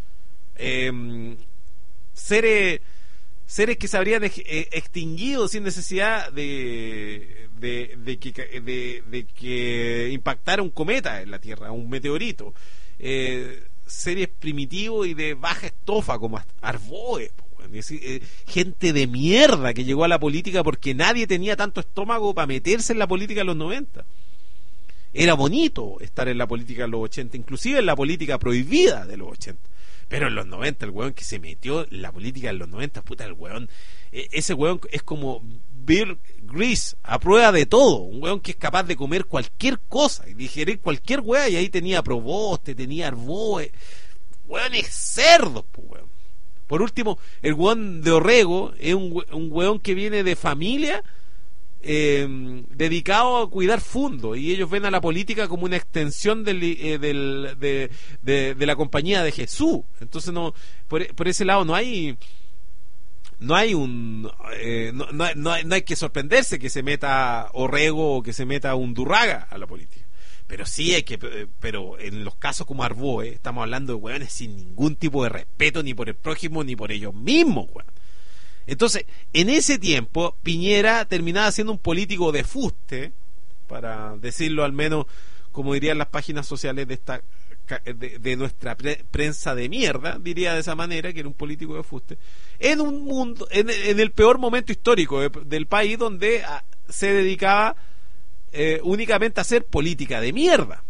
[SPEAKER 1] eh, seres seres que se habrían extinguido sin necesidad de de, de, que, de, de que impactara un cometa en la Tierra, un meteorito. Eh, seres primitivos y de baja estofa como Arboe, es decir, eh, gente de mierda que llegó a la política porque nadie tenía tanto estómago para meterse en la política en los noventa. Era bonito estar en la política en los ochenta, inclusive en la política prohibida de los ochenta. Pero en los noventa, el weón que se metió en la política en los noventa, puta, el weón, eh, ese weón es como Bill Grease, a prueba de todo, un weón que es capaz de comer cualquier cosa y digerir cualquier weá, y ahí tenía Proboste, tenía Arboe, weones cerdos, pues weón. Por último, el weón de Orrego es un, un weón que viene de familia eh, dedicado a cuidar fundos, y ellos ven a la política como una extensión del, eh, del, de, de, de la compañía de Jesús. Entonces no, por, por ese lado no hay no hay un eh, no, no, no, hay, no hay que sorprenderse que se meta Orrego o que se meta Undurraga a la política, pero sí hay que, pero en los casos como Arboe estamos hablando de hueones sin ningún tipo de respeto ni por el prójimo ni por ellos mismos, hueón. Entonces, en ese tiempo Piñera terminaba siendo un político de fuste, para decirlo al menos como dirían las páginas sociales de esta de, de nuestra pre, prensa de mierda, diría de esa manera, que era un político de fuste, en un mundo, en, en el peor momento histórico de, del país, donde a, se dedicaba eh, únicamente a hacer política de mierda.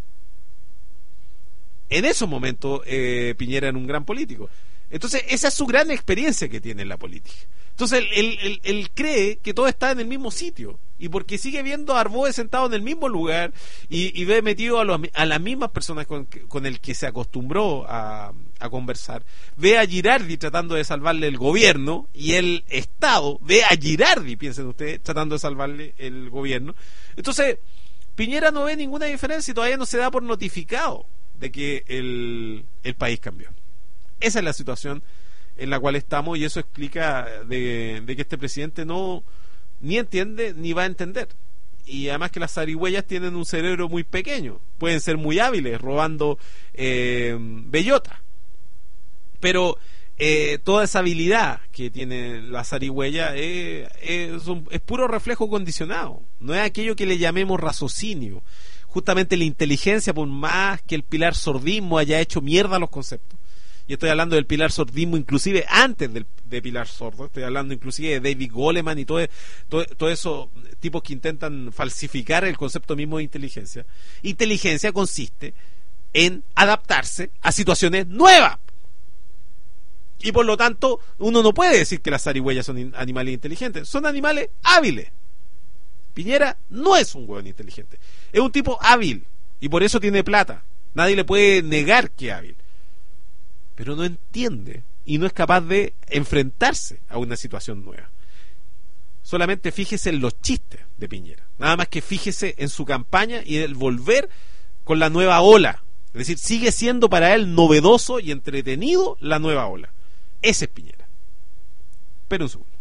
[SPEAKER 1] En esos momentos eh, Piñera era un gran político. Entonces esa es su gran experiencia que tiene en la política. Entonces él, él, él cree que todo está en el mismo sitio, y porque sigue viendo a Arboe sentado en el mismo lugar y, y ve metido a, los, a las mismas personas con, con el que se acostumbró a, a conversar, ve a Girardi tratando de salvarle el gobierno y el Estado, ve a Girardi, piensen ustedes, tratando de salvarle el gobierno. Entonces Piñera no ve ninguna diferencia y todavía no se da por notificado de que el, el país cambió. Esa es la situación en la cual estamos, y eso explica de, de que este presidente no ni entiende ni va a entender. Y además que las zarigüeyas tienen un cerebro muy pequeño, pueden ser muy hábiles robando eh, bellota, pero eh, toda esa habilidad que tiene la zarigüeya es, es, un, es puro reflejo condicionado, no es aquello que le llamemos raciocinio. Justamente la inteligencia, por más que el pilar sordismo haya hecho mierda los conceptos, y estoy hablando del pilar sordismo inclusive antes del de Pilar Sordo, estoy hablando inclusive de David Goleman y todo, todo, todo esos tipos que intentan falsificar el concepto mismo de inteligencia. Inteligencia consiste en adaptarse a situaciones nuevas, y por lo tanto uno no puede decir que las zarigüeyas son animales inteligentes, son animales hábiles. Piñera no es un hueón inteligente, es un tipo hábil, y por eso tiene plata, nadie le puede negar que es hábil, pero no entiende y no es capaz de enfrentarse a una situación nueva. Solamente fíjese en los chistes de Piñera, nada más que fíjese en su campaña y el volver con la nueva ola, Es decir, sigue siendo para él novedoso y entretenido la nueva ola. Ese es Piñera. Pero un segundo.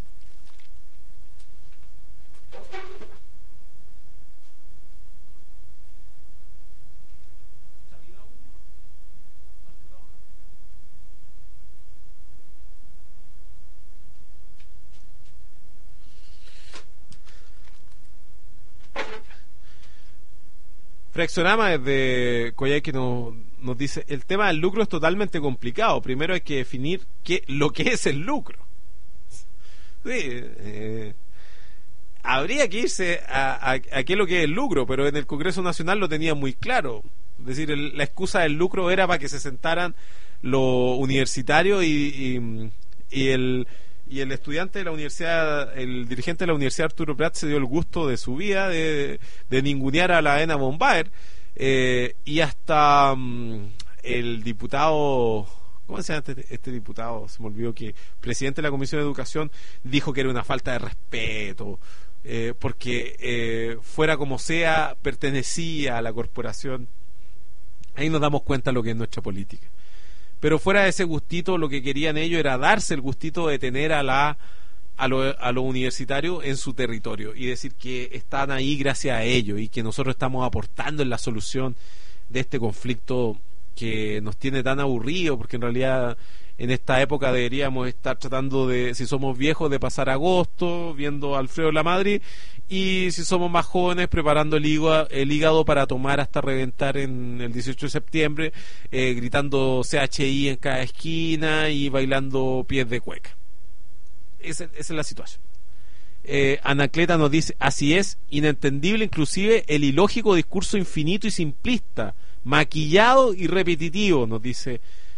[SPEAKER 1] Frexorama desde Coyhaique nos, nos dice: el tema del lucro es totalmente complicado. Primero hay que definir qué, lo que es el lucro. Sí, eh, habría que irse a, a, a qué es lo que es el lucro, pero en el Congreso Nacional lo tenía muy claro. Es decir, el, la excusa del lucro era para que se sentaran los universitarios y, y, y el y el estudiante de la universidad, el dirigente de la Universidad Arturo Prat se dio el gusto de su vida de, de ningunear a la ENA Bombaer, eh, y hasta um, el diputado, ¿cómo se llama este, este diputado? Se me olvidó, que presidente de la Comisión de Educación dijo que era una falta de respeto, eh, porque eh, fuera como sea pertenecía a la corporación. Ahí nos damos cuenta de lo que es nuestra política. Pero fuera de ese gustito, lo que querían ellos era darse el gustito de tener a la a los a lo universitarios en su territorio y decir que están ahí gracias a ellos y que nosotros estamos aportando en la solución de este conflicto que nos tiene tan aburridos, porque en realidad en esta época deberíamos estar tratando de, si somos viejos, de pasar agosto viendo Alfredo Lamadrid, y si somos más jóvenes, preparando el hígado, el hígado para tomar hasta reventar en el dieciocho de septiembre, eh, gritando C H I en cada esquina y bailando pies de cueca. Esa, esa es la situación. eh, Anacleta nos dice: así es, inentendible inclusive el ilógico discurso infinito y simplista, maquillado y repetitivo, nos dice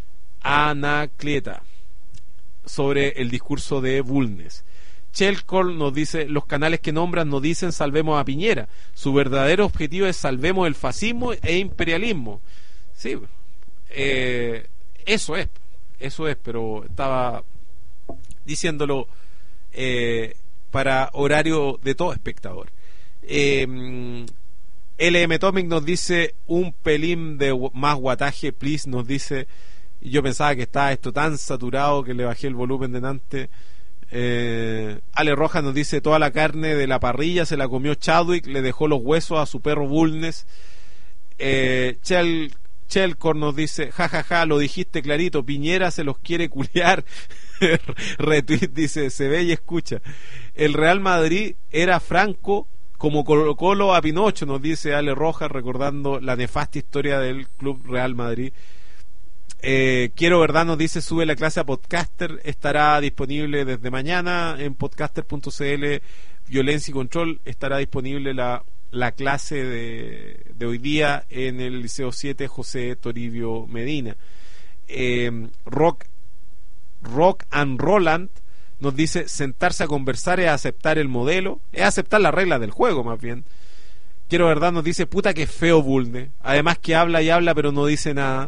[SPEAKER 1] Anacleta sobre el discurso de Bulnes. Chelcol nos dice: los canales que nombran no dicen salvemos a Piñera, su verdadero objetivo es salvemos el fascismo e imperialismo. Sí, eh, eso es, eso es, pero estaba diciéndolo eh, para horario de todo espectador. eh, L M Tomic nos dice: un pelín de más guataje, please. Nos dice: yo pensaba que estaba esto tan saturado que le bajé el volumen de antes. eh, Ale Rojas nos dice: toda la carne de la parrilla se la comió Chadwick, le dejó los huesos a su perro Bulnes. eh, Chel Chelcor nos dice: jajaja, ja, ja, lo dijiste clarito, Piñera se los quiere culiar. Retweet dice: se ve y escucha. El Real Madrid era Franco como Colo Colo a Pinocho, nos dice Ale Rojas, recordando la nefasta historia del Club Real Madrid. eh, Quiero Verdad nos dice: sube la clase a Podcaster, estará disponible desde mañana en podcaster punto c l. Violencia y Control, estará disponible la, la clase de, de hoy día en el Liceo siete José Toribio Medina. eh, Rock Rock and Roland nos dice: sentarse a conversar es aceptar el modelo, es aceptar las reglas del juego, más bien. Quiero Verdad nos dice: puta que feo Bulne, además que habla y habla pero no dice nada.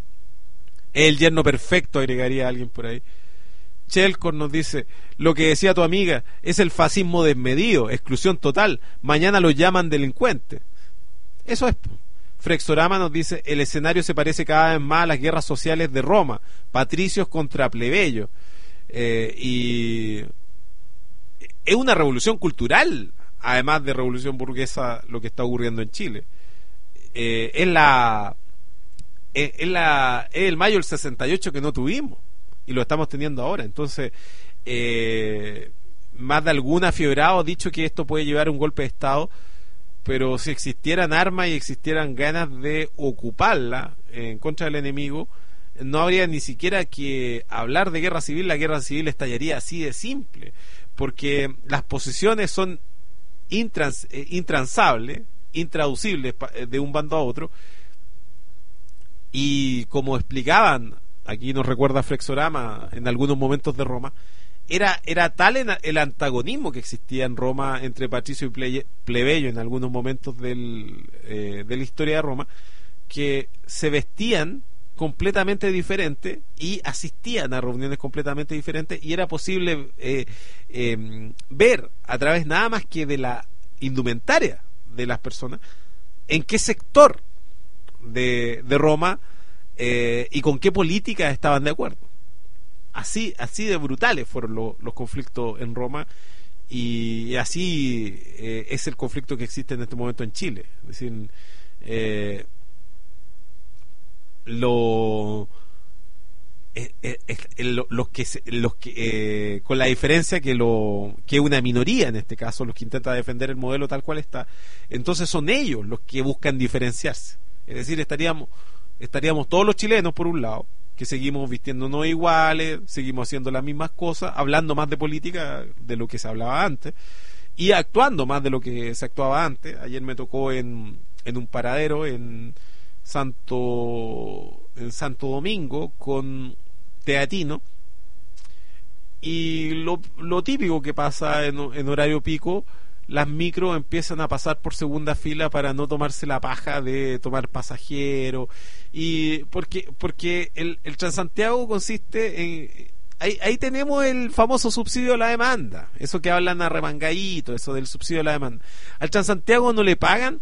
[SPEAKER 1] Es el yerno perfecto, agregaría alguien por ahí. Chelcor nos dice: lo que decía tu amiga, es el fascismo desmedido, exclusión total, mañana los llaman delincuentes. Eso es. Frexorama nos dice: el escenario se parece cada vez más a las guerras sociales de Roma, patricios contra plebeyos. Eh, y es una revolución cultural, además de revolución burguesa, lo que está ocurriendo en Chile. Eh, es la es, es la es el mayo del sesenta y ocho que no tuvimos y lo estamos teniendo ahora. Entonces, eh, más de algún afiebrado ha dicho que esto puede llevar a un golpe de Estado, pero si existieran armas y existieran ganas de ocuparla en contra del enemigo, no habría ni siquiera que hablar de guerra civil. La guerra civil estallaría así de simple, porque las posiciones son intrans, eh, intransables, intraducibles de un bando a otro, y como explicaban, aquí nos recuerda Frexorama en algunos momentos de Roma, era, era tal el antagonismo que existía en Roma entre patricio y plebeyo en algunos momentos del, eh, de la historia de Roma, que se vestían completamente diferente y asistían a reuniones completamente diferentes, y era posible eh, eh, ver a través nada más que de la indumentaria de las personas en qué sector de, de Roma eh, y con qué políticas estaban de acuerdo. Así, así de brutales fueron lo, los conflictos en Roma, y así eh, es el conflicto que existe en este momento en Chile. Es decir, eh, lo, eh, eh, eh, lo los que se, los que eh, con la diferencia que lo que una minoría en este caso, los que intentan defender el modelo tal cual está, entonces son ellos los que buscan diferenciarse. Es decir, estaríamos estaríamos todos los chilenos por un lado, que seguimos vistiéndonos iguales, seguimos haciendo las mismas cosas, hablando más de política de lo que se hablaba antes y actuando más de lo que se actuaba antes. Ayer me tocó en, en un paradero en Santo en Santo Domingo con Teatino, y lo, lo típico que pasa en, en horario pico, las micros empiezan a pasar por segunda fila para no tomarse la paja de tomar pasajeros, y porque porque el, el Transantiago consiste en ahí, ahí tenemos el famoso subsidio a la demanda, eso que hablan arremangadito, eso del subsidio a la demanda. Al Transantiago no le pagan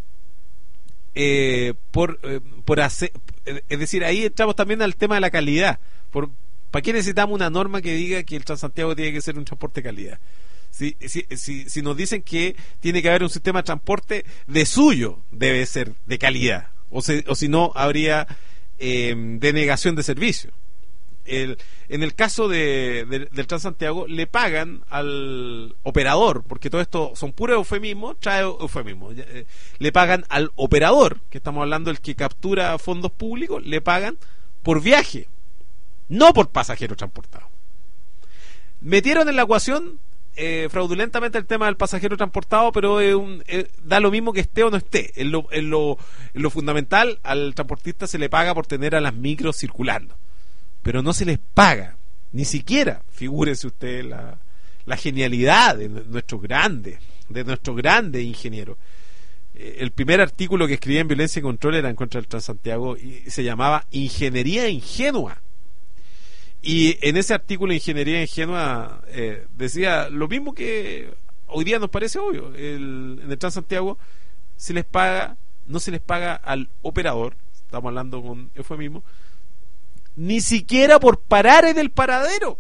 [SPEAKER 1] eh, por eh, por hacer, es decir, ahí entramos también al tema de la calidad. Por, ¿para qué necesitamos una norma que diga que el Transantiago tiene que ser un transporte de calidad? Si, si, si, si nos dicen que tiene que haber un sistema de transporte de suyo, debe ser de calidad, o, se, o si no habría eh, denegación de servicio. El, en el caso de, de, del Transantiago le pagan al operador, porque todo esto son puros eufemismos, trae eufemismos, eh, le pagan al operador, que estamos hablando del que captura fondos públicos, le pagan por viaje, no por pasajero transportado. Metieron en la ecuación Eh, fraudulentamente el tema del pasajero transportado, pero es un, eh, da lo mismo que esté o no esté. En lo, en, lo, en lo fundamental, al transportista se le paga por tener a las micros circulando, pero no se les paga, ni siquiera, figúrese usted la, la genialidad de nuestros grandes, de nuestros grandes ingenieros. Eh, el primer artículo que escribí en Violencia y Control era en contra del Transantiago y se llamaba Ingeniería Ingenua. Y en ese artículo de Ingeniería Ingenua eh, decía lo mismo que hoy día nos parece obvio. El, en el Transantiago se les paga, no se les paga al operador, estamos hablando con eufemismo, ni siquiera por parar en el paradero.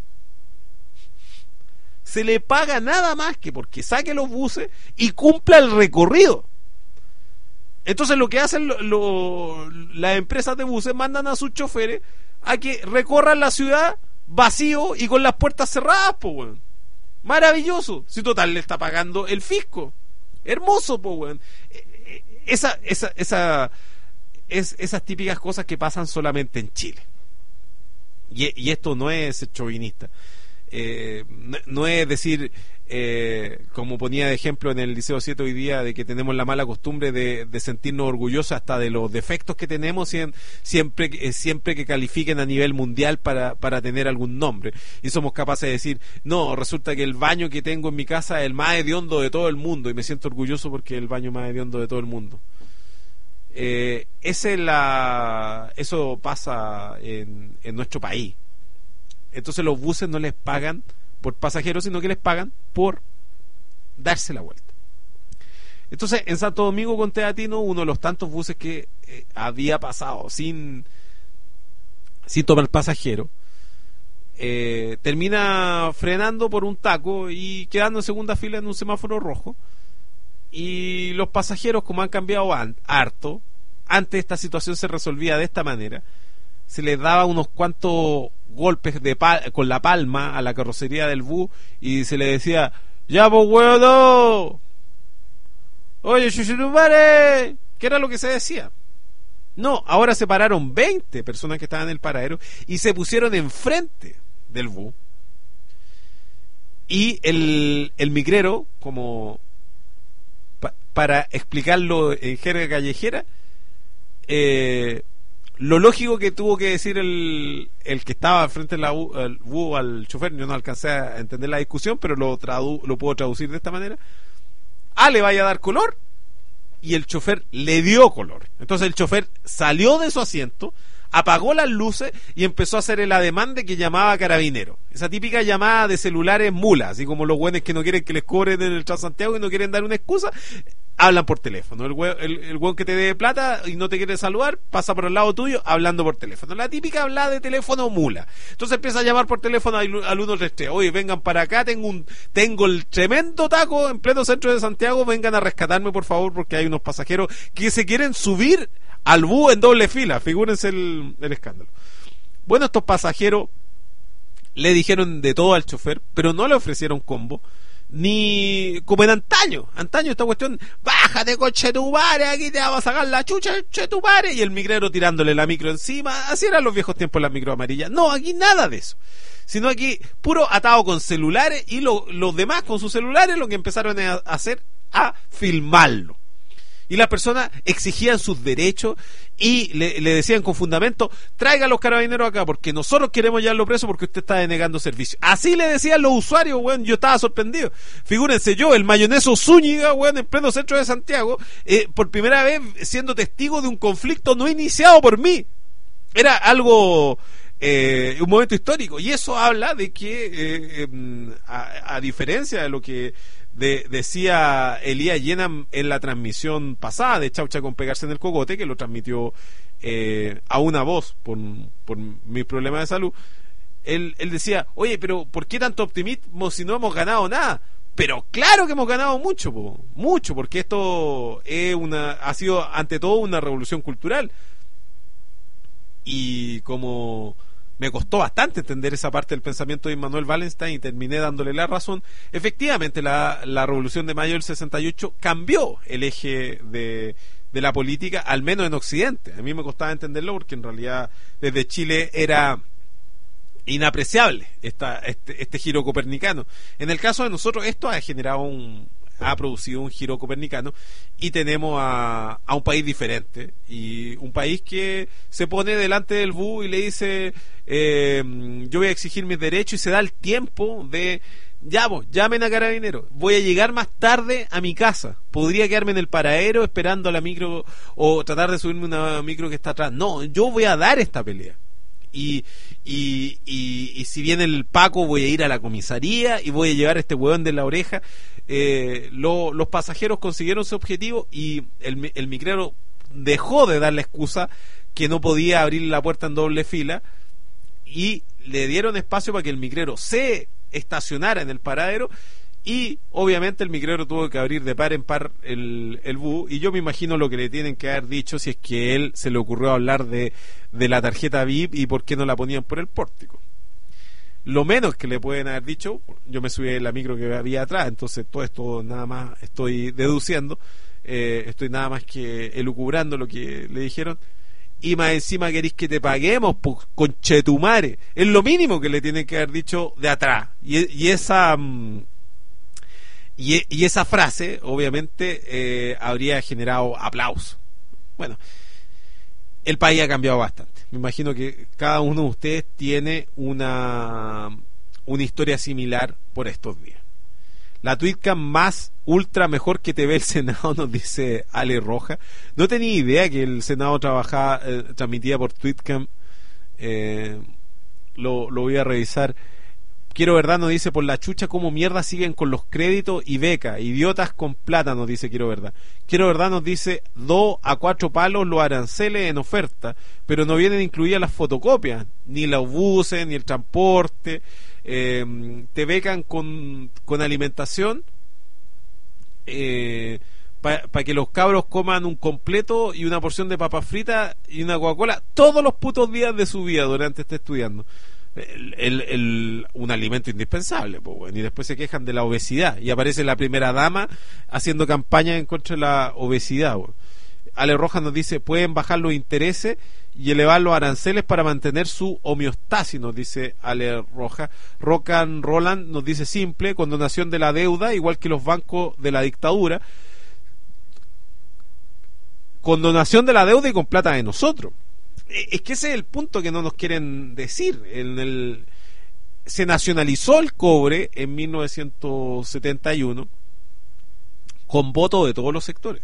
[SPEAKER 1] Se le paga nada más que porque saque los buses y cumpla el recorrido. Entonces lo que hacen lo, lo, las empresas de buses mandan a sus choferes a que recorran la ciudad vacío y con las puertas cerradas, po, weón. Maravilloso. Si total le está pagando el fisco. Hermoso, po, weón. Esa, esa, esa, es, esas típicas cosas que pasan solamente en Chile. Y, y esto no es chauvinista. Eh, no, no es decir, eh, como ponía de ejemplo en el Liceo siete hoy día, de que tenemos la mala costumbre de, de sentirnos orgullosos hasta de los defectos que tenemos siempre, eh, siempre que califiquen a nivel mundial para, para tener algún nombre, y somos capaces de decir, no, resulta que el baño que tengo en mi casa es el más hediondo de todo el mundo y me siento orgulloso porque es el baño más hediondo de todo el mundo. Eh, ese es la, eso pasa en, en nuestro país. Entonces los buses no les pagan por pasajeros, sino que les pagan por darse la vuelta. Entonces en Santo Domingo con Teatino, uno de los tantos buses que eh, había pasado sin sin tomar pasajero, eh, termina frenando por un taco y quedando en segunda fila en un semáforo rojo, y los pasajeros, como han cambiado an- harto, antes esta situación se resolvía de esta manera: se les daba unos cuantos golpes de pal- con la palma a la carrocería del bus y se le decía, ya pues huevo, oye chuchurumare, que era lo que se decía. No, ahora se pararon veinte personas que estaban en el paradero y se pusieron enfrente del bus, y el, el micrero, como pa- para explicarlo en jerga callejera, eh lo lógico que tuvo que decir el, el que estaba frente al bus al chofer, yo no alcancé a entender la discusión, pero lo, tradu, lo puedo traducir de esta manera: ah, le vaya a dar color, y el chofer le dio color. Entonces el chofer salió de su asiento, apagó las luces y empezó a hacer el ademán de que llamaba a carabinero, esa típica llamada de celulares mula, así como los güeyes que no quieren que les cobren en el Transantiago y no quieren dar una excusa. hablan por teléfono. El weón, el, el weón que te dé plata y no te quiere saludar, pasa por el lado tuyo hablando por teléfono. La típica habla de teléfono mula. Entonces empieza a llamar por teléfono al, al uno tres tres. Oye, vengan para acá, tengo un tengo el tremendo taco en pleno centro de Santiago, vengan a rescatarme por favor porque hay unos pasajeros que se quieren subir al bus en doble fila. Figúrense el, el escándalo. Bueno, estos pasajeros le dijeron de todo al chofer, pero no le ofrecieron combo. Ni como en antaño, antaño esta cuestión, bájate coche tu madre, aquí te vamos a sacar la chucha de tu madre, y el migrero tirándole la micro encima. Así eran los viejos tiempos las micro amarillas. No, aquí nada de eso, sino aquí puro atado con celulares, y lo, los demás con sus celulares lo que empezaron a hacer a filmarlo. Y las personas exigían sus derechos y le, le decían con fundamento, traiga a los carabineros acá porque nosotros queremos llevarlo preso porque usted está denegando servicio. Así le decían los usuarios, weón. Yo estaba sorprendido. Figúrense yo, el mayoneso Zúñiga, weón, en pleno centro de Santiago, eh, por primera vez siendo testigo de un conflicto no iniciado por mí. Era algo... Eh, un momento histórico. Y eso habla de que, eh, eh, a, a diferencia de lo que... De, decía Elías Yenam en la transmisión pasada de Chaucha con pegarse en el cogote, que lo transmitió eh, a una voz por, por mis problemas de salud. Él, él decía, oye, pero ¿por qué tanto optimismo si no hemos ganado nada? Pero claro que hemos ganado mucho, po, mucho, porque esto es una, ha sido ante todo una revolución cultural. Y como me costó bastante entender esa parte del pensamiento de Immanuel Wallenstein y terminé dándole la razón, efectivamente la, la revolución de mayo del sesenta y ocho cambió el eje de, de la política, al menos en Occidente. A mí me costaba entenderlo porque en realidad desde Chile era inapreciable esta, este, este giro copernicano. En el caso de nosotros esto ha generado un ha producido un giro copernicano y tenemos a, a un país diferente, y un país que se pone delante del bus y le dice eh, yo voy a exigir mis derechos, y se da el tiempo de ya vos, llamen a carabineros, voy a llegar más tarde a mi casa, podría quedarme en el paradero esperando a la micro o tratar de subirme una micro que está atrás. No, yo voy a dar esta pelea. Y, y, y, y si viene el Paco voy a ir a la comisaría y voy a llevar a este huevón de la oreja. eh, lo, los pasajeros consiguieron su objetivo y el, el micrero dejó de dar la excusa que no podía abrir la puerta en doble fila y le dieron espacio para que el micrero se estacionara en el paradero. Y obviamente el micrero tuvo que abrir de par en par el, el bus, y yo me imagino lo que le tienen que haber dicho si es que él se le ocurrió hablar de, de la tarjeta V I P y por qué no la ponían por el pórtico. Lo menos que le pueden haber dicho, yo me subí en la micro que había atrás, entonces todo esto nada más estoy deduciendo, eh, estoy nada más que elucubrando lo que le dijeron. Y más encima queréis que te paguemos, pues, conchetumare. Es lo mínimo que le tienen que haber dicho de atrás. Y, y esa... Mmm, Y, y esa frase, obviamente, eh, habría generado aplausos. Bueno, el país ha cambiado bastante. Me imagino que cada uno de ustedes tiene una, una historia similar por estos días. La tweetcam más ultra mejor que te ve el Senado, nos dice Ale Roja. No tenía idea que el Senado trabajaba, eh, transmitía por tweetcam. Eh, lo, lo voy a revisar. Quiero Verdad nos dice, por la chucha cómo mierda siguen con los créditos y becas, idiotas con plata, nos dice Quiero Verdad. Quiero Verdad nos dice, dos a cuatro palos los aranceles en oferta, pero no vienen incluidas las fotocopias, ni los buses, ni el transporte. Eh, te becan con, con alimentación eh, para pa que los cabros coman un completo y una porción de papas fritas y una Coca-Cola todos los putos días de su vida durante esté estudiando. El, el, el, un alimento indispensable, pues, bueno. Y después se quejan de la obesidad y aparece la primera dama haciendo campaña en contra de la obesidad, bueno. Ale Rojas nos dice, pueden bajar los intereses y elevar los aranceles para mantener su homeostasis, nos dice Ale Rojas. Rocan Roland nos dice, simple, condonación de la deuda, igual que los bancos de la dictadura, condonación de la deuda y con plata de nosotros. Es que ese es el punto que no nos quieren decir. En el, se nacionalizó el cobre en mil novecientos setenta y uno con voto de todos los sectores.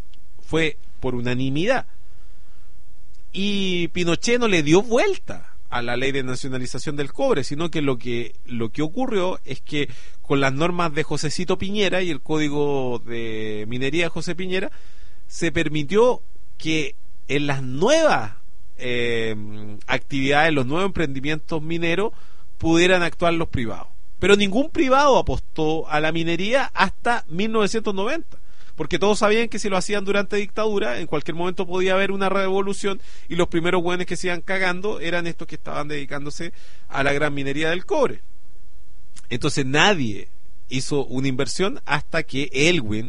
[SPEAKER 1] Fue por unanimidad. Y Pinochet no le dio vuelta a la ley de nacionalización del cobre, sino que lo que lo que ocurrió es que con las normas de Josecito Piñera y el código de minería de José Piñera se permitió que en las nuevas eh, actividades, los nuevos emprendimientos mineros pudieran actuar los privados. Pero ningún privado apostó a la minería hasta mil novecientos noventa, porque todos sabían que si lo hacían durante dictadura, en cualquier momento podía haber una revolución y los primeros buenos que se iban cagando eran estos que estaban dedicándose a la gran minería del cobre. Entonces nadie hizo una inversión hasta que Elwin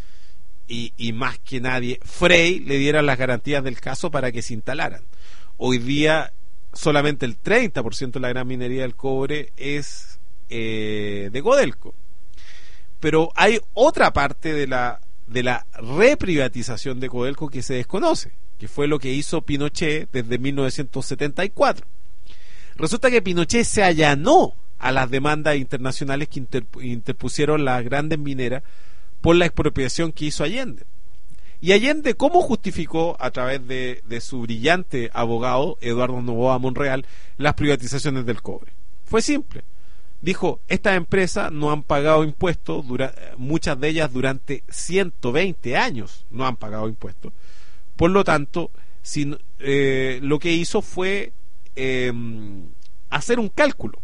[SPEAKER 1] y, y más que nadie Frey le dieran las garantías del caso para que se instalaran. Hoy día solamente el treinta por ciento de la gran minería del cobre es eh, de Codelco. Pero hay otra parte de la de la reprivatización de Codelco que se desconoce, que fue lo que hizo Pinochet desde mil novecientos setenta y cuatro. Resulta que Pinochet se allanó a las demandas internacionales que inter, interpusieron las grandes mineras por la expropiación que hizo Allende. Y Allende, ¿cómo justificó a través de, de su brillante abogado, Eduardo Noboa Monreal, las privatizaciones del cobre? Fue simple. Dijo, estas empresas no han pagado impuestos, dura, muchas de ellas durante ciento veinte años no han pagado impuestos. Por lo tanto, si, eh, lo que hizo fue eh, hacer un cálculo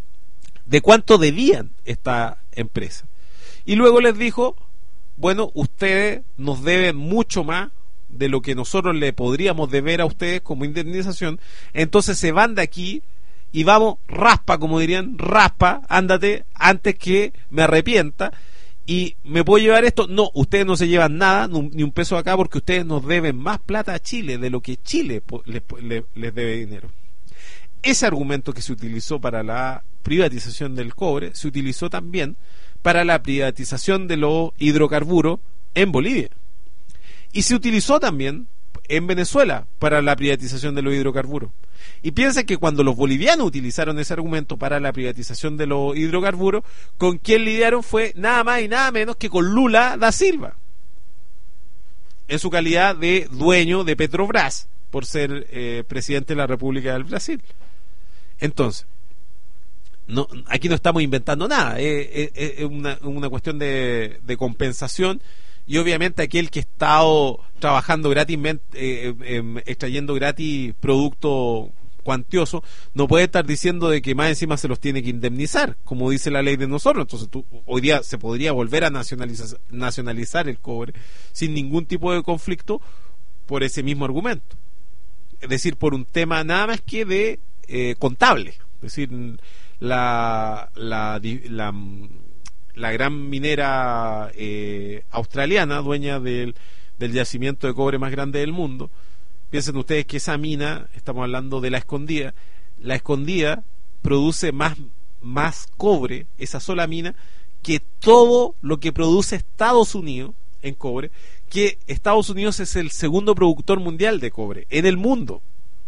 [SPEAKER 1] de cuánto debían esta empresa. Y luego les dijo, bueno, ustedes nos deben mucho más de lo que nosotros le podríamos deber a ustedes como indemnización, entonces se van de aquí y vamos, raspa, como dirían, raspa, ándate antes que me arrepienta y me puedo llevar esto. No, ustedes no se llevan nada, ni un peso acá, porque ustedes nos deben más plata a Chile de lo que Chile les, les, les debe dinero. Ese argumento que se utilizó para la privatización del cobre se utilizó también para la privatización de los hidrocarburos en Bolivia, y se utilizó también en Venezuela para la privatización de los hidrocarburos. Y piensen que cuando los bolivianos utilizaron ese argumento para la privatización de los hidrocarburos, con quien lidiaron fue nada más y nada menos que con Lula da Silva, en su calidad de dueño de Petrobras, por ser eh, presidente de la República del Brasil. Entonces, no, aquí no estamos inventando nada, es, es, es una, una cuestión de, de compensación. Y obviamente aquel que ha estado trabajando gratis, eh, eh, extrayendo gratis producto cuantioso, no puede estar diciendo de que más encima se los tiene que indemnizar, como dice la ley de nosotros. Entonces tú, hoy día se podría volver a nacionalizar, nacionalizar el cobre sin ningún tipo de conflicto por ese mismo argumento. Es decir, por un tema nada más que de eh, contable. Es decir, la... la, la la gran minera eh, australiana, dueña del, del yacimiento de cobre más grande del mundo. Piensen ustedes que esa mina, estamos hablando de la Escondida, la Escondida produce más, más cobre, esa sola mina, que todo lo que produce Estados Unidos en cobre, que Estados Unidos es el segundo productor mundial de cobre en el mundo.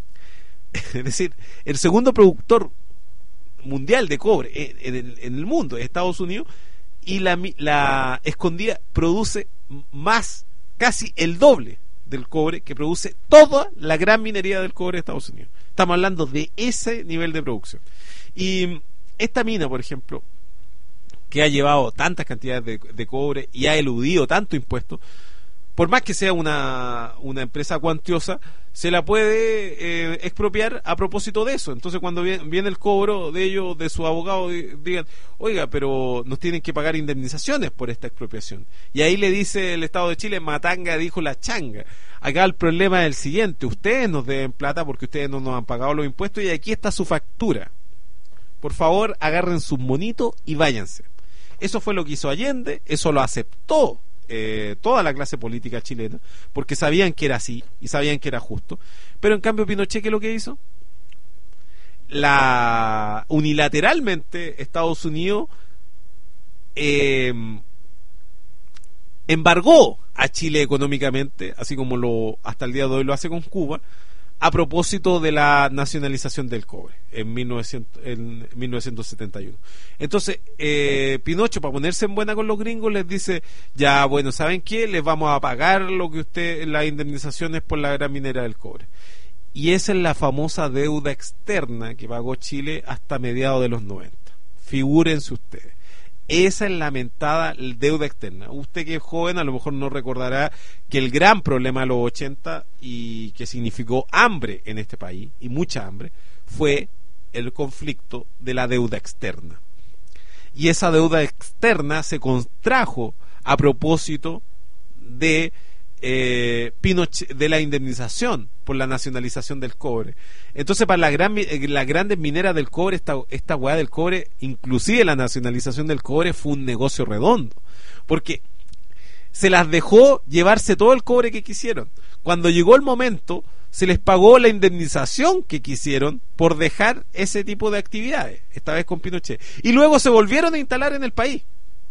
[SPEAKER 1] Es decir, el segundo productor mundial de cobre en, en, el, en el mundo es Estados Unidos, y la, la Escondida produce más, casi el doble del cobre que produce toda la gran minería del cobre de Estados Unidos. Estamos hablando de ese nivel de producción. Y esta mina, por ejemplo, que ha llevado tantas cantidades de, de cobre y ha eludido tanto impuesto, por más que sea una, una empresa cuantiosa, se la puede eh, expropiar a propósito de eso. Entonces cuando viene, viene el cobro de ellos, de su abogado, digan, oiga, pero nos tienen que pagar indemnizaciones por esta expropiación. Y ahí le dice el Estado de Chile, matanga dijo la changa. Acá el problema es el siguiente, ustedes nos deben plata porque ustedes no nos han pagado los impuestos y aquí está su factura. Por favor, agarren sus monitos y váyanse. Eso fue lo que hizo Allende, eso lo aceptó Eh, toda la clase política chilena, porque sabían que era así y sabían que era justo. Pero en cambio Pinochet, ¿qué es lo que hizo? La unilateralmente Estados Unidos eh, embargó a Chile económicamente, así como lo hasta el día de hoy lo hace con Cuba, a propósito de la nacionalización del cobre en, mil novecientos, en mil novecientos setenta y uno. Entonces eh, Pinochet, para ponerse en buena con los gringos, les dice, ya bueno, ¿saben qué? Les vamos a pagar lo que usted, las indemnizaciones por la gran minera del cobre. y esa es la famosa deuda externa que pagó Chile hasta mediados de los noventa. Figúrense ustedes. Esa es lamentada deuda externa. Usted que es joven a lo mejor no recordará que el gran problema de los ochenta y que significó hambre en este país, y mucha hambre, fue el conflicto de la deuda externa. Y esa deuda externa se contrajo a propósito de eh, Pinochet, de la indemnización por la nacionalización del cobre. Entonces, para la gran, las grandes mineras del cobre, esta, esta hueá del cobre, inclusive la nacionalización del cobre, fue un negocio redondo, porque se las dejó llevarse todo el cobre que quisieron. Cuando llegó el momento, se les pagó la indemnización que quisieron por dejar ese tipo de actividades, esta vez con Pinochet, y luego se volvieron a instalar en el país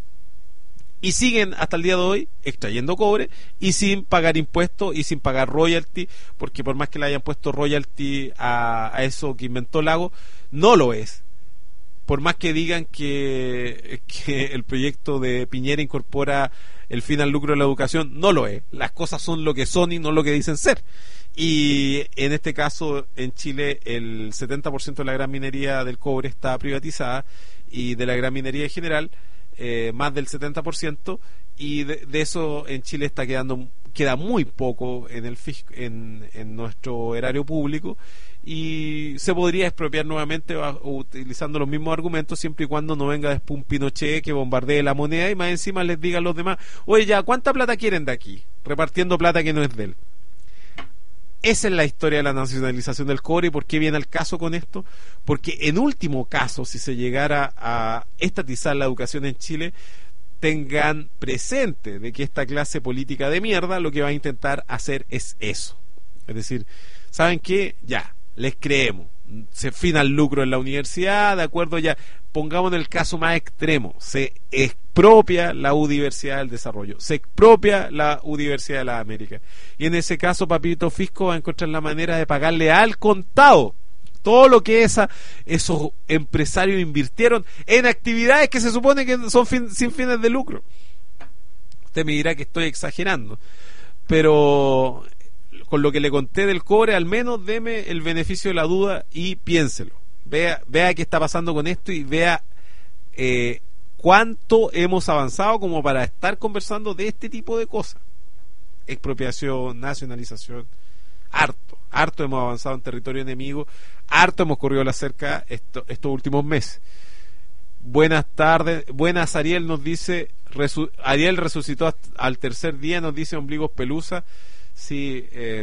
[SPEAKER 1] y siguen hasta el día de hoy extrayendo cobre y sin pagar impuestos y sin pagar royalty, porque por más que le hayan puesto royalty a, a eso que inventó Lago, no lo es. Por más que digan que, que el proyecto de Piñera incorpora el fin al lucro de la educación, no lo es. Las cosas son lo que son y no lo que dicen ser. Y en este caso, en Chile, el setenta por ciento de la gran minería del cobre está privatizada, y de la gran minería en general, eh, más del setenta por ciento, y de, de eso en Chile está quedando queda muy poco en el fisco, en, en nuestro erario público, y se podría expropiar nuevamente utilizando los mismos argumentos, siempre y cuando no venga después un Pinochet que bombardee la moneda y más encima les diga a los demás: oye, ya, ¿cuánta plata quieren de aquí? Repartiendo plata que no es de él. Esa es la historia de la nacionalización del cobre. ¿Y por qué viene al caso con esto? Porque en último caso, si se llegara a estatizar la educación en Chile, tengan presente de que esta clase política de mierda lo que va a intentar hacer es eso. Es decir, ¿saben qué? Ya, les creemos. Se fina el lucro en la universidad, de acuerdo, ya. Pongamos en el caso más extremo, se expropia la Universidad del Desarrollo, se expropia la Universidad de las Américas, y en ese caso Papito Fisco va a encontrar la manera de pagarle al contado todo lo que esa, esos empresarios invirtieron en actividades que se supone que son fin, sin fines de lucro. Usted me dirá que estoy exagerando, pero con lo que le conté del cobre, al menos deme el beneficio de la duda y piénselo. Vea, vea qué está pasando con esto y vea eh, cuánto hemos avanzado como para estar conversando de este tipo de cosas. Expropiación, nacionalización, harto, harto hemos avanzado en territorio enemigo, harto hemos corrido la cerca esto, estos últimos meses. Buenas tardes, buenas. Ariel nos dice, resu, Ariel resucitó al tercer día, nos dice Ombligos Pelusa. Sí, eh,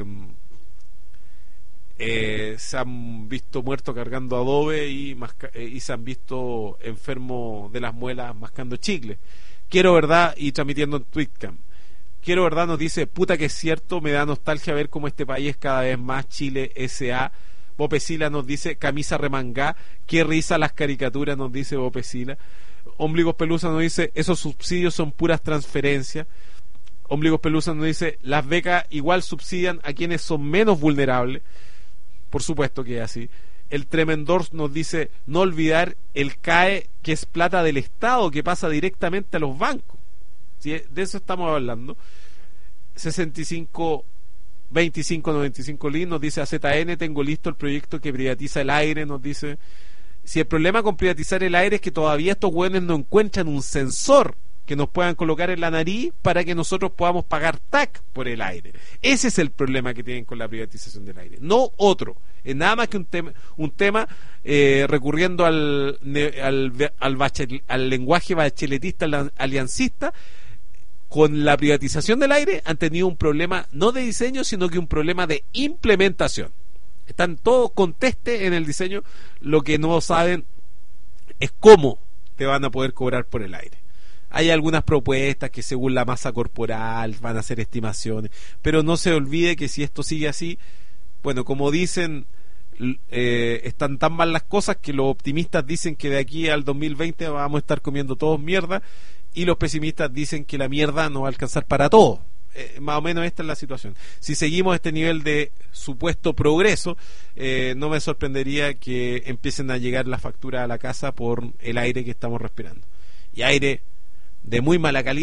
[SPEAKER 1] Eh, se han visto muertos cargando adobe y, masca- eh, y se han visto enfermos de las muelas mascando chicle. Quiero verdad, y transmitiendo en Twitcam. Quiero verdad nos dice: puta que es cierto, me da nostalgia ver cómo este país es cada vez más Chile S A. Bopesila nos dice: camisa remangá, qué risa las caricaturas, nos dice Bopesila. Ombligos Pelusa nos dice: esos subsidios son puras transferencias. Ombligos Pelusa nos dice: las becas igual subsidian a quienes son menos vulnerables. Por supuesto que es así. El Tremendor nos dice: no olvidar el C A E, que es plata del Estado que pasa directamente a los bancos. ¿Sí? De eso estamos hablando. sesenta y cinco veinticinco noventa y cinco Lin nos dice: A Z N, tengo listo el proyecto que privatiza el aire. Nos dice: si el problema con privatizar el aire es que todavía estos hueones no encuentran un sensor que nos puedan colocar en la nariz para que nosotros podamos pagar T A C por el aire. Ese es el problema que tienen con la privatización del aire, no otro. Es nada más que un tema, un tema eh, recurriendo al al, al, bachel, al lenguaje bacheletista, al, aliancista. Con la privatización del aire han tenido un problema no de diseño, sino que un problema de implementación. Están todos contestes en el diseño, lo que no saben es cómo te van a poder cobrar por el aire. Hay algunas propuestas que según la masa corporal van a hacer estimaciones, pero no se olvide que si esto sigue así, bueno, como dicen, eh, están tan mal las cosas que los optimistas dicen que de aquí al dos mil veinte vamos a estar comiendo todos mierda, y los pesimistas dicen que la mierda no va a alcanzar para todos. Eh, más o menos esta es la situación. Si seguimos este nivel de supuesto progreso, eh, no me sorprendería que empiecen a llegar las facturas a la casa por el aire que estamos respirando. Y aire de muy mala calidad,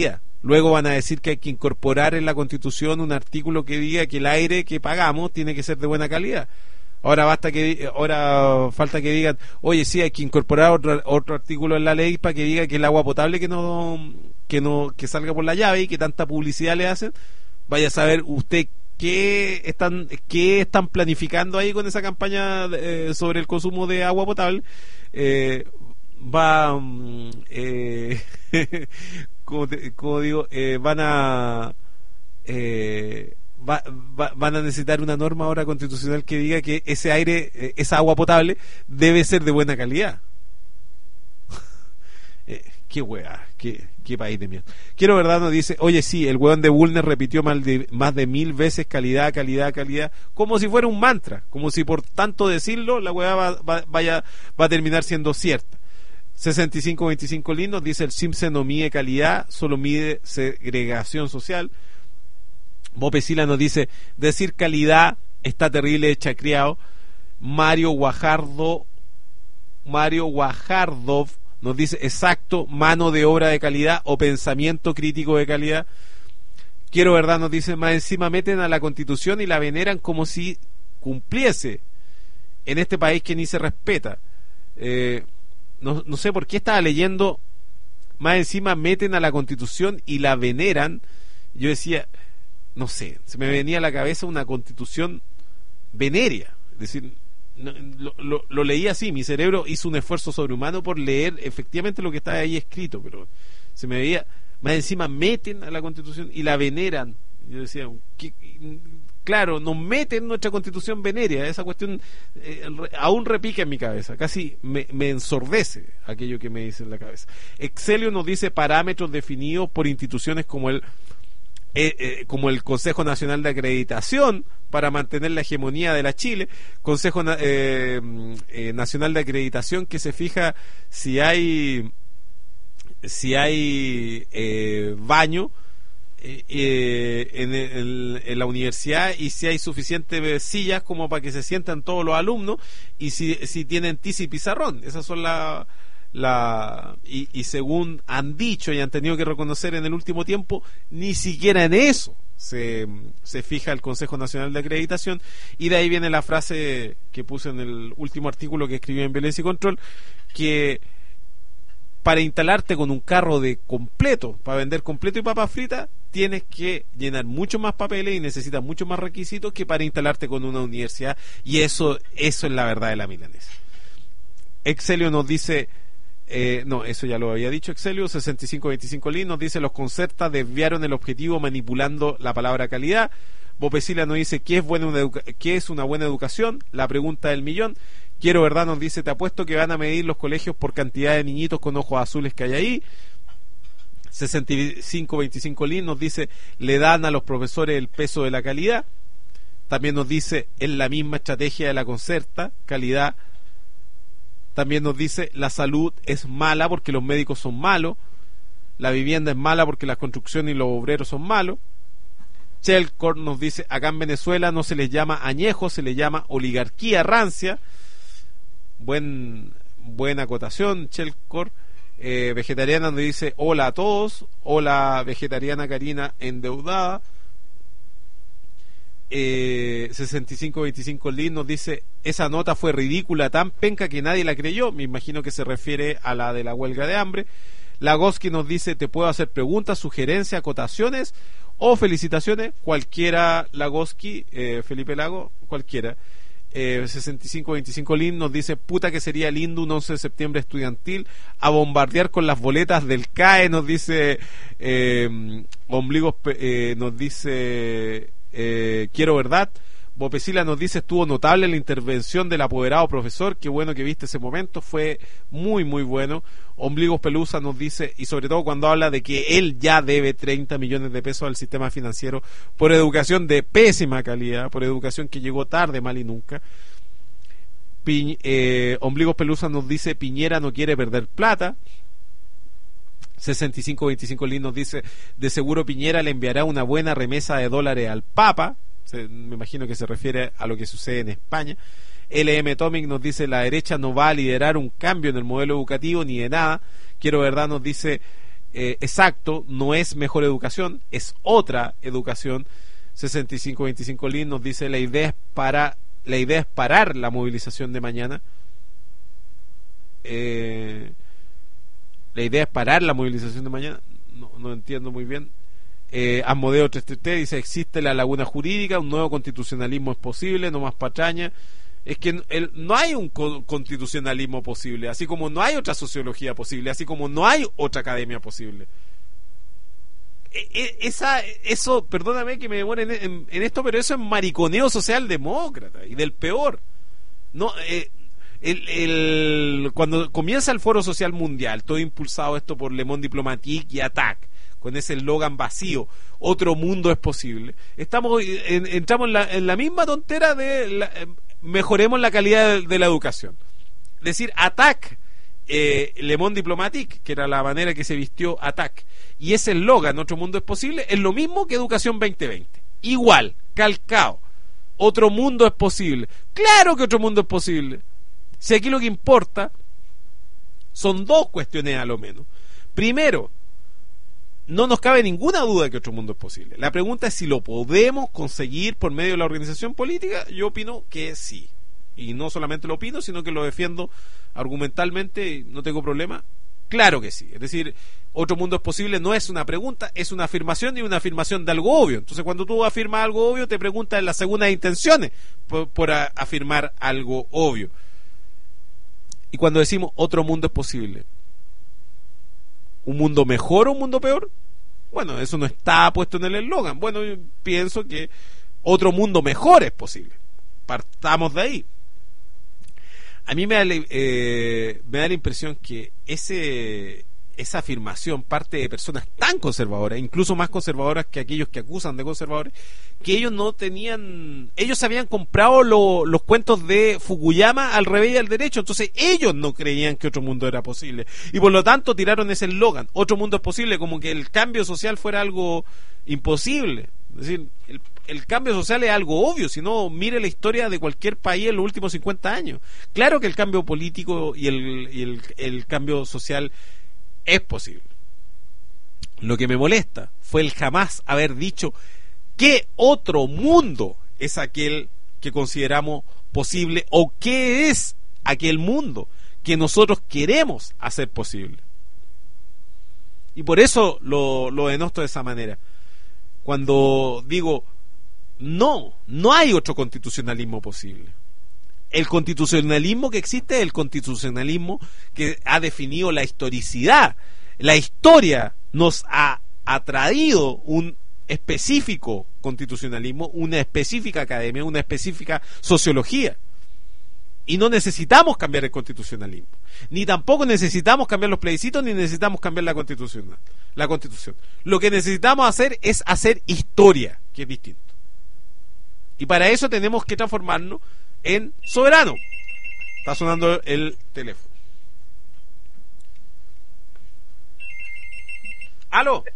[SPEAKER 1] Luego van a decir que hay que incorporar en la Constitución un artículo que diga que el aire que pagamos tiene que ser de buena calidad. Ahora basta que ahora falta que digan, oye, sí, hay que incorporar otro, otro artículo en la ley para que diga que el agua potable que no que no que salga por la llave y que tanta publicidad le hacen. Vaya a saber usted qué están qué están planificando ahí con esa campaña eh, sobre el consumo de agua potable. Eh, va eh, como, te, como digo eh, van a eh, va, va, van a necesitar una norma ahora constitucional que diga que ese aire eh, esa agua potable debe ser de buena calidad. eh, qué hueá, qué, qué país de mierda. Quiero verdad nos dice, oye sí, el hueón de Bulner repitió más de, más de mil veces calidad, calidad, calidad, como si fuera un mantra, como si por tanto decirlo la hueá va, va, vaya, va a terminar siendo cierta. sesenta y cinco veinticinco lindos dice, el Simpson no mide calidad, solo mide segregación social. Bopesila nos dice, decir calidad está terrible de chacreado. Mario Guajardo Mario Guajardov nos dice, exacto, mano de obra de calidad o pensamiento crítico de calidad. Quiero verdad nos dice, más encima meten a la Constitución y la veneran como si cumpliese en este país que ni se respeta. eh, no, no sé por qué estaba leyendo, más encima meten a la Constitución y la veneran. Yo decía, no sé, se me venía a la cabeza una Constitución veneria, es decir, no, lo, lo, lo leí así, mi cerebro hizo un esfuerzo sobrehumano por leer efectivamente lo que estaba ahí escrito, pero se me veía, más encima meten a la Constitución y la veneran. Yo decía, ¿qué? Claro, nos meten nuestra Constitución veneria, esa cuestión eh, aún repica en mi cabeza, casi me, me ensordece aquello que me dice en la cabeza. Excelio nos dice parámetros definidos por instituciones como el Eh, eh, como el Consejo Nacional de Acreditación para mantener la hegemonía de la Chile, Consejo eh, eh, Nacional de Acreditación que se fija si hay si hay eh, baño eh, eh, en, el, en la universidad y si hay suficientes sillas como para que se sientan todos los alumnos y si, si tienen tiza y pizarrón. Esas son las La, y, y según han dicho y han tenido que reconocer en el último tiempo, ni siquiera en eso se, se fija el Consejo Nacional de Acreditación, y de ahí viene la frase que puse en el último artículo que escribí en Violencia y Control, que para instalarte con un carro de completo, para vender completo y papas fritas, tienes que llenar mucho más papeles y necesitas muchos más requisitos que para instalarte con una universidad, y eso, eso es la verdad de la milanesa. Excelio nos dice, Eh, no, eso ya lo había dicho Excelio. Sesenta y cinco veinticinco Lin nos dice, los concertas desviaron el objetivo manipulando la palabra calidad. Bopesila nos dice, ¿qué es, buena una educa- ¿qué es una buena educación? La pregunta del millón. Quiero verdad nos dice, te apuesto que van a medir los colegios por cantidad de niñitos con ojos azules que hay ahí. Sesenta y cinco veinticinco Lin nos dice, le dan a los profesores el peso de la calidad. También nos dice, es la misma estrategia de la Concerta, calidad. También nos dice, la salud es mala porque los médicos son malos, la vivienda es mala porque las construcciones y los obreros son malos. Chelcor nos dice, acá en Venezuela no se les llama añejo, se les llama oligarquía rancia. Buen, buena acotación, Chelcor. Eh, vegetariana nos dice, hola a todos, hola vegetariana Karina endeudada. Eh, sesenta y cinco veinticinco Lin nos dice, esa nota fue ridícula, tan penca que nadie la creyó. Me imagino que se refiere a la de la huelga de hambre. Lagoski nos dice, te puedo hacer preguntas, sugerencias, acotaciones o felicitaciones. Cualquiera, Lagoski, eh, Felipe Lago, cualquiera. eh, sesenta y cinco veinticinco Lin nos dice, puta que sería lindo un once de septiembre estudiantil a bombardear con las boletas del C A E. Nos dice eh, Ombligos, eh, nos dice Eh, quiero verdad. Bopesila nos dice, estuvo notable la intervención del apoderado profesor, qué bueno que viste ese momento, fue muy muy bueno. Ombligos Pelusa nos dice, y sobre todo cuando habla de que él ya debe treinta millones de pesos al sistema financiero por educación de pésima calidad, por educación que llegó tarde, mal y nunca. Pi, eh, Ombligos Pelusa nos dice, Piñera no quiere perder plata. Sesenta y cinco veinticinco Lin nos dice, de seguro Piñera le enviará una buena remesa de dólares al Papa. Se, me imagino que se refiere a lo que sucede en España. L M Tomic nos dice, la derecha no va a liderar un cambio en el modelo educativo ni de nada. Quiero verdad nos dice, eh, exacto, no es mejor educación, es otra educación. Sesenta y cinco veinticinco Lin nos dice la idea es para la idea es parar la movilización de mañana. Eh, la idea es parar la movilización de mañana. No, no entiendo muy bien. Eh, Asmodeo tres tres tres dice existe la laguna jurídica, un nuevo constitucionalismo es posible, no más patraña. Es que el, no hay un co constitucionalismo posible, así como no hay otra sociología posible, así como no hay otra academia posible. E, e, esa, eso, perdóname que me demore en, en, en esto, pero eso es mariconeo socialdemócrata y del peor. No, eh, el, el, cuando comienza el Foro Social Mundial, todo impulsado esto por Le Monde Diplomatique y A T A C, con ese eslogan vacío, otro mundo es posible. Estamos en, entramos en la, en la misma tontera de la, eh, mejoremos la calidad de, de la educación. Es decir, A T A C, eh, Le Monde Diplomatique, que era la manera que se vistió A T A C, y ese eslogan, otro mundo es posible, es lo mismo que Educación veinte veinte. Igual, calcao. Otro mundo es posible. Claro que otro mundo es posible. Si aquí lo que importa son dos cuestiones a lo menos. Primero, no nos cabe ninguna duda de que otro mundo es posible. La pregunta es si lo podemos conseguir por medio de la organización política. Yo opino que sí. Y no solamente lo opino, sino que lo defiendo argumentalmente, no tengo problema. Claro que sí. Es decir, otro mundo es posible no es una pregunta, es una afirmación, y una afirmación de algo obvio. Entonces, cuando tú afirmas algo obvio, te preguntas en las segundas intenciones por, por a, afirmar algo obvio. Y cuando decimos otro mundo es posible, ¿un mundo mejor o un mundo peor? Bueno, eso no está puesto en el eslogan. Bueno, yo pienso que otro mundo mejor es posible. Partamos de ahí. A mí me da, eh, me da la impresión que ese esa afirmación parte de personas tan conservadoras, incluso más conservadoras que aquellos que acusan de conservadores, que ellos no tenían, ellos habían comprado lo, los cuentos de Fukuyama al revés y al derecho, entonces ellos no creían que otro mundo era posible, y por lo tanto tiraron ese eslogan, otro mundo es posible, como que el cambio social fuera algo imposible. Es decir, el, el cambio social es algo obvio, si no, mire la historia de cualquier país en los últimos cincuenta años. Claro que el cambio político y el, y el, el cambio social es posible. Lo que me molesta fue el jamás haber dicho qué otro mundo es aquel que consideramos posible, o qué es aquel mundo que nosotros queremos hacer posible. Y por eso lo, lo denosto de esa manera. Cuando digo, no, no hay otro constitucionalismo posible. El constitucionalismo que existe es el constitucionalismo que ha definido la historicidad. La historia nos ha, ha traído un específico constitucionalismo, una específica academia, una específica sociología. Y no necesitamos cambiar el constitucionalismo. Ni tampoco necesitamos cambiar los plebiscitos, ni necesitamos cambiar la constitución. La constitución. Lo que necesitamos hacer es hacer historia, que es distinto. Y para eso tenemos que transformarnos en soberano. Está sonando el teléfono. ¿Aló?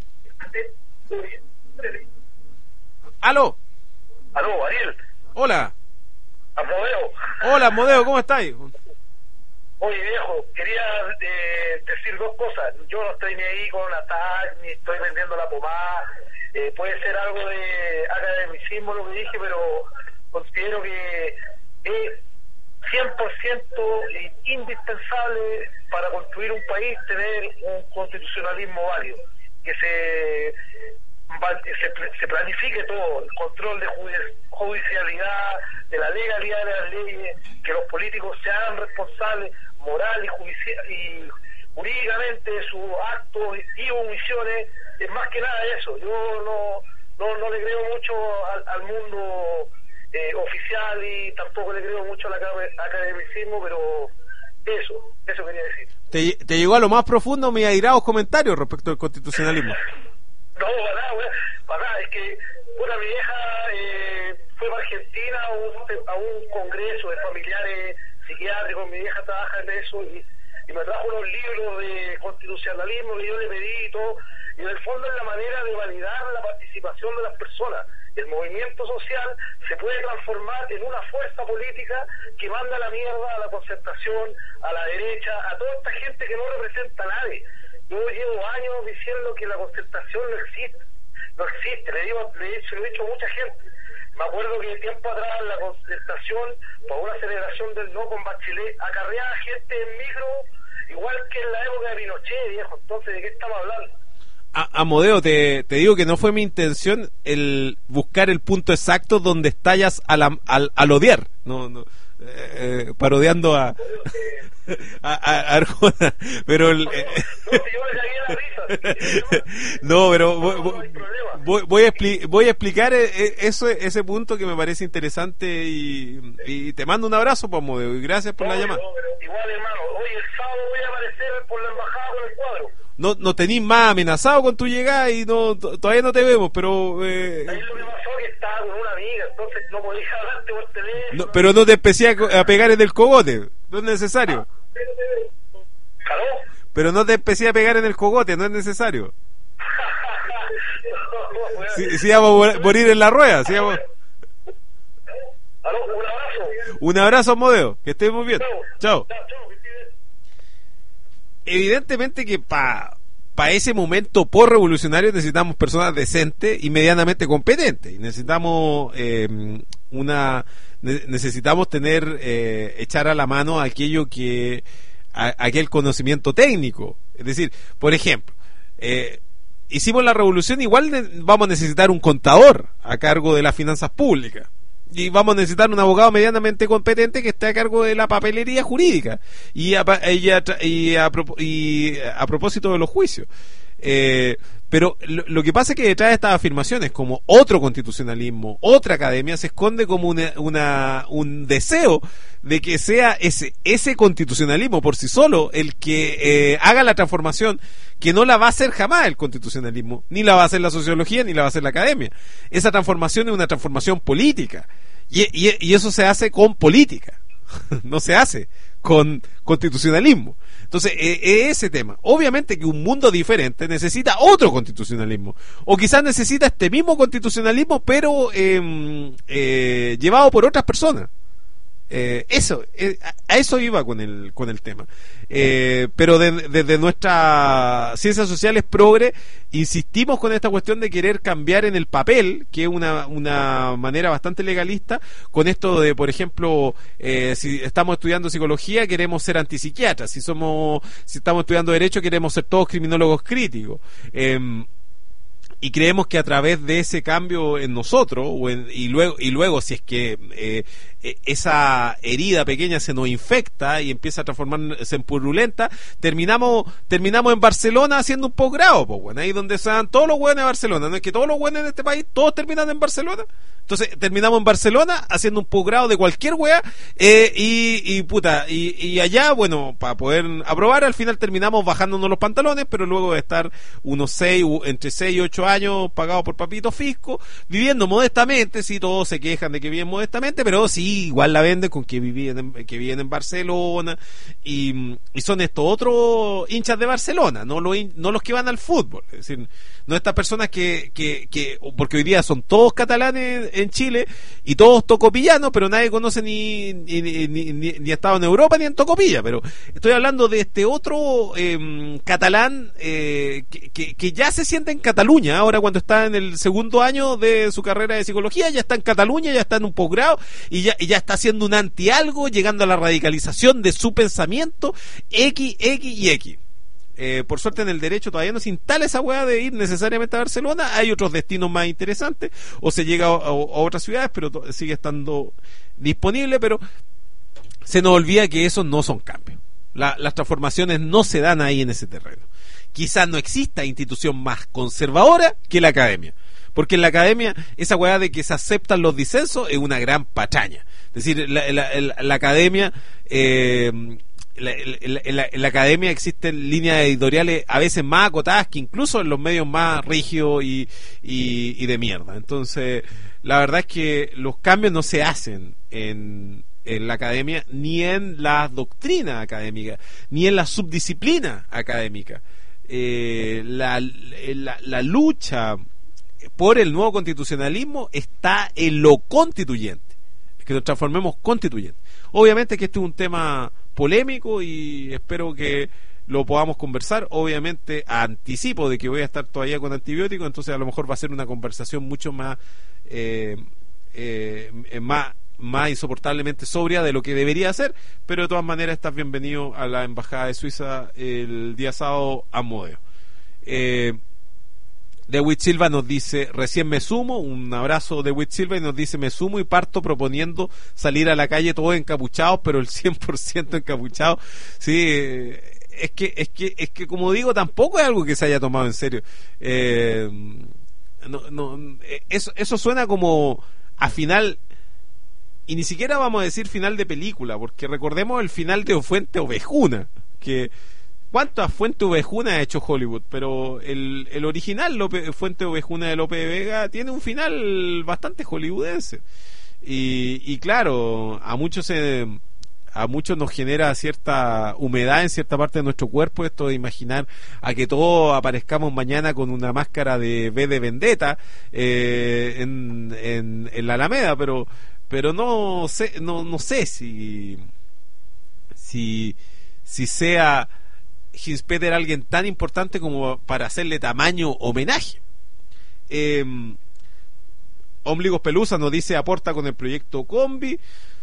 [SPEAKER 1] ¿Aló?
[SPEAKER 2] ¿Aló, Ariel?
[SPEAKER 1] Hola.
[SPEAKER 2] Asmodeo.
[SPEAKER 1] Hola, Asmodeo, ¿cómo estáis?
[SPEAKER 2] Oye, viejo, quería eh, decir dos cosas. Yo no estoy ni ahí con A T A C, ni estoy vendiendo la pomada. Eh, puede ser algo de academicismo lo que dije, pero considero que es cien por ciento indispensable para construir un país tener un constitucionalismo válido, que se, se, se planifique todo, el control de judicialidad, de la legalidad de las leyes, que los políticos se hagan responsables moral y, judici- y jurídicamente de sus actos y omisiones. Es más que nada eso. Yo no no, no le creo mucho al, al mundo eh, oficial, y tampoco le creo mucho al academicismo, pero eso, eso quería decir.
[SPEAKER 1] ¿Te, te llegó a lo más profundo mis airados comentarios respecto al constitucionalismo?
[SPEAKER 2] No, para nada, para nada. Es que una mi vieja eh, fue para Argentina a un, a un congreso de familiares psiquiátricos. Mi vieja trabaja en eso, y, y me trajo unos libros de constitucionalismo que yo le pedí y todo. Y en el fondo es la manera de validar la participación de las personas. El movimiento social se puede transformar en una fuerza política que manda la mierda a la concertación, a la derecha, a toda esta gente que no representa a nadie. yo llevo años diciendo que la concertación no existe, no existe, le digo, le he dicho, le he dicho a mucha gente. Me acuerdo que tiempo atrás la concertación, por una celebración del no con Bachelet, acarreaba gente en micro, igual que en la época de Pinochet, viejo. Entonces, ¿de qué estamos hablando?
[SPEAKER 1] A, Amodeo, te, te digo que no fue mi intención el buscar el punto exacto donde estallas al, al, al odiar, no, no eh, parodiando a a, a, a Arjona, pero el, eh, no, pero voy, voy, voy, a expli voy a explicar eso, ese punto que me parece interesante y, y te mando un abrazo, pues, Amodeo, y gracias por
[SPEAKER 2] no,
[SPEAKER 1] la llamada.
[SPEAKER 2] No, igual, hermano, hoy el sábado voy a aparecer por la embajada con el cuadro.
[SPEAKER 1] No, no tenís más amenazado con tu llegada y no todavía no te vemos, pero
[SPEAKER 2] eh, ahí lo que pasó que estaba con una amiga, entonces no podías hablarte por teléfono.
[SPEAKER 1] No, pero no te empecé a, a pegar en el cogote, no es necesario.
[SPEAKER 2] ¿Aló?
[SPEAKER 1] Pero no te empecé a pegar en el cogote, no es necesario.
[SPEAKER 2] no,
[SPEAKER 1] si, si vamos a morir en la rueda, si vamos...
[SPEAKER 2] ¿Aló? Un abrazo.
[SPEAKER 1] Un abrazo, Amodeo, que estés muy bien. Chao.
[SPEAKER 2] Chao.
[SPEAKER 1] Evidentemente que para pa ese momento post-revolucionario necesitamos personas decentes y medianamente competentes. Y necesitamos eh, una necesitamos tener eh, echar a la mano aquello que a, aquel conocimiento técnico. Es decir, por ejemplo, eh, hicimos la revolución, igual de, vamos a necesitar un contador a cargo de las finanzas públicas. Y vamos a necesitar un abogado medianamente competente que esté a cargo de la papelería jurídica y a, y a, y a, y a propósito de los juicios. Eh, pero lo, lo que pasa es que detrás de estas afirmaciones, como otro constitucionalismo, otra academia, se esconde como una, una, un deseo de que sea ese, ese constitucionalismo por sí solo el que eh, haga la transformación que no la va a hacer jamás el constitucionalismo, ni la va a hacer la sociología, ni la va a hacer la academia. Esa transformación es una transformación política, y, y, y eso se hace con política, no se hace con constitucionalismo. Entonces, eh, ese tema. Obviamente que un mundo diferente necesita otro constitucionalismo, o quizás necesita este mismo constitucionalismo, pero eh, eh, llevado por otras personas. Eh, eso, eh, a eso iba con el con el tema. Eh, pero desde de, de nuestras ciencias sociales progre insistimos con esta cuestión de querer cambiar en el papel, que es una, una manera bastante legalista, con esto de, por ejemplo, eh, si estamos estudiando psicología queremos ser antipsiquiatras, si somos si estamos estudiando derecho queremos ser todos criminólogos críticos. Eh, y creemos que a través de ese cambio en nosotros o en, y luego y luego si es que eh, esa herida pequeña se nos infecta y empieza a transformarse en purulenta, terminamos terminamos en Barcelona haciendo un posgrado, pues bueno, ahí donde se dan todos los buenos de Barcelona. No es que todos los buenos en este país todos terminan en Barcelona. Entonces terminamos en Barcelona haciendo un posgrado de cualquier wea eh, y, y puta y, y allá, bueno, para poder aprobar al final terminamos bajándonos los pantalones, pero luego de estar unos seis entre seis y ocho años pagados por papito fisco, viviendo modestamente. Sí, todos se quejan de que viven modestamente, pero sí, igual la venden con que viven en, que viven en Barcelona y, y son estos otros hinchas de Barcelona, no los, no los que van al fútbol. Es decir, no estas personas que, que, que porque hoy día son todos catalanes en Chile y todos tocopillanos, pero nadie conoce ni ni, ni, ni, ni ha estado en Europa ni en Tocopilla. Pero estoy hablando de este otro eh, catalán eh, que, que, que ya se siente en Cataluña ahora, cuando está en el segundo año de su carrera de psicología, ya está en Cataluña, ya está en un posgrado y ya, y ya está haciendo un anti-algo, llegando a la radicalización de su pensamiento X, X y X. Eh, por suerte en el derecho todavía no se instala esa hueá de ir necesariamente a Barcelona. Hay otros destinos más interesantes, o se llega a, a, a otras ciudades, pero to- sigue estando disponible. Pero se nos olvida que esos no son cambios. La, las transformaciones no se dan ahí en ese terreno. Quizás no exista institución más conservadora que la academia, porque en la academia esa hueá de que se aceptan los disensos es una gran patraña. Es decir, la, la, la, la academia eh, La, la, la, en la academia existen líneas editoriales a veces más acotadas que incluso en los medios más rígidos y, y, y de mierda. Entonces, la verdad es que los cambios no se hacen en, en la academia, ni en la doctrina académica, ni en la subdisciplina académica. Eh, la, la, la lucha por el nuevo constitucionalismo está en lo constituyente, es que nos transformemos constituyentes. Obviamente que este es un tema polémico y espero que lo podamos conversar. Obviamente anticipo de que voy a estar todavía con antibióticos, entonces a lo mejor va a ser una conversación mucho más eh, eh, más más insoportablemente sobria de lo que debería ser, pero de todas maneras estás bienvenido a la Embajada de Suiza el día sábado a Modeo. eh, Dewitt Silva nos dice, recién me sumo, un abrazo de Dewitt Silva, y nos dice, me sumo y parto proponiendo salir a la calle todos encapuchados, pero el cien por ciento encapuchados. Sí, es que, es que, es que como digo, tampoco es algo que se haya tomado en serio. Eh, no, no, eso, eso suena como a final, y ni siquiera vamos a decir final de película, porque recordemos el final de Fuente Ovejuna, que ¿cuántas Fuente Ovejuna ha hecho Hollywood? Pero el, el original Lope, Fuente Ovejuna de Lope de Vega tiene un final bastante hollywoodense. Y, y claro, a muchos se, a muchos nos genera cierta humedad en cierta parte de nuestro cuerpo esto de imaginar a que todos aparezcamos mañana con una máscara de V de Vendetta eh, en, en, en la Alameda, pero pero no sé, no, no sé si si si sea Hinspeter alguien tan importante como para hacerle tamaño homenaje. eh, Ombligos Pelusa nos dice, aporta con el proyecto Combi,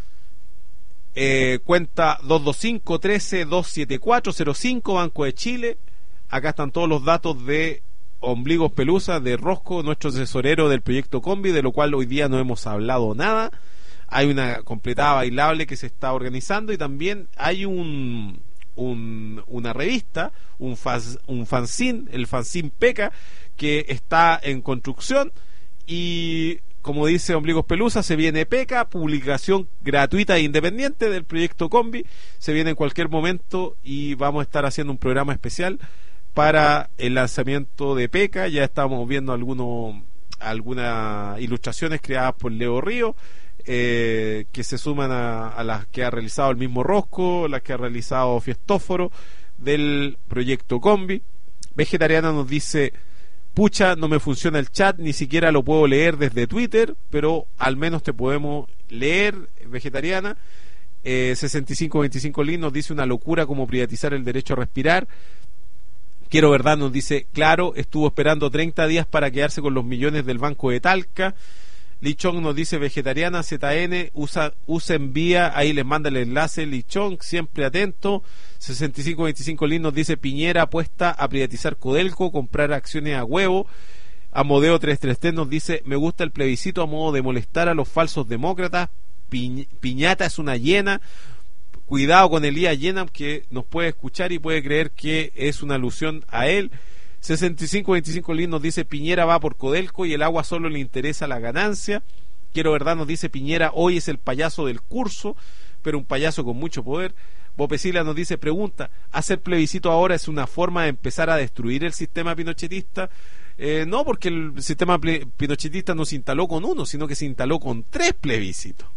[SPEAKER 1] eh, cuenta dos dos cinco, trece, doscientos setenta y cuatro cero cinco, Banco de Chile. Acá están todos los datos de Ombligos Pelusa, de Rosco, nuestro tesorero del proyecto Combi, de lo cual hoy día no hemos hablado nada. Hay una completada bailable que se está organizando, y también hay un Un, una revista, un, faz, un fanzine, el fanzine Peca, que está en construcción, y como dice Ombligos Pelusa, se viene Peca, publicación gratuita e independiente del proyecto Combi, se viene en cualquier momento, y vamos a estar haciendo un programa especial para el lanzamiento de Peca. Ya estamos viendo algunos algunas ilustraciones creadas por Leo Río, Eh, que se suman a, a las que ha realizado el mismo Rosco, las que ha realizado Fiestóforo del proyecto Combi. Vegetariana nos dice, pucha, no me funciona el chat, ni siquiera lo puedo leer desde Twitter, pero al menos te podemos leer, Vegetariana. eh, sesenta y cinco veinticinco Lin nos dice, una locura como privatizar el derecho a respirar. Quiero Verdad nos dice, claro, estuvo esperando treinta días para quedarse con los millones del Banco de Talca. Lichong nos dice, Vegetariana, Z N, usa, usa envía, ahí les manda el enlace. Lichong, siempre atento. Sesenta y cinco veinticinco Lin nos dice, Piñera apuesta a privatizar Codelco, comprar acciones a huevo. Amodeo trescientos treinta y tres nos dice, me gusta el plebiscito a modo de molestar a los falsos demócratas. Pi, Piñata es una hiena. Cuidado con Elías Yenam, que nos puede escuchar y puede creer que es una alusión a él. Sesenta y cinco veinticinco Lin nos dice, Piñera va por Codelco y el agua solo le interesa la ganancia. Quiero Verdad nos dice, Piñera hoy es el payaso del curso, pero un payaso con mucho poder. Bopesila nos dice, pregunta, ¿hacer plebiscito ahora es una forma de empezar a destruir el sistema pinochetista? Eh, no, porque el sistema pinochetista no se instaló con uno, sino que se instaló con tres plebiscitos.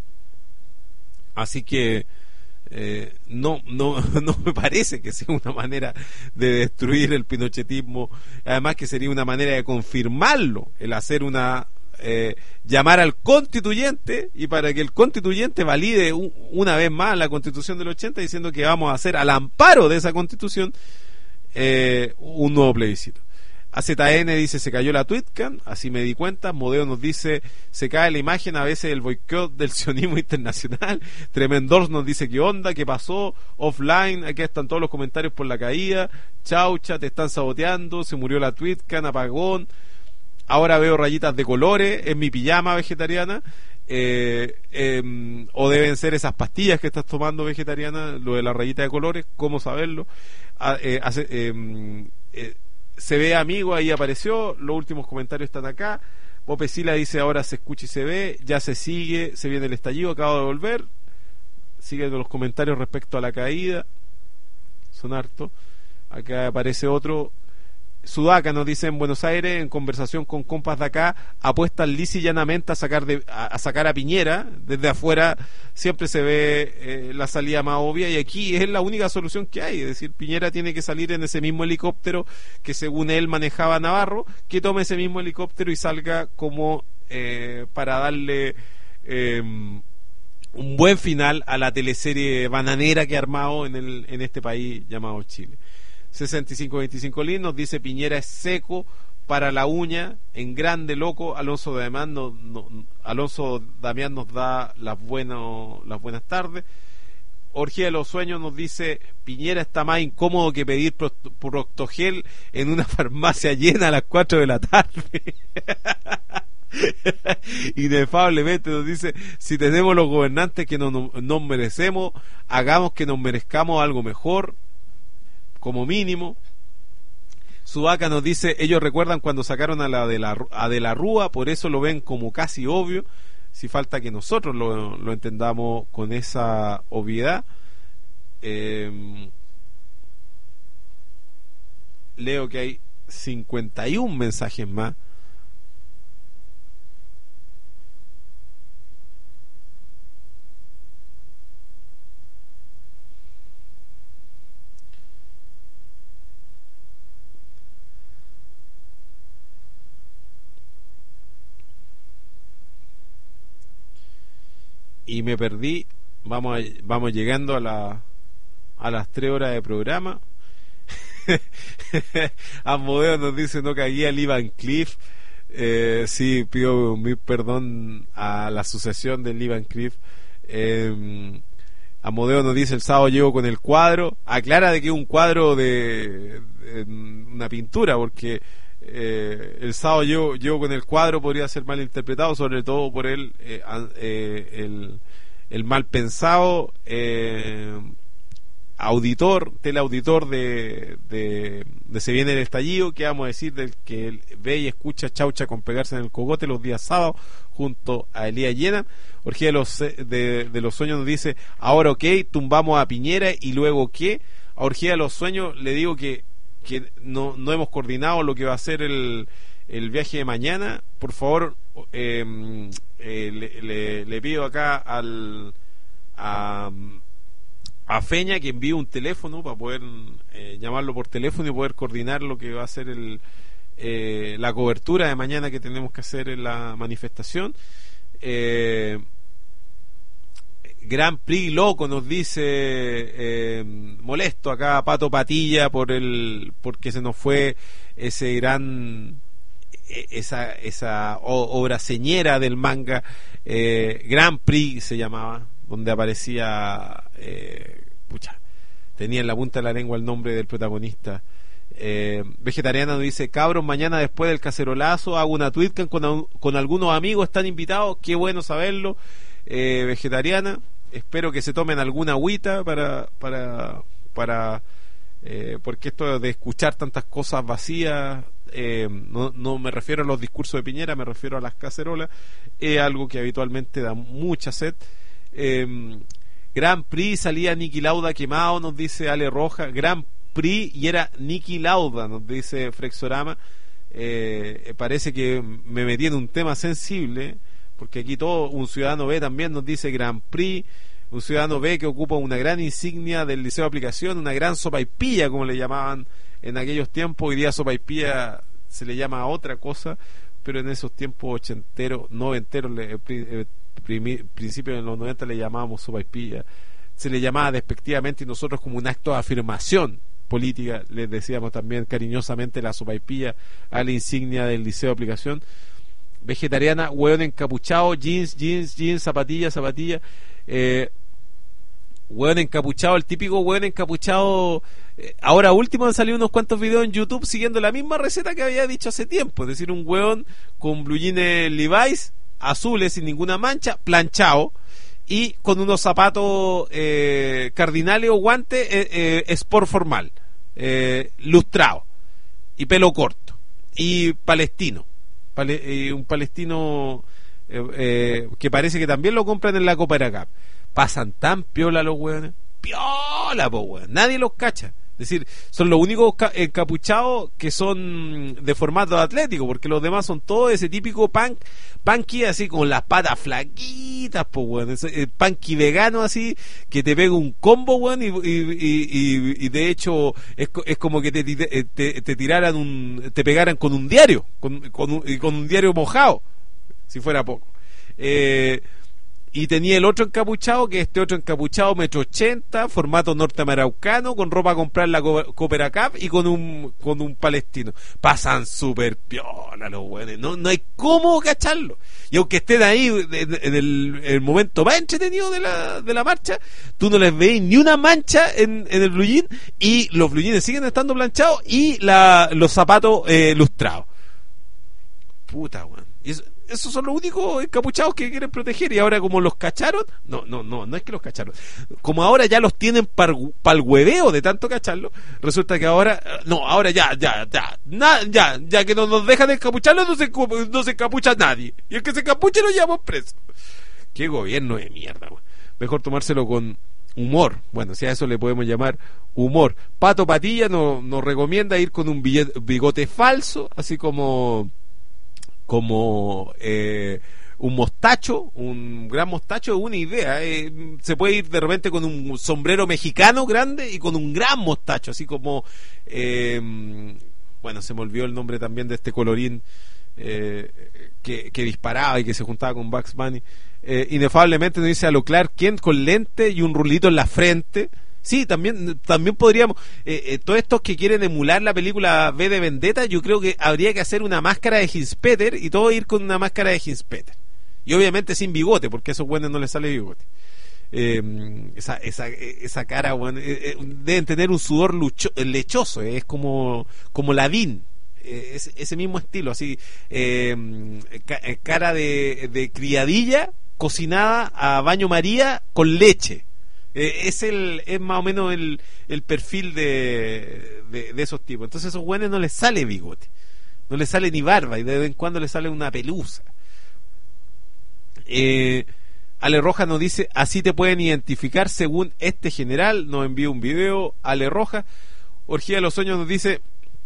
[SPEAKER 1] Así que Eh, no, no, no me parece que sea una manera de destruir el pinochetismo, además que sería una manera de confirmarlo, el hacer una eh, llamar al constituyente, y para que el constituyente valide un, una vez más la constitución del ochenta, diciendo que vamos a hacer al amparo de esa constitución eh, un nuevo plebiscito. A Z N dice, se cayó la Twitcan, así me di cuenta. Modeo nos dice, se cae la imagen a veces el boicot del sionismo internacional. Tremendors nos dice, ¿qué onda? ¿Qué pasó? Offline, aquí están todos los comentarios por la caída. Chaucha, te están saboteando, se murió la Twitcan, apagón. Ahora veo rayitas de colores en mi pijama, Vegetariana. Eh, eh, o deben ser esas pastillas que estás tomando, Vegetariana, lo de la rayita de colores, ¿cómo saberlo? Ah, eh, hace, eh, eh, se ve amigo, ahí apareció, los últimos comentarios están acá. Popesila dice, ahora se escucha y se ve, ya se sigue, se viene el estallido, acabo de volver. Siguen los comentarios respecto a la caída, son hartos. Acá aparece otro. Sudaca nos dice, en Buenos Aires, en conversación con compas de acá, apuestan lisa y llanamente a sacar, de, a, a sacar a Piñera. Desde afuera siempre se ve eh, la salida más obvia, y aquí es la única solución que hay, es decir, Piñera tiene que salir en ese mismo helicóptero que según él manejaba Navarro, que tome ese mismo helicóptero y salga como eh, para darle eh, un buen final a la teleserie bananera que ha armado en, el, en este país llamado Chile. sesenta y cinco veinticinco Lin nos dice Piñera es seco para la uña, en grande, loco. Alonso Damián nos, no, Alonso Damián nos da las, bueno, las buenas tardes. Orgía de los Sueños nos dice Piñera está más incómodo que pedir Proctogel en una farmacia llena a las cuatro de la tarde. Inefablemente nos dice si tenemos los gobernantes que nos, nos merecemos, hagamos que nos merezcamos algo mejor, como mínimo. Sudaca nos dice ellos recuerdan cuando sacaron a la de la, a de la Rúa, por eso lo ven como casi obvio. Si falta que nosotros lo, lo entendamos con esa obviedad. Eh, leo que hay cincuenta y uno mensajes más. Y me perdí. Vamos, vamos llegando a la a las tres horas de programa. Amodeo nos dice no cagué al Ivan Cliff. Eh, sí, pido mi perdón a la asociación del Ivan Cliff. Eh, Amodeo nos dice el sábado llego con el cuadro. Aclara de que es un cuadro de, de una pintura, porque eh, el sábado llego, llego con el cuadro podría ser mal interpretado, sobre todo por él eh, eh, el, el mal pensado eh, auditor, teleauditor de, de, de Se Viene el Estallido, que vamos a decir del que él ve y escucha Chaucha con Pegarse en el Cogote los días sábados junto a Elías Llena. Orgía de los, de, de los Sueños nos dice ahora ok, tumbamos a Piñera y luego qué. A Orgía de los Sueños le digo que, que no, no hemos coordinado lo que va a ser el, el viaje de mañana. Por favor, eh, eh, le, le, le pido acá al a a Feña que envíe un teléfono para poder eh, llamarlo por teléfono y poder coordinar lo que va a ser el, eh, la cobertura de mañana que tenemos que hacer en la manifestación. eh, Gran Prix loco nos dice eh, molesto acá Pato Patilla por el porque se nos fue ese gran esa esa obra señera del manga, eh, Gran Prix se llamaba, donde aparecía eh, pucha, tenía en la punta de la lengua el nombre del protagonista. eh, Vegetariana nos dice cabros, mañana después del cacerolazo hago una tweetcan con, con algunos amigos, están invitados, qué bueno saberlo. eh, Vegetariana, espero que se tomen alguna agüita para para para eh, porque esto de escuchar tantas cosas vacías, eh, no, no me refiero a los discursos de Piñera, me refiero a las cacerolas, es algo que habitualmente da mucha sed. Eh, Gran Prix, salía Niki Lauda quemado, nos dice Ale Roja. Gran Prix y era Niki Lauda, nos dice Frexorama. eh, Parece que me metí en un tema sensible, porque aquí todo un ciudadano B también nos dice Gran Prix. Un ciudadano B que ocupa una gran insignia del Liceo de Aplicación, una gran sopaipilla como le llamaban en aquellos tiempos. Hoy día sopaipilla se le llama a otra cosa, pero en esos tiempos ochenteros, noventeros, eh, principios de los noventa le llamábamos sopaipilla, se le llamaba despectivamente y nosotros como un acto de afirmación política les decíamos también cariñosamente la sopaipilla a la insignia del Liceo de Aplicación. Vegetariana, hueón encapuchado, jeans, jeans, jeans, zapatilla, zapatilla, eh, hueón encapuchado, el típico hueón encapuchado. eh, ahora último han salido unos cuantos videos en YouTube siguiendo la misma receta que había dicho hace tiempo, es decir, un hueón con blue jeans Levi's azules sin ninguna mancha, planchado y con unos zapatos eh, cardinales o guantes eh, eh, sport formal, eh, lustrado y pelo corto y palestino, pale, eh, un palestino eh, eh, que parece que también lo compran en la Copa Aracap. Pasan tan piola los hueones, piola po hueón, nadie los cacha. Es decir, son los únicos encapuchados que son de formato atlético, porque los demás son todos ese típico punk, punky así con las patas flaquitas, pues weón, ese punky vegano así, que te pega un combo, weón, y, y, y, y de hecho es, es como que te, te, te tiraran un, te pegaran con un diario, con, con, un, con un diario mojado, si fuera poco. Eh, y tenía el otro encapuchado, que este otro encapuchado metro ochenta, formato norteamericano, con ropa a comprar la Coopera Cup y con un con un palestino. Pasan súper piola los güeyes, no, no hay cómo cacharlo. Y aunque estén ahí en el, el momento más entretenido de la, de la marcha, tú no les veis ni una mancha en, en el blue jean, y los blue jeans siguen estando planchados y la, los zapatos eh, lustrados. Puta, weón. Y eso, esos son los únicos encapuchados que quieren proteger, y ahora como los cacharon, no, no, no, no es que los cacharon, como ahora ya los tienen para el hueveo de tanto cacharlo, resulta que ahora, no, ahora ya, ya, ya, na, ya, ya que no nos dejan de encapucharlo, no se, no se encapucha nadie, y el que se encapuche lo llevamos preso. Qué gobierno de mierda, güey. Mejor tomárselo con humor, bueno, si a eso le podemos llamar humor. Pato Patilla nos, nos recomienda ir con un billete, bigote falso, así como como eh, un mostacho, un gran mostacho, es una idea. Eh, se puede ir de repente con un sombrero mexicano grande y con un gran mostacho, así como, eh, bueno, se me olvidó el nombre también de este colorín eh, que, que disparaba y que se juntaba con Bugs Bunny. Eh, inefablemente nos dice a lo Clark Kent con lente y un rulito en la frente. Sí, también también podríamos, eh, eh, todos estos que quieren emular la película V de Vendetta, yo creo que habría que hacer una máscara de Hinspeter y todo ir con una máscara de Hinspeter, y obviamente sin bigote, porque a esos buenos no les sale bigote. eh, esa, esa, esa cara, bueno, eh, eh, deben tener un sudor lucho, lechoso, eh, es como como Lavín, eh, es, ese mismo estilo, así, eh, ca, cara de, de criadilla cocinada a baño María con leche. Eh, es el es más o menos el, el perfil de, de, de esos tipos. Entonces a esos güeyes no les sale bigote, no les sale ni barba, y de vez en cuando les sale una pelusa. eh, Ale Roja nos dice: así te pueden identificar según este general. Nos envía un video Ale Roja. Orgía de los Sueños nos dice: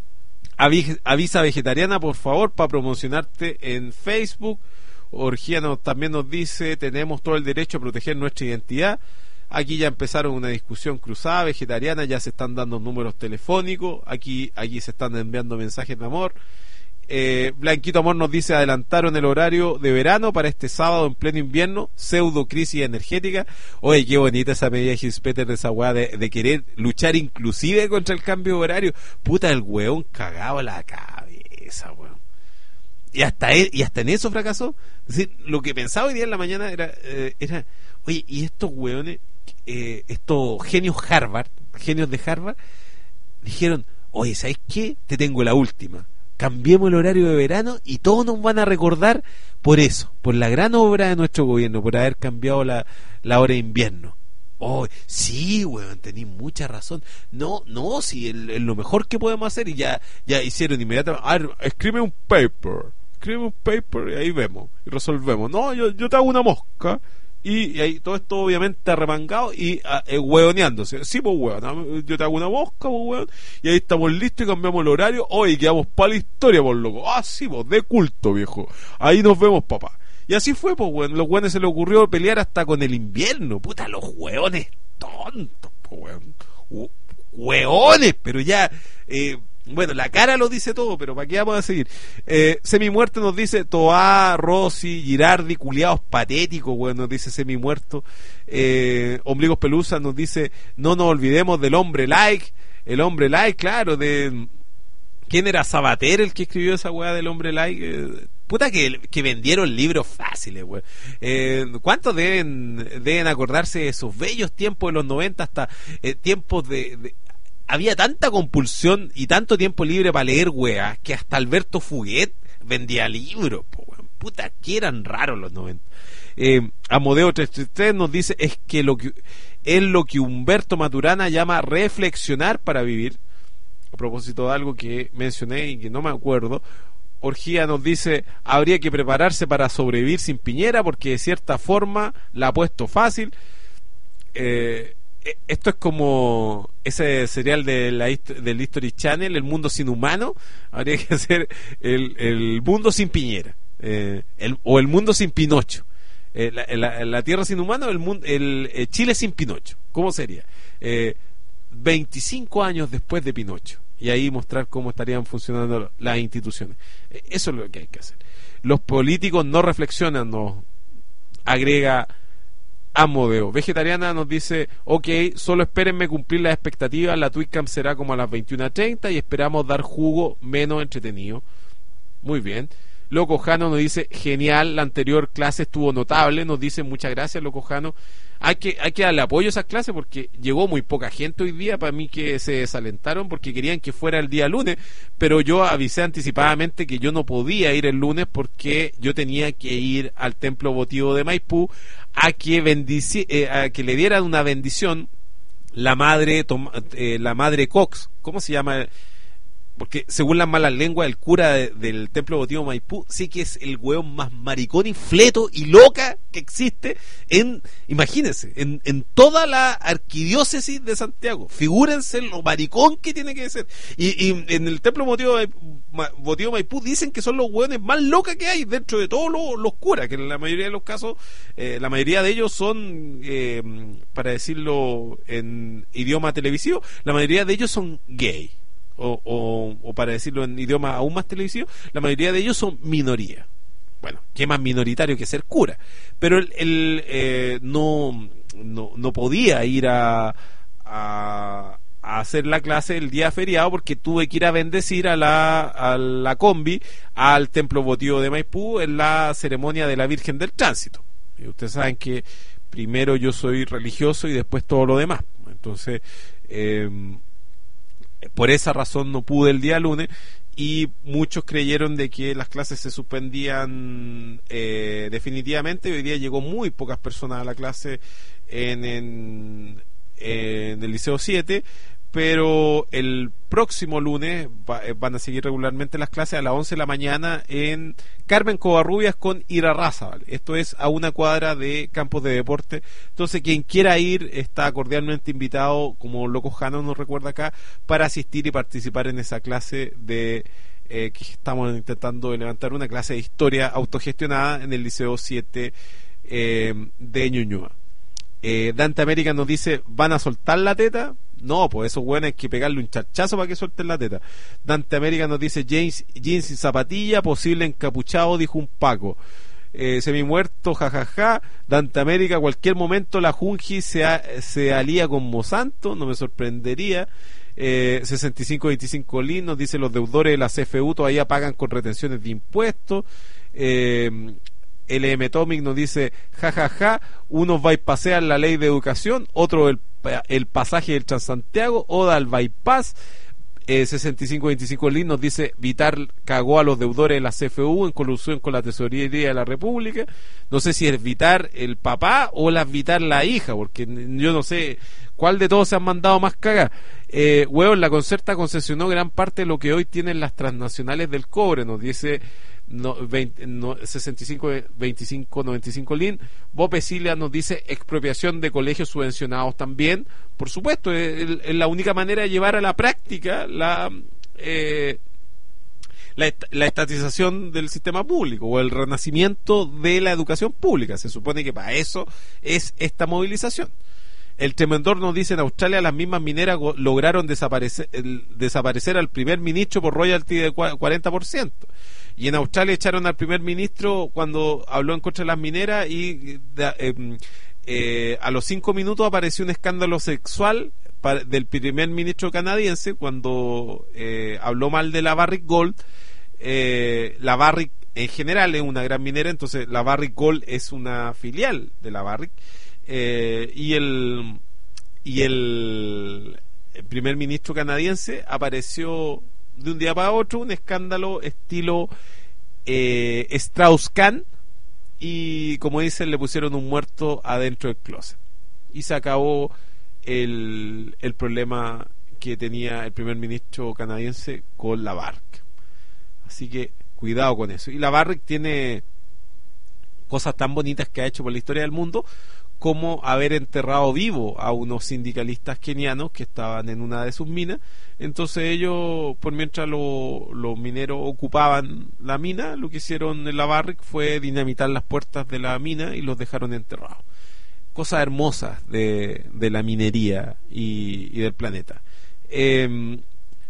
[SPEAKER 1] avisa vegetariana por favor para promocionarte en Facebook. Orgía nos, también nos dice: tenemos todo el derecho a proteger nuestra identidad. Aquí ya empezaron una discusión cruzada vegetariana, ya se están dando números telefónicos, aquí, aquí se están enviando mensajes de amor. eh, Blanquito Amor nos dice: adelantaron el horario de verano para este sábado en pleno invierno, pseudo crisis energética. Oye, qué bonita esa medida de Hinspeter, de esa weá de, de querer luchar inclusive contra el cambio de horario. Puta, el weón cagado la cabeza, weón. Y hasta, él, y hasta en eso fracasó. Es decir, lo que pensaba hoy día en la mañana era, eh, era oye, y estos weones, Eh, estos genios Harvard, genios de Harvard, dijeron: oye, ¿sabes qué? Te tengo la última. Cambiemos el horario de verano y todos nos van a recordar por eso, por la gran obra de nuestro gobierno, por haber cambiado la, la hora de invierno. Oh, sí, weón, tenés mucha razón. No, no, sí, es el, lo mejor que podemos hacer. Y ya, ya hicieron inmediatamente: a ver, escribe un paper, escribe un paper y ahí vemos y resolvemos. No, yo, yo te hago una mosca. Y, y ahí todo esto obviamente arremangado y eh, hueoneándose. Sí, pues hueón, yo te hago una mosca, pues hueón, y ahí estamos listos y cambiamos el horario. Hoy quedamos para la historia, por loco. Ah, sí, pues, de culto, viejo. Ahí nos vemos, papá. Y así fue, pues hueón. Los hueones se les ocurrió pelear hasta con el invierno. Puta, los hueones tontos, pues hueón. Hueones, pero ya... Eh, bueno, la cara lo dice todo, pero ¿para qué vamos a seguir? Eh, Semi Muerto nos dice: Toá, Rossi, Girardi, culiados patéticos, bueno, nos dice Semi Muerto. eh, Ombligos Pelusa nos dice: no nos olvidemos del hombre like. El hombre like, claro, de... ¿quién era? Sabater el que escribió esa weá del hombre like. Eh, puta que, que vendieron libros fáciles, weón. Eh, ¿Cuántos deben, deben acordarse de esos bellos tiempos de los noventa, hasta eh, tiempos de... de había tanta compulsión y tanto tiempo libre para leer, weá, que hasta Alberto Fuguet vendía libros, po, weón. Puta, que eran raros los noventa. Eh, Amodeo trescientos treinta y tres nos dice: es que lo que es lo que Humberto Maturana llama reflexionar para vivir. A propósito de algo que mencioné y que no me acuerdo. Orgía nos dice: habría que prepararse para sobrevivir sin Piñera, porque de cierta forma la ha puesto fácil. Eh, esto es como ese serial de la, del History Channel, El Mundo Sin Humano. Habría que hacer el, el Mundo Sin Piñera, eh, el, o El Mundo Sin Pinocho. Eh, la, la, la Tierra Sin Humano, el, mundo, el eh, Chile Sin Pinocho. ¿Cómo sería? Eh, veinticinco años después de Pinocho, y ahí mostrar cómo estarían funcionando las instituciones. Eh, eso es lo que hay que hacer. Los políticos no reflexionan, nos agrega Amodeo. Vegetariana nos dice, ok, solo espérenme cumplir las expectativas, la Twitcam será como a las veintiuna treinta y esperamos dar jugo menos entretenido. Muy bien. Loco Jano nos dice, genial, la anterior clase estuvo notable, nos dice, muchas gracias Loco Jano. Hay que, hay que darle apoyo a esas clases porque llegó muy poca gente hoy día, para mí que se desalentaron porque querían que fuera el día lunes, pero yo avisé anticipadamente que yo no podía ir el lunes porque yo tenía que ir al templo votivo de Maipú a que, bendici eh, a que le dieran una bendición la madre, eh, la madre Cox, ¿cómo se llama? Porque según las malas lenguas, el cura de, del templo votivo Maipú sí que es el hueón más maricón y fleto y loca que existe en, imagínense, en, en toda la arquidiócesis de Santiago. Figúrense lo maricón que tiene que ser. Y, y en el templo votivo, votivo Maipú dicen que son los hueones más locas que hay dentro de todos los, los curas, que en la mayoría de los casos, eh, la mayoría de ellos son, eh, para decirlo en idioma televisivo, la mayoría de ellos son gay. O, o, o para decirlo en idioma aún más televisivo, la mayoría de ellos son minoría. Bueno, qué más minoritario que ser cura. Pero él, él eh, no, no no podía ir a, a, a hacer la clase el día feriado porque tuve que ir a bendecir a la, a la combi al templo votivo de Maipú en la ceremonia de la Virgen del Tránsito. Y ustedes saben que primero yo soy religioso y después todo lo demás. Entonces eh, por esa razón no pude el día lunes y muchos creyeron de que las clases se suspendían eh, definitivamente. Hoy día llegó muy pocas personas a la clase en, en, en el Liceo siete, pero el próximo lunes va, van a seguir regularmente las clases a las once de la mañana en Carmen Covarrubias con Ira Raza, ¿vale? Esto es a una cuadra de campos de deporte. Entonces quien quiera ir está cordialmente invitado, como Loco Jano nos recuerda acá, para asistir y participar en esa clase de eh, que estamos intentando levantar, una clase de historia autogestionada en el Liceo siete eh, de Ñuñoa. eh, Dante América nos dice, ¿van a soltar la teta? No, pues esos hueones hay que pegarle un chachazo para que suelten la teta. Dante América nos dice, James, jeans y zapatilla, posible encapuchado, dijo un Paco. Eh, semi-muerto, jajaja. Dante América, cualquier momento la Junji se, a, se alía con Monsanto, no me sorprendería. Eh, sesenta y cinco veinticinco Lin nos dice, los deudores de la C F U todavía pagan con retenciones de impuestos. Eh, L M Tomic nos dice, jajaja, ja, ja, unos bypasean la ley de educación, otro el, el pasaje del Transantiago, Oda al bypass. eh, sesenta y cinco veinticinco Lin nos dice, Vitar cagó a los deudores de la C F U en colusión con la Tesorería de la República. No sé si es Vitar el papá o la Vitar la hija, porque yo no sé cuál de todos se han mandado más cagar. Eh, huevón, la Concerta concesionó gran parte de lo que hoy tienen las transnacionales del cobre, nos dice No, veinte, no, sesenta y cinco veinticinco noventa y cinco Lin. Bob Pesilia nos dice, expropiación de colegios subvencionados también. Por supuesto, es, es la única manera de llevar a la práctica la, eh, la, la estatización del sistema público o el renacimiento de la educación pública. Se supone que para eso es esta movilización. El Tremendor nos dice, en Australia las mismas mineras lograron desaparecer, el, desaparecer al primer ministro por royalty de cuarenta por ciento. Y en Australia echaron al primer ministro cuando habló en contra de las mineras y eh, eh, a los cinco minutos apareció un escándalo sexual para, del primer ministro canadiense cuando eh, habló mal de la Barrick Gold. Eh, la Barrick en general es una gran minera, entonces la Barrick Gold es una filial de la Barrick. Eh, y el y el, el primer ministro canadiense apareció de un día para otro un escándalo estilo eh, Strauss-Kahn, y como dicen, le pusieron un muerto adentro del closet y se acabó el, el problema que tenía el primer ministro canadiense con la Barrick. Así que cuidado con eso. Y la Barrick tiene cosas tan bonitas que ha hecho por la historia del mundo, como haber enterrado vivo a unos sindicalistas kenianos que estaban en una de sus minas. Entonces ellos, por mientras lo, los mineros ocupaban la mina, lo que hicieron en la Barrick fue dinamitar las puertas de la mina y los dejaron enterrados. Cosas hermosas de, de la minería y, y del planeta. Eh,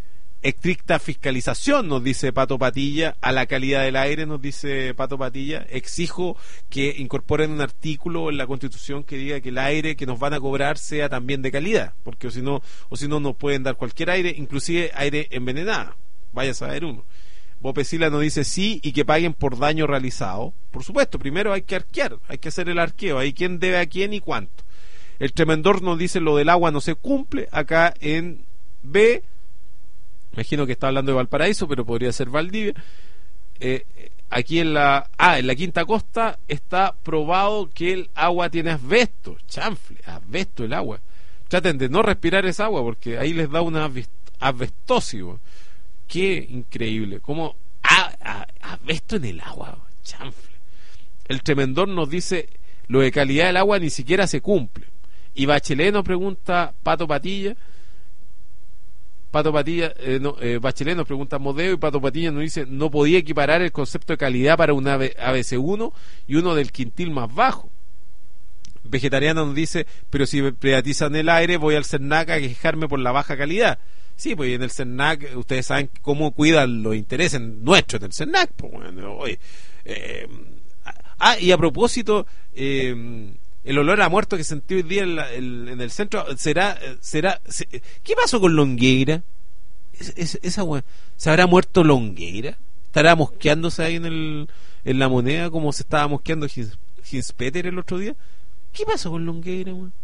[SPEAKER 1] estricta fiscalización, nos dice Pato Patilla, a la calidad del aire, nos dice Pato Patilla. Exijo que incorporen un artículo en la Constitución que diga que el aire que nos van a cobrar sea también de calidad, porque o si no, o si no nos pueden dar cualquier aire, inclusive aire envenenado. Vaya a saber uno. Bopesila nos dice sí, y que paguen por daño realizado. Por supuesto, primero hay que arquear, hay que hacer el arqueo, hay quién debe a quién y cuánto. El Tremendor nos dice lo del agua no se cumple. Acá en B, imagino que está hablando de Valparaíso, pero podría ser Valdivia. Eh, aquí en la ah, en la Quinta Costa está probado que el agua tiene asbesto. Chanfle, asbesto el agua. Traten de no respirar esa agua porque ahí les da una asbestosis. Qué increíble. Como ah, ah, asbesto en el agua. Chanfle. El Tremendor nos dice lo de calidad del agua ni siquiera se cumple. Y Bachelet nos pregunta, Pato Patilla, Pato Patilla, eh, no, eh, Bachelet nos pregunta Modeo, y Pato Patilla nos dice, no podía equiparar el concepto de calidad para un A B C uno y uno del quintil más bajo. Vegetariana nos dice, pero si privatizan el aire, voy al CERNAC a quejarme por la baja calidad. Sí, pues en el CERNAC, ustedes saben cómo cuidan los intereses nuestros del CERNAC. Pues, bueno, oye, eh, ah, y a propósito, eh, el olor a muerto que sentí hoy día en, la, el, en el centro, será, será, se, ¿qué pasó con Longueira? Es, es, esa wea, ¿se habrá muerto Longueira? ¿Estará mosqueándose ahí en el, en la Moneda como se estaba mosqueando Hinspeter el otro día? ¿Qué pasó con Longueira, wea?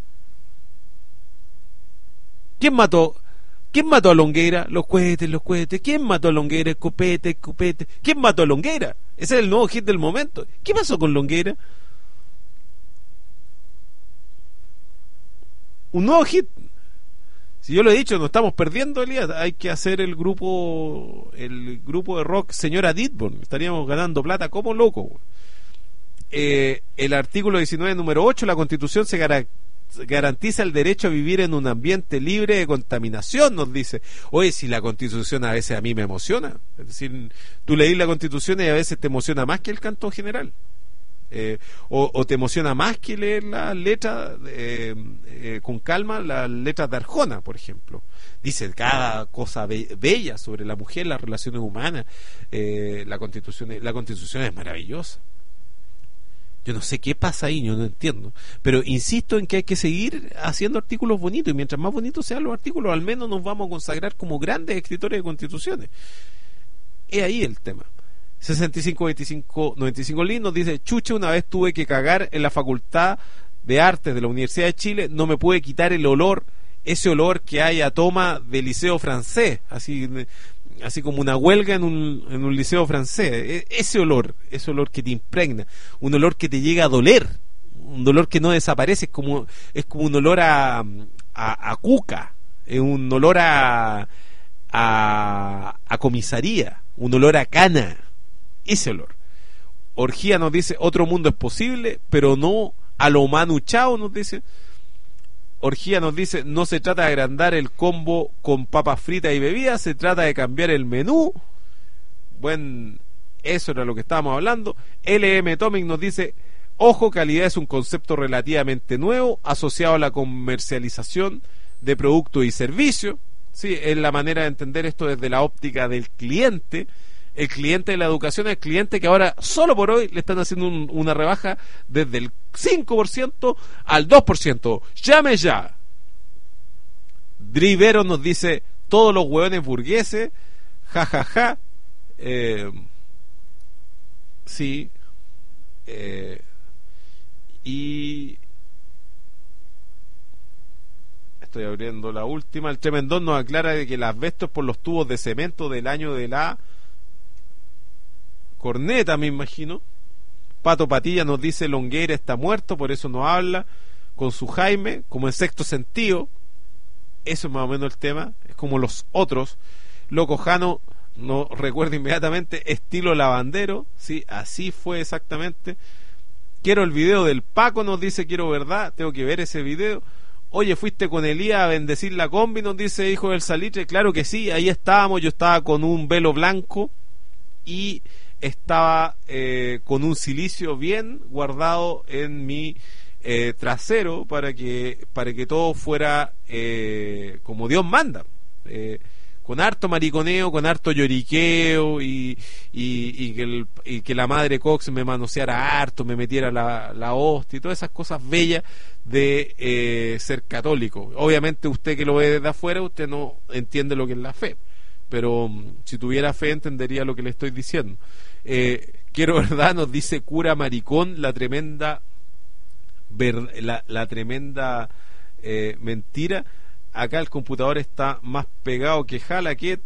[SPEAKER 1] ¿Quién mató? ¿Quién mató a Longueira? Los cohetes, los cohetes. ¿Quién mató a Longueira? Escopete, escopete. ¿Quién mató a Longueira? Ese es el nuevo hit del momento. ¿Qué pasó con Longueira? Un nuevo hit. Si yo lo he dicho, nos estamos perdiendo, Elías. Hay que hacer el grupo el grupo de rock Señora Ditborn. Estaríamos ganando plata como loco. Eh, el artículo diecinueve, número ocho, la Constitución se gar garantiza el derecho a vivir en un ambiente libre de contaminación, nos dice. Oye, si la Constitución a veces a mí me emociona. Es decir, tú leís la Constitución y a veces te emociona más que el canto general. Eh, o, o te emociona más que leer las letras eh, eh, con calma, las letras de Arjona, por ejemplo. Dice cada cosa be bella sobre la mujer, las relaciones humanas. Eh, la Constitución, la Constitución es maravillosa. Yo no sé qué pasa ahí, yo no entiendo, pero insisto en que hay que seguir haciendo artículos bonitos, y mientras más bonitos sean los artículos, al menos nos vamos a consagrar como grandes escritores de constituciones. Es ahí el tema. sesenta y cinco veinticinco noventa y cinco Lin nos dice, chuche, una vez tuve que cagar en la Facultad de Artes de la Universidad de Chile, no me pude quitar el olor, ese olor que hay a toma de liceo francés, así así como una huelga en un, en un liceo francés, ese olor, ese olor que te impregna, un olor que te llega a doler, un dolor que no desaparece, es como, es como un olor a, a, a cuca, es un olor a, a, a comisaría, un olor a cana, ese olor. Orgía nos dice, otro mundo es posible, pero no a lo Manu Chao, nos dice. Orgía nos dice, no se trata de agrandar el combo con papas fritas y bebidas, se trata de cambiar el menú. Buen, eso era lo que estábamos hablando. L M Tomic nos dice, ojo, calidad es un concepto relativamente nuevo asociado a la comercialización de productos y servicios. Sí, es la manera de entender esto desde la óptica del cliente. El cliente de la educación es el cliente que ahora, solo por hoy, le están haciendo un, una rebaja desde el cinco por ciento al dos por ciento. ¡Llame ya! Drivero nos dice, todos los hueones burgueses, jajaja. Ja, ja. eh, sí. Eh, y... Estoy abriendo la última. El Tremendón nos aclara de que el asbesto es por los tubos de cemento del año de la corneta, me imagino. Pato Patilla nos dice, Longueira está muerto, por eso no habla con su Jaime, como en sexto sentido. Eso es más o menos el tema, es como los otros. Loco Jano nos recuerda inmediatamente, estilo lavandero, sí, así fue exactamente. Quiero el video del Paco, nos dice, quiero verdad, tengo que ver ese video. Oye, ¿fuiste con Elías a bendecir la combi?, nos dice Hijo del Salitre. Claro que sí, ahí estábamos, yo estaba con un velo blanco y estaba eh, con un silicio bien guardado en mi eh, trasero para que para que todo fuera eh, como Dios manda. Eh, con harto mariconeo, con harto lloriqueo y, y, y, que, el, y que la madre Cox me manoseara harto, me metiera la, la hostia y todas esas cosas bellas de eh, ser católico. Obviamente usted que lo ve desde afuera, usted no entiende lo que es la fe, pero um, si tuviera fe entendería lo que le estoy diciendo. Eh, quiero verdad, nos dice cura maricón, la tremenda ver, la, la tremenda eh, mentira. Acá el computador está más pegado que Jalaquet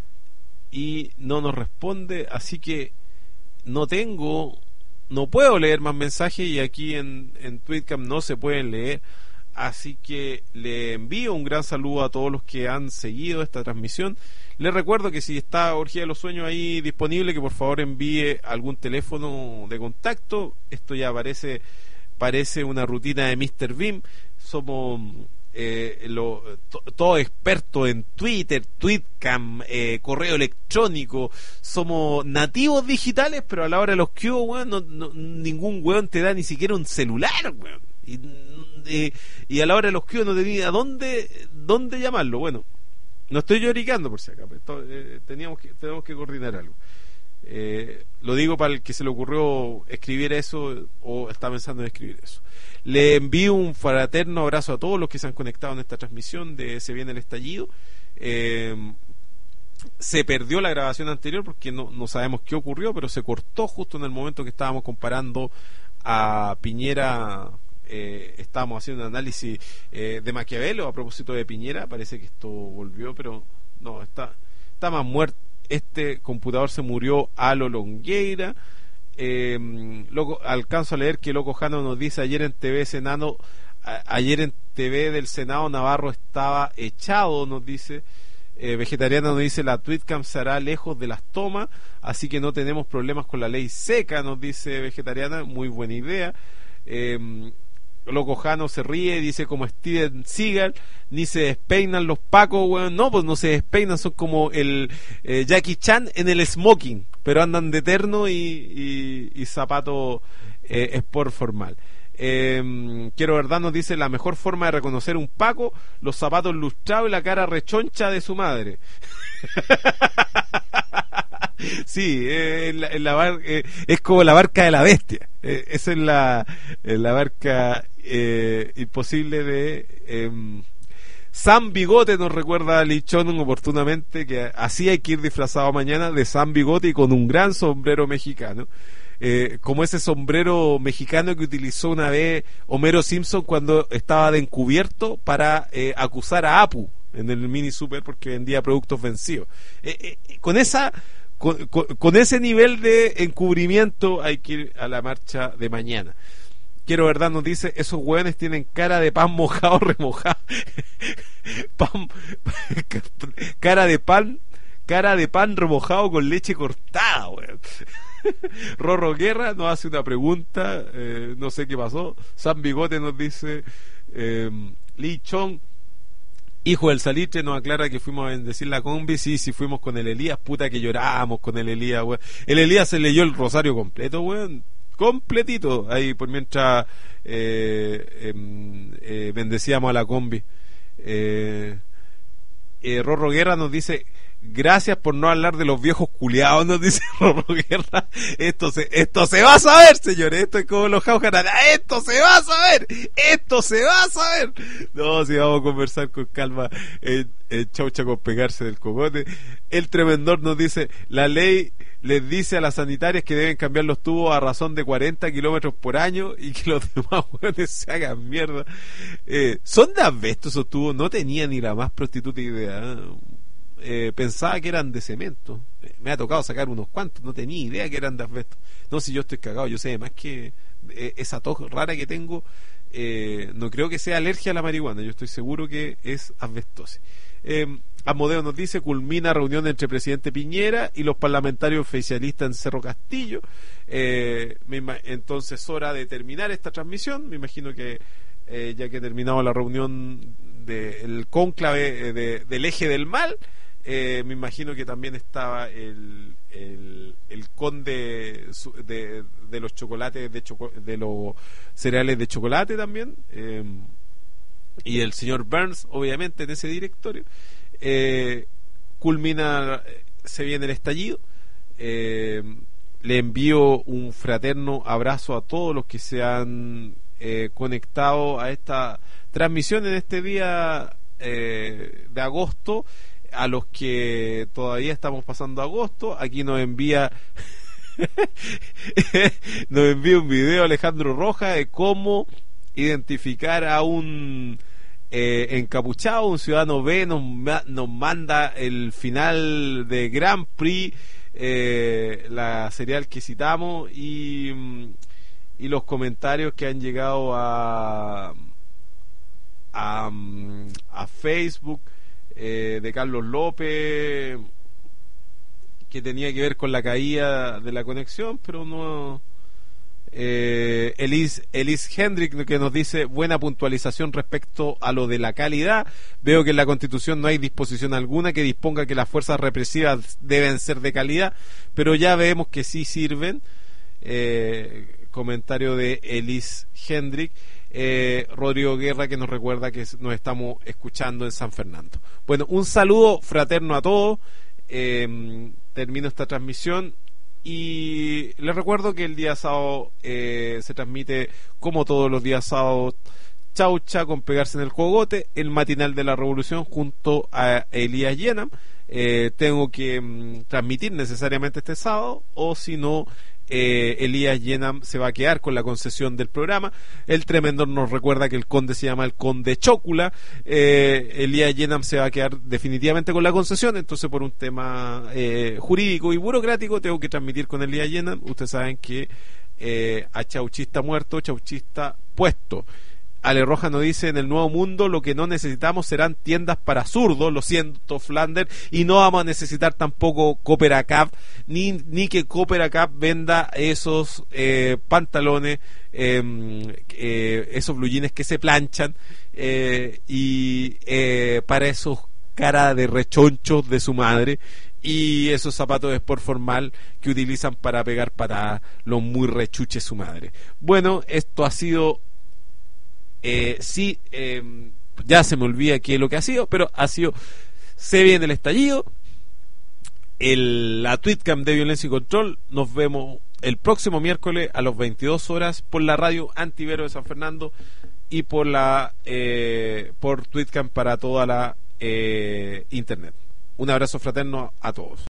[SPEAKER 1] y no nos responde, así que no tengo, no puedo leer más mensajes y aquí en, en Tweetcam no se pueden leer, así que le envío un gran saludo a todos los que han seguido esta transmisión. Les recuerdo que si está Orgía de los Sueños ahí disponible, que por favor envíe algún teléfono de contacto. Esto ya parece, parece una rutina de míster Beam. Somos eh, lo, to, todo experto en Twitter, Tweetcam, eh, correo electrónico. Somos nativos digitales, pero a la hora de los que hubo, no, no, ningún weón te da ni siquiera un celular, weón. Y, y, y a la hora de los que no tenía a dónde, dónde llamarlo. Bueno, no estoy lloricando por si acá, pero eh, teníamos que, tenemos que coordinar algo. Eh, lo digo para el que se le ocurrió escribir eso o está pensando en escribir eso. Le envío un fraterno abrazo a todos los que se han conectado en esta transmisión de Se Viene el Estallido. Eh, se perdió la grabación anterior porque no, no sabemos qué ocurrió, pero se cortó justo en el momento que estábamos comparando a Piñera. Eh, estábamos haciendo un análisis eh, de Maquiavelo a propósito de Piñera. Parece que esto volvió, pero no, está, está más muerto. Este computador se murió a lo Longueira. Eh, loco, alcanzo a leer que Loco Jano nos dice: ayer en T V Senado, a, ayer en T V del Senado Navarro estaba echado, nos dice. Eh, Vegetariana nos dice: la Tweetcam se hará lejos de las tomas, así que no tenemos problemas con la ley seca, nos dice Vegetariana. Muy buena idea. Eh, Loco Jano se ríe, dice como Steven Seagal, ni se despeinan los pacos, weón. No, pues no se despeinan, son como el eh, Jackie Chan en el smoking, pero andan de terno y, y, y zapato eh, sport formal. Eh, quiero verdad nos dice: la mejor forma de reconocer un paco, los zapatos lustrados y la cara rechoncha de su madre. Sí, eh, en la, en la bar, eh, es como la barca de la bestia. Eh, esa es la, la barca eh, imposible de eh, San Bigote. Nos recuerda a Lichón oportunamente que así hay que ir disfrazado mañana de San Bigote y con un gran sombrero mexicano. Eh, como ese sombrero mexicano que utilizó una vez Homero Simpson cuando estaba de encubierto para eh, acusar a Apu en el mini super porque vendía productos vencidos. Eh, eh, con esa Con, con, con ese nivel de encubrimiento hay que ir a la marcha de mañana. Quiero verdad nos dice: esos hueones tienen cara de pan mojado, remojado. pan, cara de pan, cara de pan remojado con leche cortada, weón. Rorro Guerra nos hace una pregunta, eh, no sé qué pasó. San Bigote nos dice: eh, Lee Chong, hijo del Salitre, nos aclara que fuimos a bendecir la combi. Sí, sí, fuimos con el Elías. Puta que llorábamos con el Elías, weón. El Elías se leyó el rosario completo, weón. Completito. Ahí por mientras eh, eh, eh, bendecíamos a la combi. Eh, eh, Rorro Guerra nos dice: gracias por no hablar de los viejos culiados, nos dice Rorro Guerra. Esto se, esto se va a saber, señores. Esto es como los Jaujaras. Esto se va a saber. Esto se va a saber. No, si vamos a conversar con calma. Eh, eh, Chaucha con pegarse del cogote. El Tremendor nos dice: la ley les dice a las sanitarias que deben cambiar los tubos a razón de cuarenta kilómetros por año y que los demás hueones se hagan mierda. Eh, son de asbesto esos tubos. No tenía ni la más prostituta idea, ¿eh? Eh, pensaba que eran de cemento. Me ha tocado sacar unos cuantos, no tenía idea que eran de asbesto. No, si yo estoy cagado, yo sé más que eh, esa tos rara que tengo, eh, no creo que sea alergia a la marihuana, yo estoy seguro que es asbestosis. eh, Amodeo nos dice: culmina reunión entre presidente Piñera y los parlamentarios oficialistas en Cerro Castillo. eh, entonces hora de terminar esta transmisión. Me imagino que eh, ya que he terminado la reunión del cónclave de, del eje del mal, Eh, me imagino que también estaba el, el, el conde de, de los chocolates de, choco, de los cereales de chocolate también, eh, y el señor Burns obviamente en ese directorio. eh, culmina, se viene el estallido. Eh, le envío un fraterno abrazo a todos los que se han eh, conectado a esta transmisión en este día eh, de agosto, a los que todavía estamos pasando agosto. Aquí nos envía nos envía un video Alejandro Rojas de cómo identificar a un eh, encapuchado, un ciudadano B. Nos, nos manda el final de Grand Prix, eh, la serial que citamos, y, y los comentarios que han llegado a a, a Facebook eh, de Carlos López, que tenía que ver con la caída de la conexión, pero no. eh, Elise, Elise Hendrick, que nos dice: buena puntualización respecto a lo de la calidad. Veo que en la Constitución no hay disposición alguna que disponga que las fuerzas represivas deben ser de calidad, pero ya vemos que sí sirven. Eh, comentario de Elise Hendrick. eh, Rodrigo Guerra, que nos recuerda que nos estamos escuchando en San Fernando. Bueno, un saludo fraterno a todos. Eh, termino esta transmisión y les recuerdo que el día sábado eh, se transmite, como todos los días sábados, Chaucha con Pegarse en el Cogote, el matinal de la Revolución junto a Elías Yenam. Eh, tengo que mm, transmitir necesariamente este sábado, o si no, eh, Elías Yenam se va a quedar con la concesión del programa. El Tremendor nos recuerda que el conde se llama el conde Chócula. eh, Elías Yenam se va a quedar definitivamente con la concesión, entonces por un tema eh, jurídico y burocrático tengo que transmitir con Elías Yenam. Ustedes saben que eh, a chauchista muerto, chauchista puesto. Ale Roja nos dice: en el nuevo mundo lo que no necesitamos serán tiendas para zurdos, lo siento Flander, y no vamos a necesitar tampoco Cooperacap, ni, ni que Cooperacap venda esos eh, pantalones, eh, eh, esos blue jeans que se planchan, eh, y eh, para esos cara de rechonchos de su madre, y esos zapatos de sport formal que utilizan para pegar patadas los muy rechuches su madre. Bueno, esto ha sido... Eh, sí, eh, ya se me olvida qué es lo que ha sido, pero ha sido: se viene el estallido, el, la Tweetcam de Violencia y Control. Nos vemos el próximo miércoles a las veintidós horas por la radio Antivero de San Fernando y por la eh, por Tweetcam para toda la eh, internet. Un abrazo fraterno a todos.